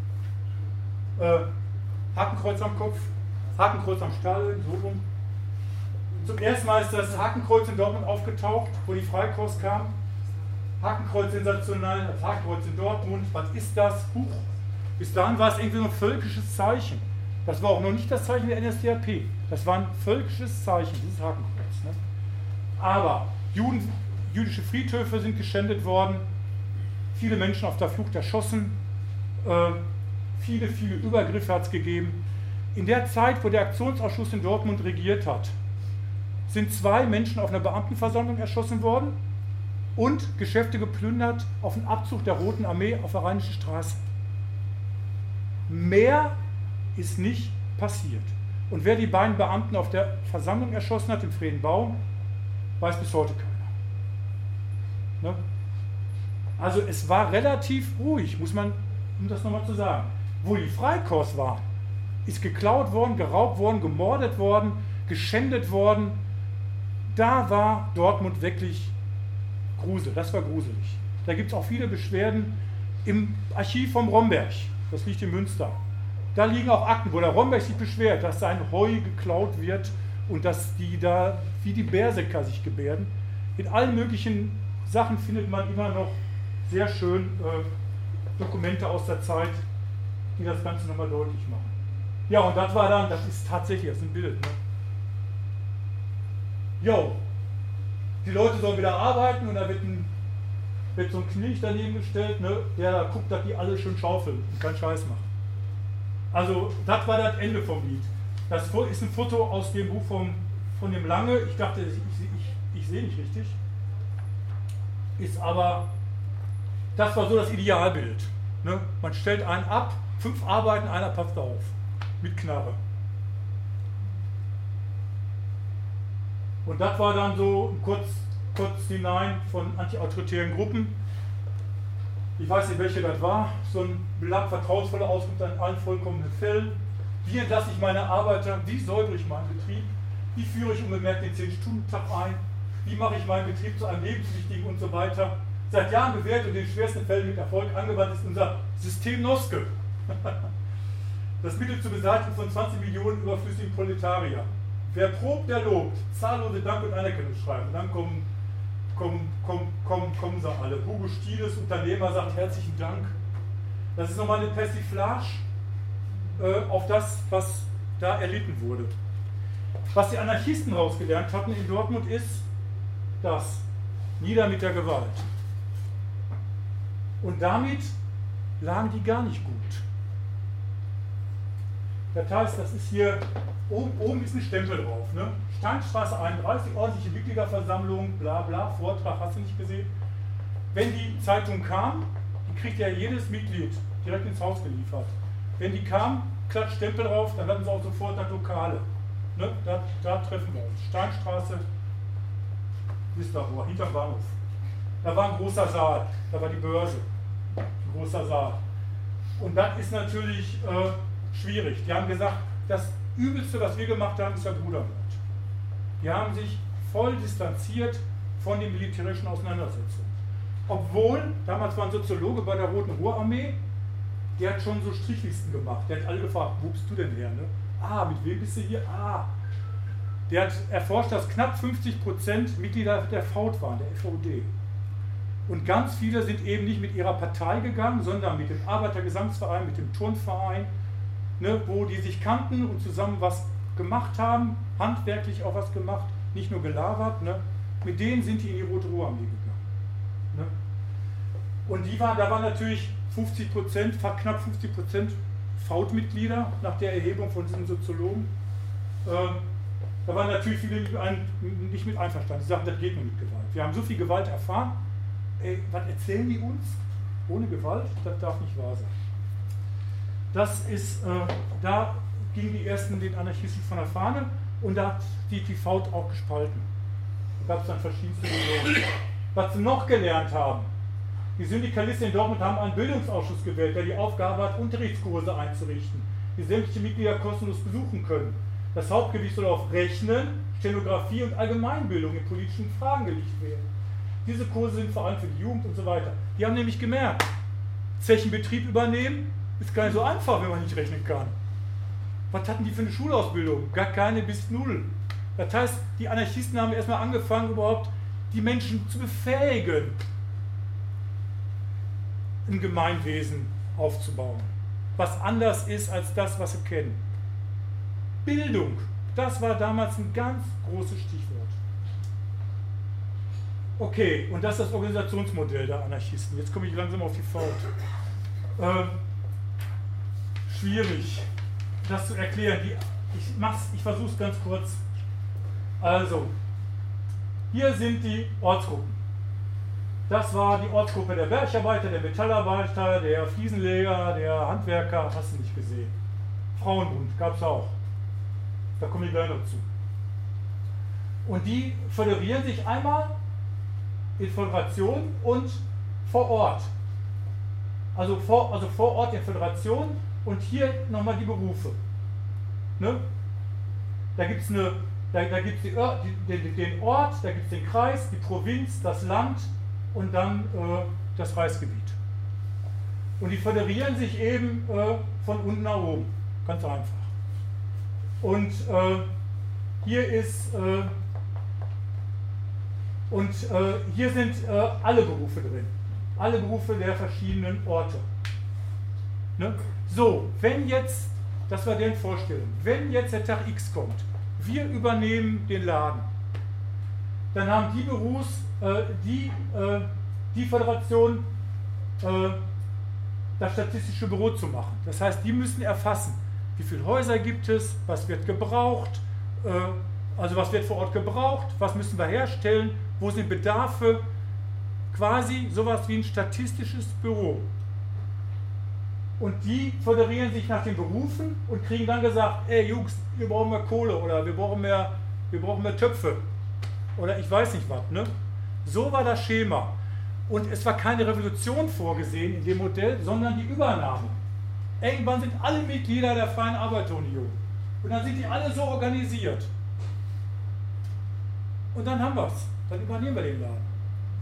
Hakenkreuz am Kopf, Hakenkreuz am Stahlhelm, so rum. Zum ersten Mal ist das Hakenkreuz in Dortmund aufgetaucht, wo die Freikorps kam. Hakenkreuz sensationell, das Hakenkreuz in Dortmund, was ist das? Huch. Bis dahin war es irgendwie so ein völkisches Zeichen. Das war auch noch nicht das Zeichen der NSDAP. Das war ein völkisches Zeichen, dieses Hakenkreuz. Ne? Aber jüdische Friedhöfe sind geschändet worden, viele Menschen auf der Flucht erschossen, viele Übergriffe hat es gegeben. In der Zeit, wo der Aktionsausschuss in Dortmund regiert hat, sind 2 Menschen auf einer Beamtenversammlung erschossen worden und Geschäfte geplündert auf dem Abzug der Roten Armee auf der Rheinischen Straße. Mehr ist nicht passiert. Und wer die beiden Beamten auf der Versammlung erschossen hat, in Fredenbaum, weiß bis heute keiner. Ne? Also es war relativ ruhig, muss man, um das nochmal zu sagen. Wo die Freikorps waren, ist geklaut worden, geraubt worden, gemordet worden, geschändet worden. Da war Dortmund wirklich Grusel, das war gruselig. Da gibt es auch viele Beschwerden im Archiv vom Romberg, das liegt in Münster. Da liegen auch Akten, wo der Romberg sich beschwert, dass sein Heu geklaut wird und dass die da wie die Berserker sich gebärden. In allen möglichen Sachen findet man immer noch sehr schön Dokumente aus der Zeit, die das Ganze nochmal deutlich machen. Ja, und das war dann, das ist tatsächlich, das ist ein Bild. Ne? Jo, die Leute sollen wieder arbeiten und da wird ein wird so ein Knilch daneben gestellt, ne, der da guckt, dass die alle schön schaufeln und keinen Scheiß machen. Also das war das Ende vom Lied. Das ist ein Foto aus dem Buch von dem Lange. Ich dachte, ich sehe nicht richtig. Ist aber, das war so das Idealbild. Ne? Man stellt einen ab, 5 arbeiten, einer passt auf. Mit Knarre. Und das war dann so kurz hinein von antiautoritären Gruppen. Ich weiß nicht, welche das war. So ein Belag vertrauensvoller Auskunft an allen vollkommenen Fällen. Wie entlasse ich meine Arbeiter? Wie säubere ich meinen Betrieb? Wie führe ich unbemerkt den 10-Stunden-Tag ein? Wie mache ich meinen Betrieb zu einem lebenswichtigen und so weiter? Seit Jahren bewährt und in den schwersten Fällen mit Erfolg angewandt ist unser System Noske. Das Mittel zur Beseitigung von 20 Millionen überflüssigen Proletarier. Wer probt, der lobt. Zahllose Dank und Anerkennung schreiben. Und dann kommen sie alle. Hugo Stieles, Unternehmer, sagt herzlichen Dank. Das ist nochmal eine Persiflage auf das, was da erlitten wurde. Was die Anarchisten rausgelernt hatten in Dortmund ist das: nieder mit der Gewalt. Und damit lagen die gar nicht gut. Das heißt, das ist hier, oben ist ein Stempel drauf. Ne? Steinstraße 31, ordentliche Mitgliederversammlung, bla bla, Vortrag, hast du nicht gesehen. Wenn die Zeitung kam, die kriegt ja jedes Mitglied direkt ins Haus geliefert. Wenn die kam, klatscht Stempel drauf, dann hatten sie auch sofort das Lokale. Ne? Da treffen wir uns. Steinstraße, wisst ihr wo, hinterm Bahnhof. Da war ein großer Saal, da war die Börse. Ein großer Saal. Und das ist natürlich schwierig. Die haben gesagt, das Übelste, was wir gemacht haben, ist der Brudermord. Die haben sich voll distanziert von den militärischen Auseinandersetzungen. Obwohl, damals war ein Soziologe bei der Roten Ruhrarmee, der hat schon so Strichlisten gemacht. Der hat alle gefragt, wo bist du denn her? Ne? Ah, mit wem bist du hier? Ah. Der hat erforscht, dass knapp 50% Mitglieder der VOD waren, der FOD. Und ganz viele sind eben nicht mit ihrer Partei gegangen, sondern mit dem Arbeitergesangsverein, mit dem Turnverein, ne, wo die sich kannten und zusammen was gemacht haben, handwerklich auch was gemacht, nicht nur gelabert. Ne. Mit denen sind die in die Rote Ruhrarmee gegangen. Ne. Und da waren natürlich 50%, knapp 50% VOD-Mitglieder nach der Erhebung von diesem Soziologen. Da waren natürlich viele nicht mit einverstanden. Die sagten, das geht nur mit Gewalt. Wir haben so viel Gewalt erfahren. Ey, was erzählen die uns? Ohne Gewalt? Das darf nicht wahr sein. Das ist, da gingen die ersten den Anarchisten von der Fahne und da hat die VOD auch gespalten. Da gab es dann verschiedenste Lösungen. Was sie noch gelernt haben: Die Syndikalisten in Dortmund haben einen Bildungsausschuss gewählt, der die Aufgabe hat, Unterrichtskurse einzurichten, die sämtliche Mitglieder kostenlos besuchen können. Das Hauptgewicht soll auf Rechnen, Stenografie und Allgemeinbildung in politischen Fragen gelegt werden. Diese Kurse sind vor allem für die Jugend und so weiter. Die haben nämlich gemerkt, Zechenbetrieb übernehmen ist gar nicht so einfach, wenn man nicht rechnen kann. Was hatten die für eine Schulausbildung? Gar keine bis null. Das heißt, die Anarchisten haben erstmal angefangen, überhaupt die Menschen zu befähigen, ein Gemeinwesen aufzubauen, was anders ist als das, was sie kennen. Bildung, das war damals ein ganz großes Stichwort. Okay, und das ist das Organisationsmodell der Anarchisten. Jetzt komme ich langsam auf die VOD. Schwierig, das zu erklären. Ich versuche es ganz kurz. Also, hier sind die Ortsgruppen. Das war die Ortsgruppe der Bergarbeiter, der Metallarbeiter, der Fliesenleger, der Handwerker, hast du nicht gesehen. Frauenbund gab es auch. Da komme ich gleich noch zu. Und die föderieren sich einmal in Föderation und vor Ort. Also vor Ort in Föderation und hier nochmal die Berufe. Ne? Da gibt es den Ort, da gibt es den Kreis, die Provinz, das Land und dann das Reichsgebiet. Und die föderieren sich eben von unten nach oben. Ganz einfach. Und hier ist hier sind alle Berufe drin. Alle Berufe der verschiedenen Orte. Ne? So, wenn jetzt, das war deren Vorstellung, wenn jetzt der Tag X kommt, wir übernehmen den Laden, dann haben die die Föderation das Statistische Büro zu machen. Das heißt, die müssen erfassen, wie viele Häuser gibt es, was wird gebraucht, also was wird vor Ort gebraucht, was müssen wir herstellen, wo sind Bedarfe, quasi sowas wie ein statistisches Büro. Und die föderieren sich nach den Berufen und kriegen dann gesagt, ey Jungs, wir brauchen mehr Kohle oder wir brauchen mehr Töpfe oder ich weiß nicht was. Ne? So war das Schema. Und es war keine Revolution vorgesehen in dem Modell, sondern die Übernahme. Irgendwann sind alle Mitglieder der Freien Arbeiterunion. Und dann sind die alle so organisiert. Und dann haben wir es. Dann übernehmen wir den Laden.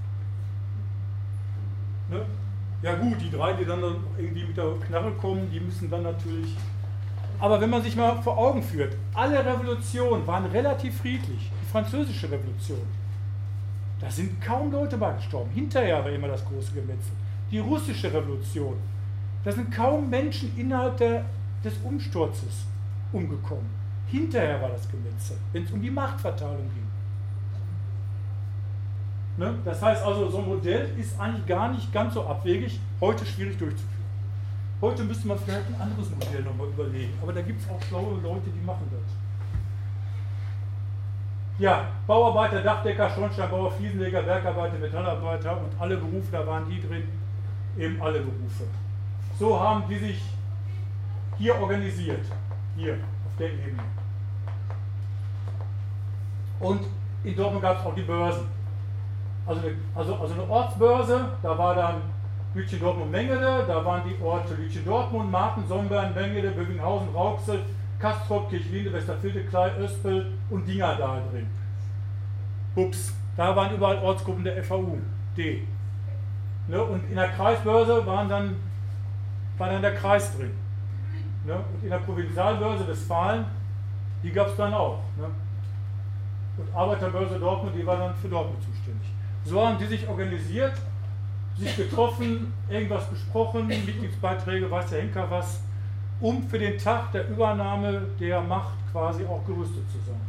Ne? Ja gut, die drei, die dann irgendwie mit der Knarre kommen, die müssen dann natürlich... Aber wenn man sich mal vor Augen führt, alle Revolutionen waren relativ friedlich. Die französische Revolution, da sind kaum Leute bei gestorben. Hinterher war immer das große Gemetzel. Die russische Revolution, da sind kaum Menschen innerhalb des Umsturzes umgekommen. Hinterher war das Gemetzel, wenn es um die Machtverteilung ging. Ne? Das heißt also, so ein Modell ist eigentlich gar nicht ganz so abwegig, heute schwierig durchzuführen. Heute müsste man vielleicht ein anderes Modell nochmal überlegen, aber da gibt es auch schlaue Leute, die machen das. Ja, Bauarbeiter, Dachdecker, Schornsteinbauer, Fliesenleger, Werkarbeiter, Metallarbeiter und alle Berufe, da waren die drin, eben alle Berufe. So haben die sich hier organisiert, hier auf der Ebene. Und in Dortmund gab es auch die Börsen. Also eine Ortsbörse, da war dann Lütchen, Dortmund, Mengele, da waren die Orte Lütchen, Dortmund, Marten, Sombern, Mengele, Bövinghausen, Rauxel, Castrop, Kirchlinde, Westerfilde, Klei, Öspel und Dingerdahl drin. Ups, da waren überall Ortsgruppen der FAU, D. Ne? Und in der Kreisbörse war dann der Kreis drin. Ne? Und in der Provinzialbörse Westfalen, die gab es dann auch. Ne? Und Arbeiterbörse Dortmund, die war dann für Dortmund zuständig. So haben die sich organisiert, sich getroffen, irgendwas besprochen, Mitgliedsbeiträge, weiß der Henker was, um für den Tag der Übernahme der Macht quasi auch gerüstet zu sein.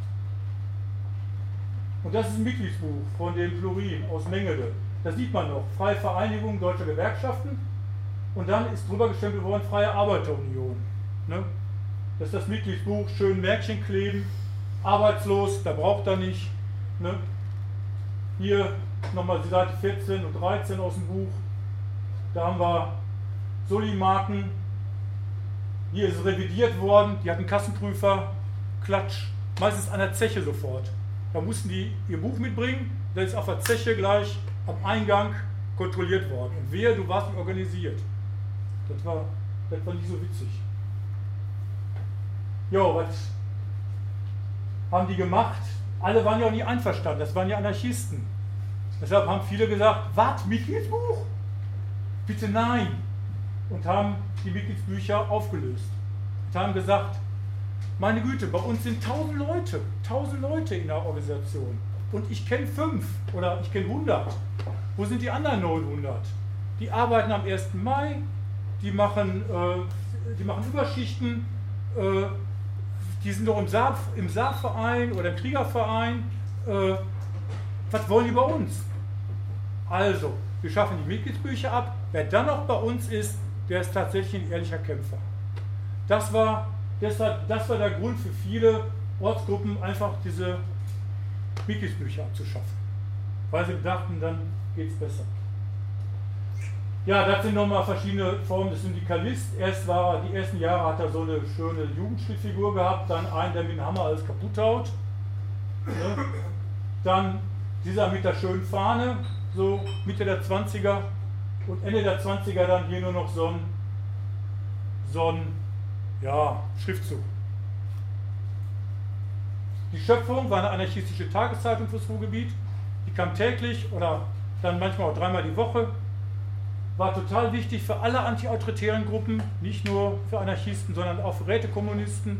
Und das ist ein Mitgliedsbuch von dem Florin aus Mengele. Da sieht man noch, Freie Vereinigung Deutscher Gewerkschaften und dann ist drüber gestempelt worden, Freie Arbeiterunion. Ne? Das ist das Mitgliedsbuch, schön Märkchen kleben, arbeitslos, da braucht er nicht. Ne? Hier nochmal die Seite 14 und 13 aus dem Buch. Da haben wir Solimarken. Hier ist es revidiert worden. Die hatten Kassenprüfer. Klatsch. Meistens an der Zeche sofort. Da mussten die ihr Buch mitbringen. Da ist auf der Zeche gleich am Eingang kontrolliert worden. Und wehe, du warst nicht organisiert. Das war nicht so witzig. Jo, was haben die gemacht? Alle waren ja auch nicht einverstanden. Das waren ja Anarchisten. Deshalb haben viele gesagt, was, Mitgliedsbuch? Bitte nein. Und haben die Mitgliedsbücher aufgelöst. Und haben gesagt, meine Güte, bei uns sind 1000 Leute in der Organisation. Und ich kenne 5 oder ich kenne 100. Wo sind die anderen 900? Die arbeiten am 1. Mai, die machen Überschichten, die sind doch im Saarverein oder im Kriegerverein. Was wollen die bei uns? Also, wir schaffen die Mitgliedsbücher ab. Wer dann noch bei uns ist, der ist tatsächlich ein ehrlicher Kämpfer. Das war der Grund für viele Ortsgruppen, einfach diese Mitgliedsbücher abzuschaffen. Weil sie dachten, dann geht es besser. Ja, das sind nochmal verschiedene Formen des Syndikalist. Die ersten Jahre hat er so eine schöne Jugendschriftfigur gehabt, dann einen, der mit dem Hammer alles kaputt haut. Ne? Dann dieser mit der schönen Fahne, so Mitte der 20er und Ende der 20er dann hier nur noch so ein Schriftzug. Die Schöpfung war eine anarchistische Tageszeitung fürs Ruhrgebiet. Die kam täglich oder dann manchmal auch 3-mal die Woche. War total wichtig für alle antiautoritären Gruppen, nicht nur für Anarchisten, sondern auch für Rätekommunisten.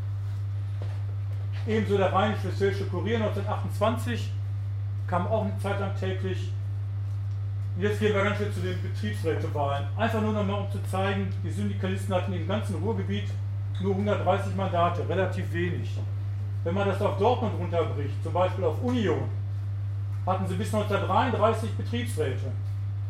Ebenso der Rheinisch-Westfälische Kurier 1928 kam auch eine Zeit lang täglich. Und jetzt gehen wir ganz schnell zu den Betriebsrätewahlen. Einfach nur nochmal, um zu zeigen, die Syndikalisten hatten im ganzen Ruhrgebiet nur 130 Mandate, relativ wenig. Wenn man das auf Dortmund runterbricht, zum Beispiel auf Union, hatten sie bis 1933 Betriebsräte.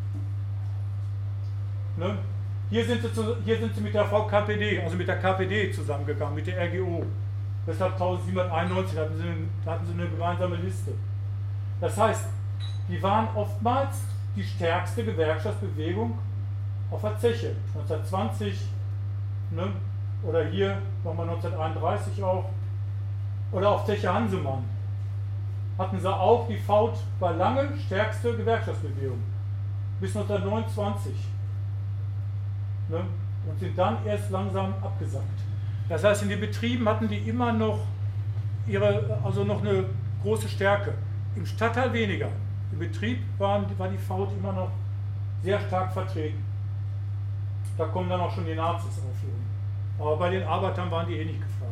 Ne? Hier sind sie mit der VKPD, also mit der KPD zusammengegangen, mit der RGO. Deshalb 1791 hatten sie eine gemeinsame Liste. Das heißt, die waren oftmals die stärkste Gewerkschaftsbewegung auf der Zeche. 1920, ne? Oder hier nochmal 1931 auch, oder auf Zeche Hansemann. Hatten sie auch, die Faut war lange stärkste Gewerkschaftsbewegung, bis 1929. Ne? Und sind dann erst langsam abgesackt. Das heißt, in den Betrieben hatten die immer noch noch eine große Stärke. Im Stadtteil weniger. Im Betrieb war die Faut immer noch sehr stark vertreten. Da kommen dann auch schon die Nazis aufhören. Aber bei den Arbeitern waren die nicht gefragt.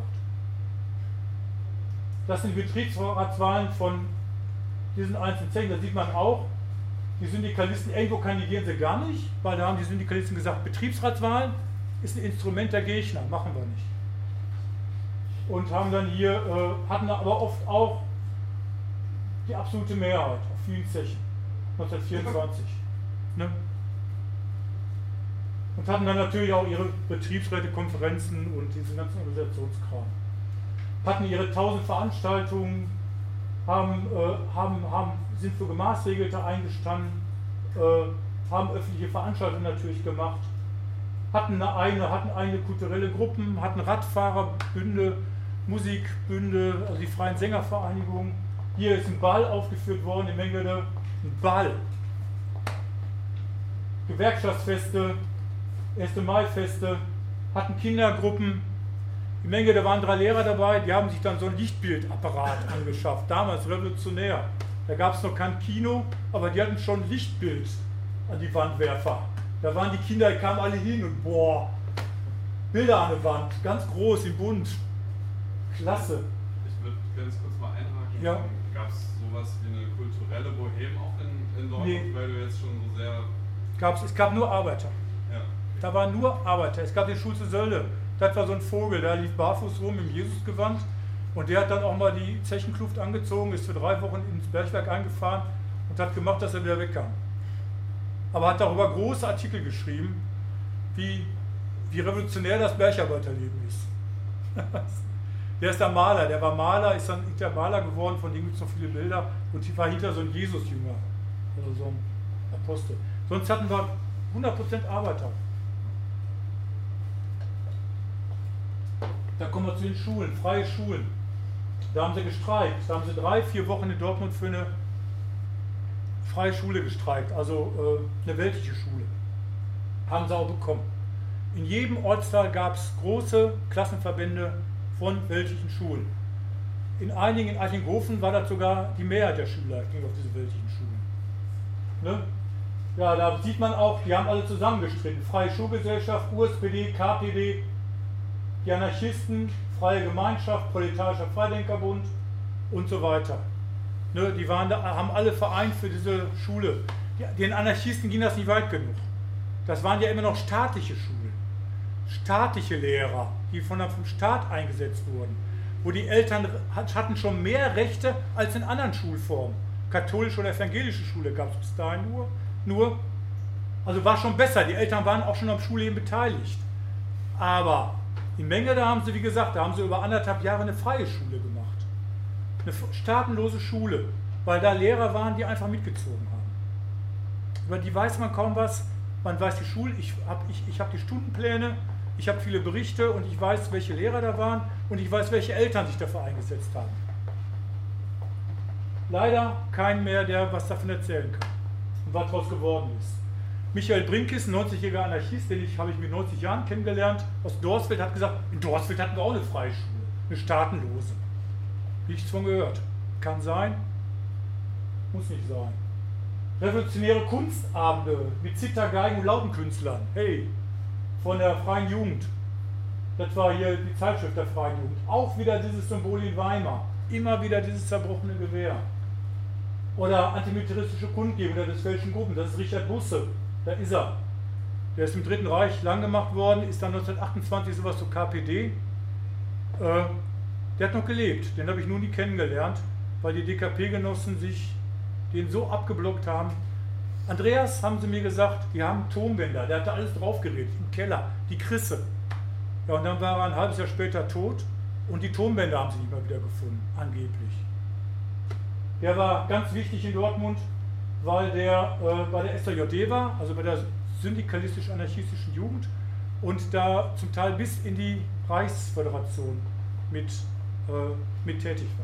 Das sind die Betriebsratswahlen von diesen einzelnen Zechen. Da sieht man auch, die Syndikalisten, irgendwo kandidieren sie gar nicht, weil da haben die Syndikalisten gesagt, Betriebsratswahlen ist ein Instrument der Gegner, machen wir nicht. Und haben dann hier, hatten aber oft auch die absolute Mehrheit auf vielen Zechen, 1924. Ne? Und hatten dann natürlich auch ihre Betriebsrätekonferenzen und diesen ganzen Organisationskram. Hatten ihre 1000 Veranstaltungen, sind für Gemaßregelte eingestanden, haben öffentliche Veranstaltungen natürlich gemacht, hatten eigene kulturelle Gruppen, hatten Radfahrerbünde, Musikbünde, also die Freien Sängervereinigungen. Hier ist ein Ball aufgeführt worden in Mengele, ein Ball. Gewerkschaftsfeste, 1. Mai-Feste, hatten Kindergruppen. In Mengele waren 3 Lehrer dabei, die haben sich dann so ein Lichtbildapparat angeschafft, damals revolutionär. Da gab es noch kein Kino, aber die hatten schon Lichtbild an die Wandwerfer. Da waren die Kinder, die kamen alle hin und boah, Bilder an der Wand, ganz groß, im Bunt. Klasse. Ich würde ganz kurz mal einhaken. Ja. Gab es sowas wie eine kulturelle Bohème auch in Dortmund, Nee. weil du jetzt schon so sehr... Es gab nur Arbeiter. Ja. Da waren nur Arbeiter. Es gab den Schulze Sölde. Das war so ein Vogel, der lief barfuß rum im Jesusgewand. Und der hat dann auch mal die Zechenkluft angezogen, ist für 3 Wochen ins Bergwerk eingefahren und hat gemacht, dass er wieder wegkam. Aber hat darüber große Artikel geschrieben, wie revolutionär das Bergarbeiterleben ist. Der ist der Maler, der war Maler, ist dann der Maler geworden, von dem gibt es so viele Bilder. Und die war hinter so ein Jesus-Jünger, also so ein Apostel. Sonst hatten wir 100% Arbeiter. Da kommen wir zu den Schulen, freie Schulen. Da haben sie gestreikt. Da haben sie 3-4 Wochen in Dortmund für eine freie Schule gestreikt, also eine weltliche Schule. Haben sie auch bekommen. In jedem Ortsteil gab es große Klassenverbände von weltlichen Schulen. In einigen, in Eichlinghofen war das sogar die Mehrheit der Schüler, ging auf diese weltlichen Schulen. Ne? Ja, da sieht man auch, die haben alle zusammengestritten. Freie Schulgesellschaft, USPD, KPD, die Anarchisten, Freie Gemeinschaft, Proletarischer Freidenkerbund und so weiter. Ne, die waren da, haben alle vereint für diese Schule. Den Anarchisten ging das nicht weit genug. Das waren ja immer noch staatliche Schulen. Staatliche Lehrer, die vom Staat eingesetzt wurden. Wo die Eltern hatten schon mehr Rechte als in anderen Schulformen. Katholische oder evangelische Schule gab es bis dahin nur. Also war schon besser, die Eltern waren auch schon am Schulleben beteiligt. Aber in Menge, da haben sie, wie gesagt, da haben sie über 1,5 Jahre eine freie Schule gemacht. Eine staatenlose Schule, weil da Lehrer waren, die einfach mitgezogen haben. Über die weiß man kaum was. Man weiß die Schule, ich hab die Stundenpläne, ich habe viele Berichte und ich weiß, welche Lehrer da waren und ich weiß, welche Eltern sich dafür eingesetzt haben. Leider kein mehr, der was davon erzählen kann und was daraus geworden ist. Michael Brinkes, ein 90-jähriger Anarchist, habe ich mit 90 Jahren kennengelernt, aus Dorsfeld, hat gesagt, in Dorsfeld hatten wir auch eine freie Schule, eine staatenlose. Nichts von gehört. Kann sein, muss nicht sein. Revolutionäre Kunstabende mit Zither, Geigen und Lautenkünstlern. Hey, von der Freien Jugend. Das war hier die Zeitschrift der Freien Jugend. Auch wieder dieses Symbol in Weimar. Immer wieder dieses zerbrochene Gewehr. Oder antimilitaristische Kundgebung der Westfälischen Gruppen. Das ist Richard Busse. Da ist er. Der ist im Dritten Reich lang gemacht worden, ist dann 1928 sowas zur KPD. Der hat noch gelebt. Den habe ich nur nie kennengelernt, weil die DKP-Genossen sich den so abgeblockt haben, Andreas, haben sie mir gesagt, die haben Tonbänder, der hatte alles draufgeredet, im Keller, die Krisse. Ja, und dann war er ein halbes Jahr später tot und die Tonbänder haben sie nicht mehr wieder gefunden, angeblich. Der war ganz wichtig in Dortmund, weil der bei der SAJD war, also bei der syndikalistisch-anarchistischen Jugend und da zum Teil bis in die Reichsföderation mit tätig war.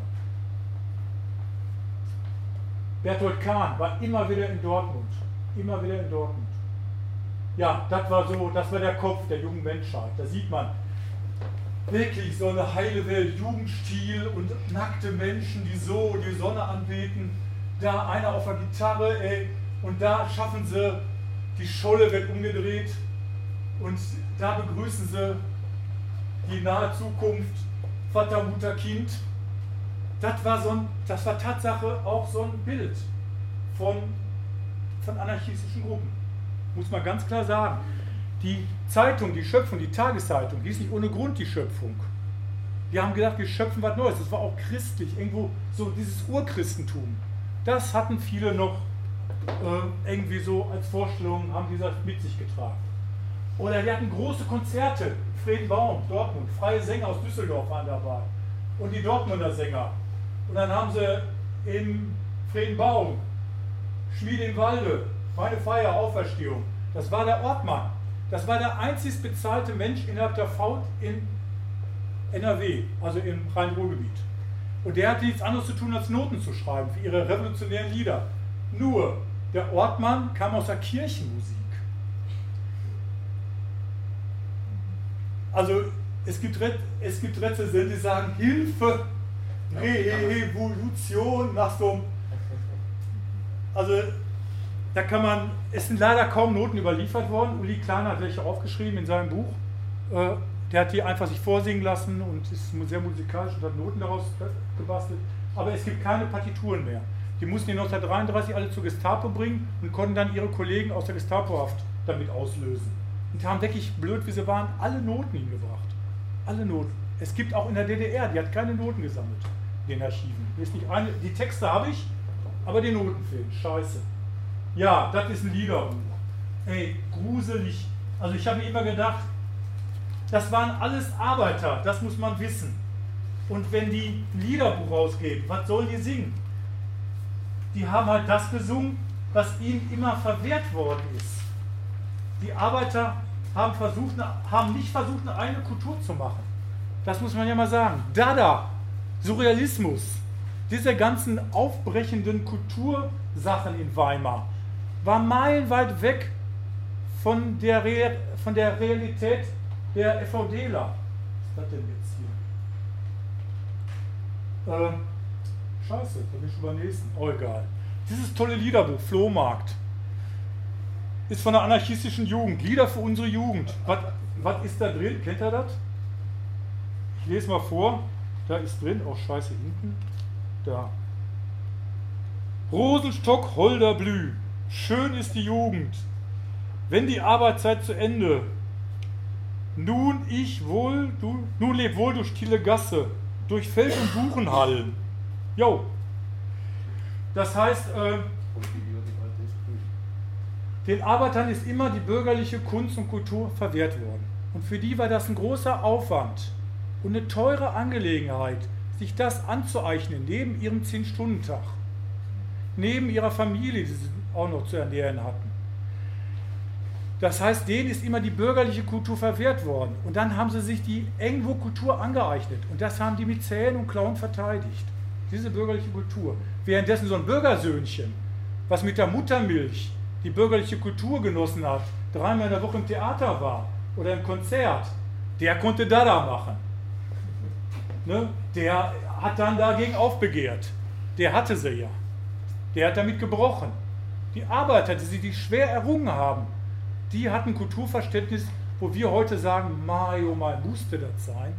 Bertolt Kahn war immer wieder in Dortmund. Immer wieder in Dortmund. Ja, das war der Kopf der jungen Menschheit. Da sieht man wirklich so eine heile Welt, Jugendstil und nackte Menschen, die so die Sonne anbeten. Da einer auf der Gitarre, und da schaffen sie, die Scholle wird umgedreht und da begrüßen sie die nahe Zukunft, Vater, Mutter, Kind. Das war Tatsache auch so ein Bild von anarchistischen Gruppen. Muss man ganz klar sagen. Die Zeitung, die Schöpfung, die Tageszeitung hieß nicht ohne Grund die Schöpfung. Die haben gedacht, wir schöpfen was Neues. Das war auch christlich, irgendwo so dieses Urchristentum. Das hatten viele noch irgendwie so als Vorstellung, haben die das mit sich getragen. Oder die hatten große Konzerte. Friedenbaum, Dortmund, freie Sänger aus Düsseldorf waren dabei. Und die Dortmunder Sänger. Und dann haben sie in Friedenbaum, Schmiede im Walde, Meine Feier, Auferstehung. Das war der Ortmann. Das war der einzig bezahlte Mensch innerhalb der Faut in NRW, also im Rhein-Ruhr-Gebiet. Und der hatte nichts anderes zu tun, als Noten zu schreiben für ihre revolutionären Lieder. Nur, der Ortmann kam aus der Kirchenmusik. Also es gibt Rezensenten, die sagen, Hilfe, Revolution nach so einem... Also da kann man, es sind leider kaum Noten überliefert worden. Uli Kleiner hat welche aufgeschrieben in seinem Buch. Der hat die einfach sich vorsingen lassen und ist sehr musikalisch und hat Noten daraus gebastelt. Aber es gibt keine Partituren mehr. Die mussten die 1933 alle zur Gestapo bringen und konnten dann ihre Kollegen aus der Gestapohaft damit auslösen. Und haben wirklich, blöd wie sie waren, alle Noten hingebracht. Alle Noten. Es gibt auch in der DDR, die hat keine Noten gesammelt in den Archiven. Die Texte habe ich, aber die Noten fehlen. Scheiße. Ja, das ist ein Liederbuch. Ey, gruselig. Also ich habe mir immer gedacht, das waren alles Arbeiter, das muss man wissen. Und wenn die ein Liederbuch rausgeben, was sollen die singen? Die haben halt das gesungen, was ihnen immer verwehrt worden ist. Die Arbeiter haben nicht versucht, eine eigene Kultur zu machen. Das muss man ja mal sagen. Dada, Surrealismus, diese ganzen aufbrechenden Kultursachen in Weimar, war meilenweit weg von der Realität der FVDler. Was ist das denn jetzt hier? Scheiße, da bin ich schon beim nächsten. Oh, egal. Dieses tolle Liederbuch, Flohmarkt, ist von der anarchistischen Jugend. Lieder für unsere Jugend. Was ist da drin? Kennt ihr das? Ich lese mal vor. Da ist drin, oh Scheiße, hinten. Da. Rosenstock, holder Blüh. Schön ist die Jugend. Wenn die Arbeitszeit zu Ende. Nun leb wohl durch stille Gasse, durch Feld- und Buchenhallen. Jo. Das heißt, den Arbeitern ist immer die bürgerliche Kunst und Kultur verwehrt worden. Und für die war das ein großer Aufwand und eine teure Angelegenheit, sich das anzueignen, neben ihrem 10-Stunden-Tag, neben ihrer Familie, die sie auch noch zu ernähren hatten. Das heißt, denen ist immer die bürgerliche Kultur verwehrt worden. Und dann haben sie sich die Engwo-Kultur angeeignet. Und das haben die mit Zähnen und Klauen verteidigt. Diese bürgerliche Kultur. Währenddessen so ein Bürgersöhnchen, was mit der Muttermilch die bürgerliche Kultur genossen hat, 3-mal in der Woche im Theater war oder im Konzert, der konnte Dada machen. Ne? Der hat dann dagegen aufbegehrt. Der hatte sie ja. Der hat damit gebrochen. Die Arbeiter, die schwer errungen haben, die hatten Kulturverständnis, wo wir heute sagen, Mario, mal musste das sein.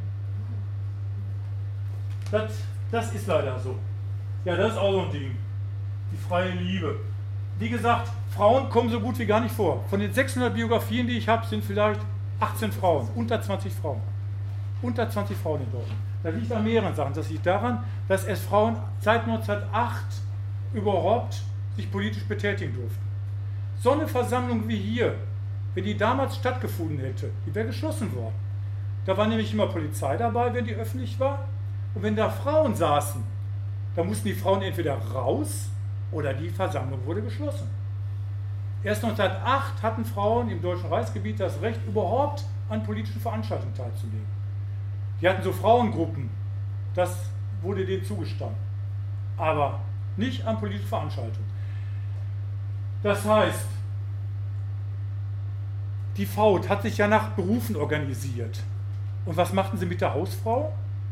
Das ist leider so. Ja, das ist auch so ein Ding. Die freie Liebe. Wie gesagt, Frauen kommen so gut wie gar nicht vor. Von den 600 Biografien, die ich habe, sind vielleicht 18 Frauen, unter 20 Frauen. Unter 20 Frauen in Deutschland. Das liegt an mehreren Sachen. Das liegt daran, dass erst Frauen seit 1908 überhaupt sich politisch betätigen durften. So eine Versammlung wie hier, wenn die damals stattgefunden hätte, die wäre geschlossen worden. Da war nämlich immer Polizei dabei, wenn die öffentlich war. Und wenn da Frauen saßen, dann mussten die Frauen entweder raus oder die Versammlung wurde geschlossen. Erst 1908 hatten Frauen im Deutschen Reichsgebiet das Recht, überhaupt an politischen Veranstaltungen teilzunehmen. Die hatten so Frauengruppen, das wurde denen zugestanden, aber nicht an politischen Veranstaltungen. Das heißt, die Faut hat sich ja nach Berufen organisiert. Und was machten sie mit der Hausfrau?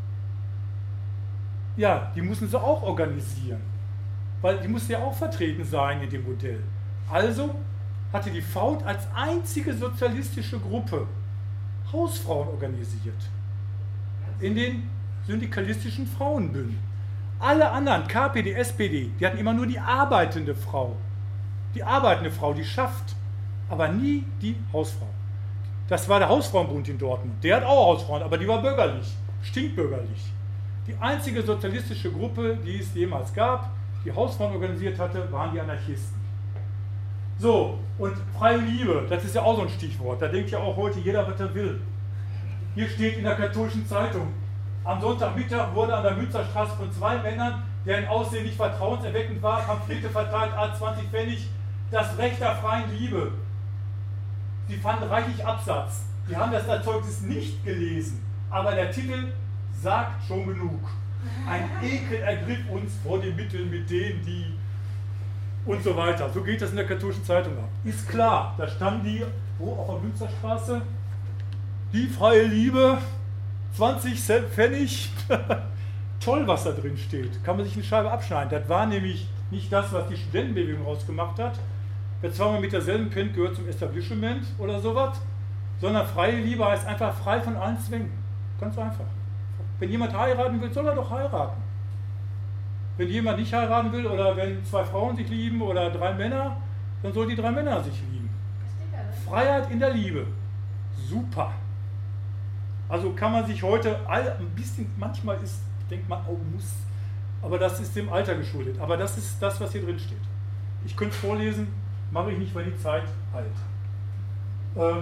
Ja, die mussten sie auch organisieren, weil die musste ja auch vertreten sein in dem Modell. Also hatte die Faut als einzige sozialistische Gruppe Hausfrauen organisiert in den syndikalistischen Frauenbünden. Alle anderen, KPD, SPD, die hatten immer nur die arbeitende Frau. Die arbeitende Frau, die schafft, aber nie die Hausfrau. Das war der Hausfrauenbund in Dortmund. Der hat auch Hausfrauen, aber die war bürgerlich, stinkbürgerlich. Die einzige sozialistische Gruppe, die es jemals gab, die Hausfrauen organisiert hatte, waren die Anarchisten. So, und freie Liebe, das ist ja auch so ein Stichwort. Da denkt ja auch heute jeder, was er will. Hier steht in der Katholischen Zeitung, am Sonntagmittag wurde an der Münsterstraße von 2 Männern, deren Aussehen nicht vertrauenserweckend war, Pamphlete verteilt, A20 Pfennig, das Recht der freien Liebe. Sie fanden reichlich Absatz. Sie haben das Erzeugnis nicht gelesen, aber der Titel sagt schon genug. Ein Ekel ergriff uns vor den Mitteln, mit denen die und so weiter. So geht das in der Katholischen Zeitung ab. Ist klar, da standen die, wo auf der Münsterstraße, die freie Liebe, 20 Pfennig. Toll, was da drin steht. Kann man sich eine Scheibe abschneiden. Das war nämlich nicht das, was die Studentenbewegung rausgemacht hat. Wer zweimal mit derselben kennt, gehört zum Establishment oder sowas. Sondern freie Liebe heißt einfach frei von allen Zwängen. Ganz einfach. Wenn jemand heiraten will, soll er doch heiraten. Wenn jemand nicht heiraten will oder wenn 2 Frauen sich lieben oder 3 Männer, dann soll die 3 Männer sich lieben. Freiheit in der Liebe. Super. Also kann man sich heute ein bisschen, manchmal denkt man, oh muss, aber das ist dem Alter geschuldet. Aber das ist das, was hier drin steht. Ich könnte es vorlesen, mache ich nicht, weil die Zeit eilt.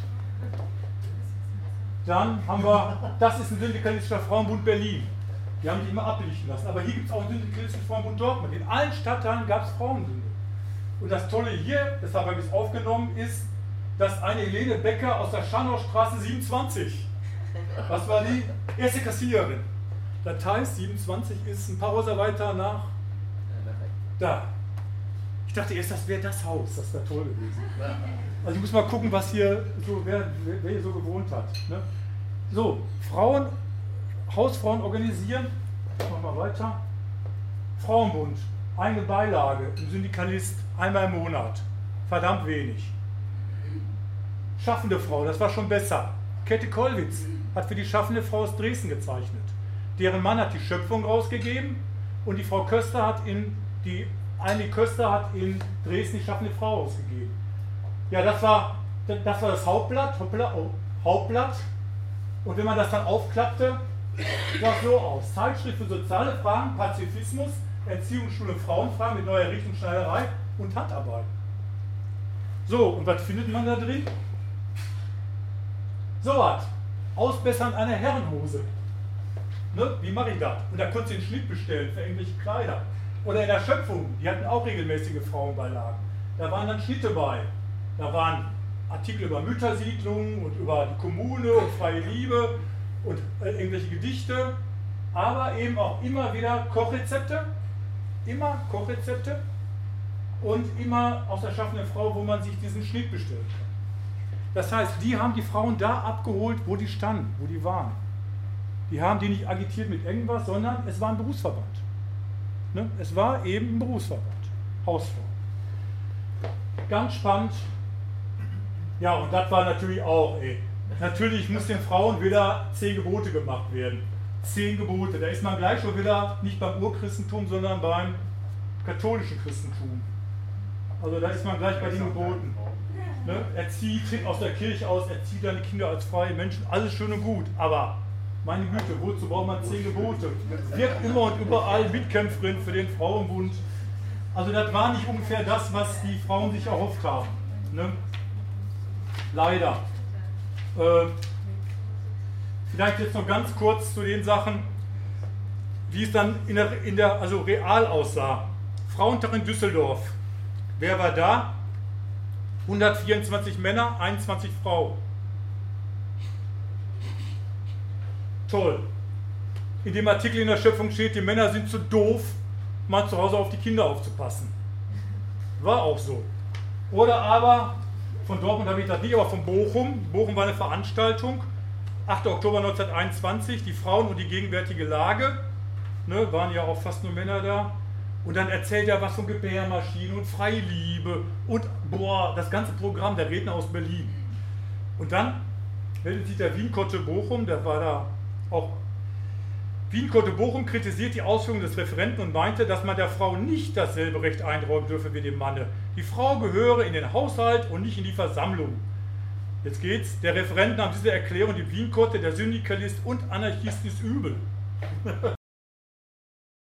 Dann haben wir, das ist ein syndikalistischer Frauenbund Berlin. Die haben die immer ablichten lassen. Aber hier gibt es auch einen syndikalistischen Frauenbund Dortmund. In allen Stadtteilen gab es Frauenbünde. Und das Tolle hier, deshalb habe ich es aufgenommen, ist, dass eine Helene Becker aus der Scharnhorststraße 27, was war die? Erste Kassiererin. Das heißt, 27 ist ein paar Häuser weiter nach da. Ich dachte erst, das wäre das Haus, das wäre toll gewesen. Also ich muss mal gucken, was hier so, wer hier so gewohnt hat. Ne? So, Hausfrauen organisieren, machen wir weiter. Frauenbund, eine Beilage, ein Syndikalist, einmal im Monat. Verdammt wenig. Schaffende Frau, das war schon besser. Käthe Kollwitz hat für die Schaffende Frau aus Dresden gezeichnet. Deren Mann hat die Schöpfung rausgegeben und die Frau Köster hat die Köster hat in Dresden die Schaffende Frau ausgegeben. Ja, das war das Hauptblatt. Und wenn man das dann aufklappte, sah es so aus. Zeitschrift für soziale Fragen, Pazifismus, Erziehung, Schule, Frauenfragen mit neuer Richtung, Schneiderei und Handarbeit. So, und was findet man da drin? So was. Ausbessern einer Herrenhose. Ne? Wie mache ich das? Und da konntest du den Schnitt bestellen für irgendwelche Kleider. Oder in der Schöpfung, die hatten auch regelmäßige Frauenbeilagen. Da waren dann Schnitte bei. Da waren Artikel über Müttersiedlungen und über die Kommune und freie Liebe und irgendwelche Gedichte, aber eben auch immer wieder Kochrezepte und immer aus der schaffenden Frau, wo man sich diesen Schnitt bestellen kann. Das heißt, die haben die Frauen da abgeholt, wo die standen, wo die waren. Die haben die nicht agitiert mit irgendwas, sondern es war ein Berufsverband. Ne? Es war eben ein Berufsverband, Hausfrau. Ganz spannend. Ja, und das war natürlich auch, natürlich muss den Frauen wieder 10 Gebote gemacht werden. 10 Gebote, da ist man gleich schon wieder nicht beim Urchristentum, sondern beim katholischen Christentum. Also da ist man gleich bei den Geboten. Ne? Tritt aus der Kirche aus, erzieht deine Kinder als freie Menschen, alles schön und gut, aber meine Güte, wozu braucht man 10 Gebote? Wird immer und überall Mitkämpferin für den Frauenbund. Also das war nicht ungefähr das, was die Frauen sich erhofft haben. Ne? Leider. Vielleicht jetzt noch ganz kurz zu den Sachen, wie es dann also real aussah. Frauentag in Düsseldorf. Wer war da? 124 Männer, 21 Frauen. Toll. In dem Artikel in der Schöpfung steht, die Männer sind zu doof, mal zu Hause auf die Kinder aufzupassen. War auch so. Oder aber, von Dortmund habe ich das nicht, aber von Bochum. Bochum war eine Veranstaltung, 8. Oktober 1921, die Frauen und die gegenwärtige Lage. Ne, waren ja auch fast nur Männer da. Und dann erzählt er was von Gebärmaschinen und Freiliebe und boah, das ganze Programm, der Redner aus Berlin. Und dann meldet sich der Wienkotte Bochum, der war da auch. Wienkotte Bochum kritisiert die Ausführungen des Referenten und meinte, dass man der Frau nicht dasselbe Recht einräumen dürfe wie dem Manne. Die Frau gehöre in den Haushalt und nicht in die Versammlung. Jetzt geht's. Der Referent nahm diese Erklärung, die Wienkotte, der Syndikalist und Anarchist ist übel.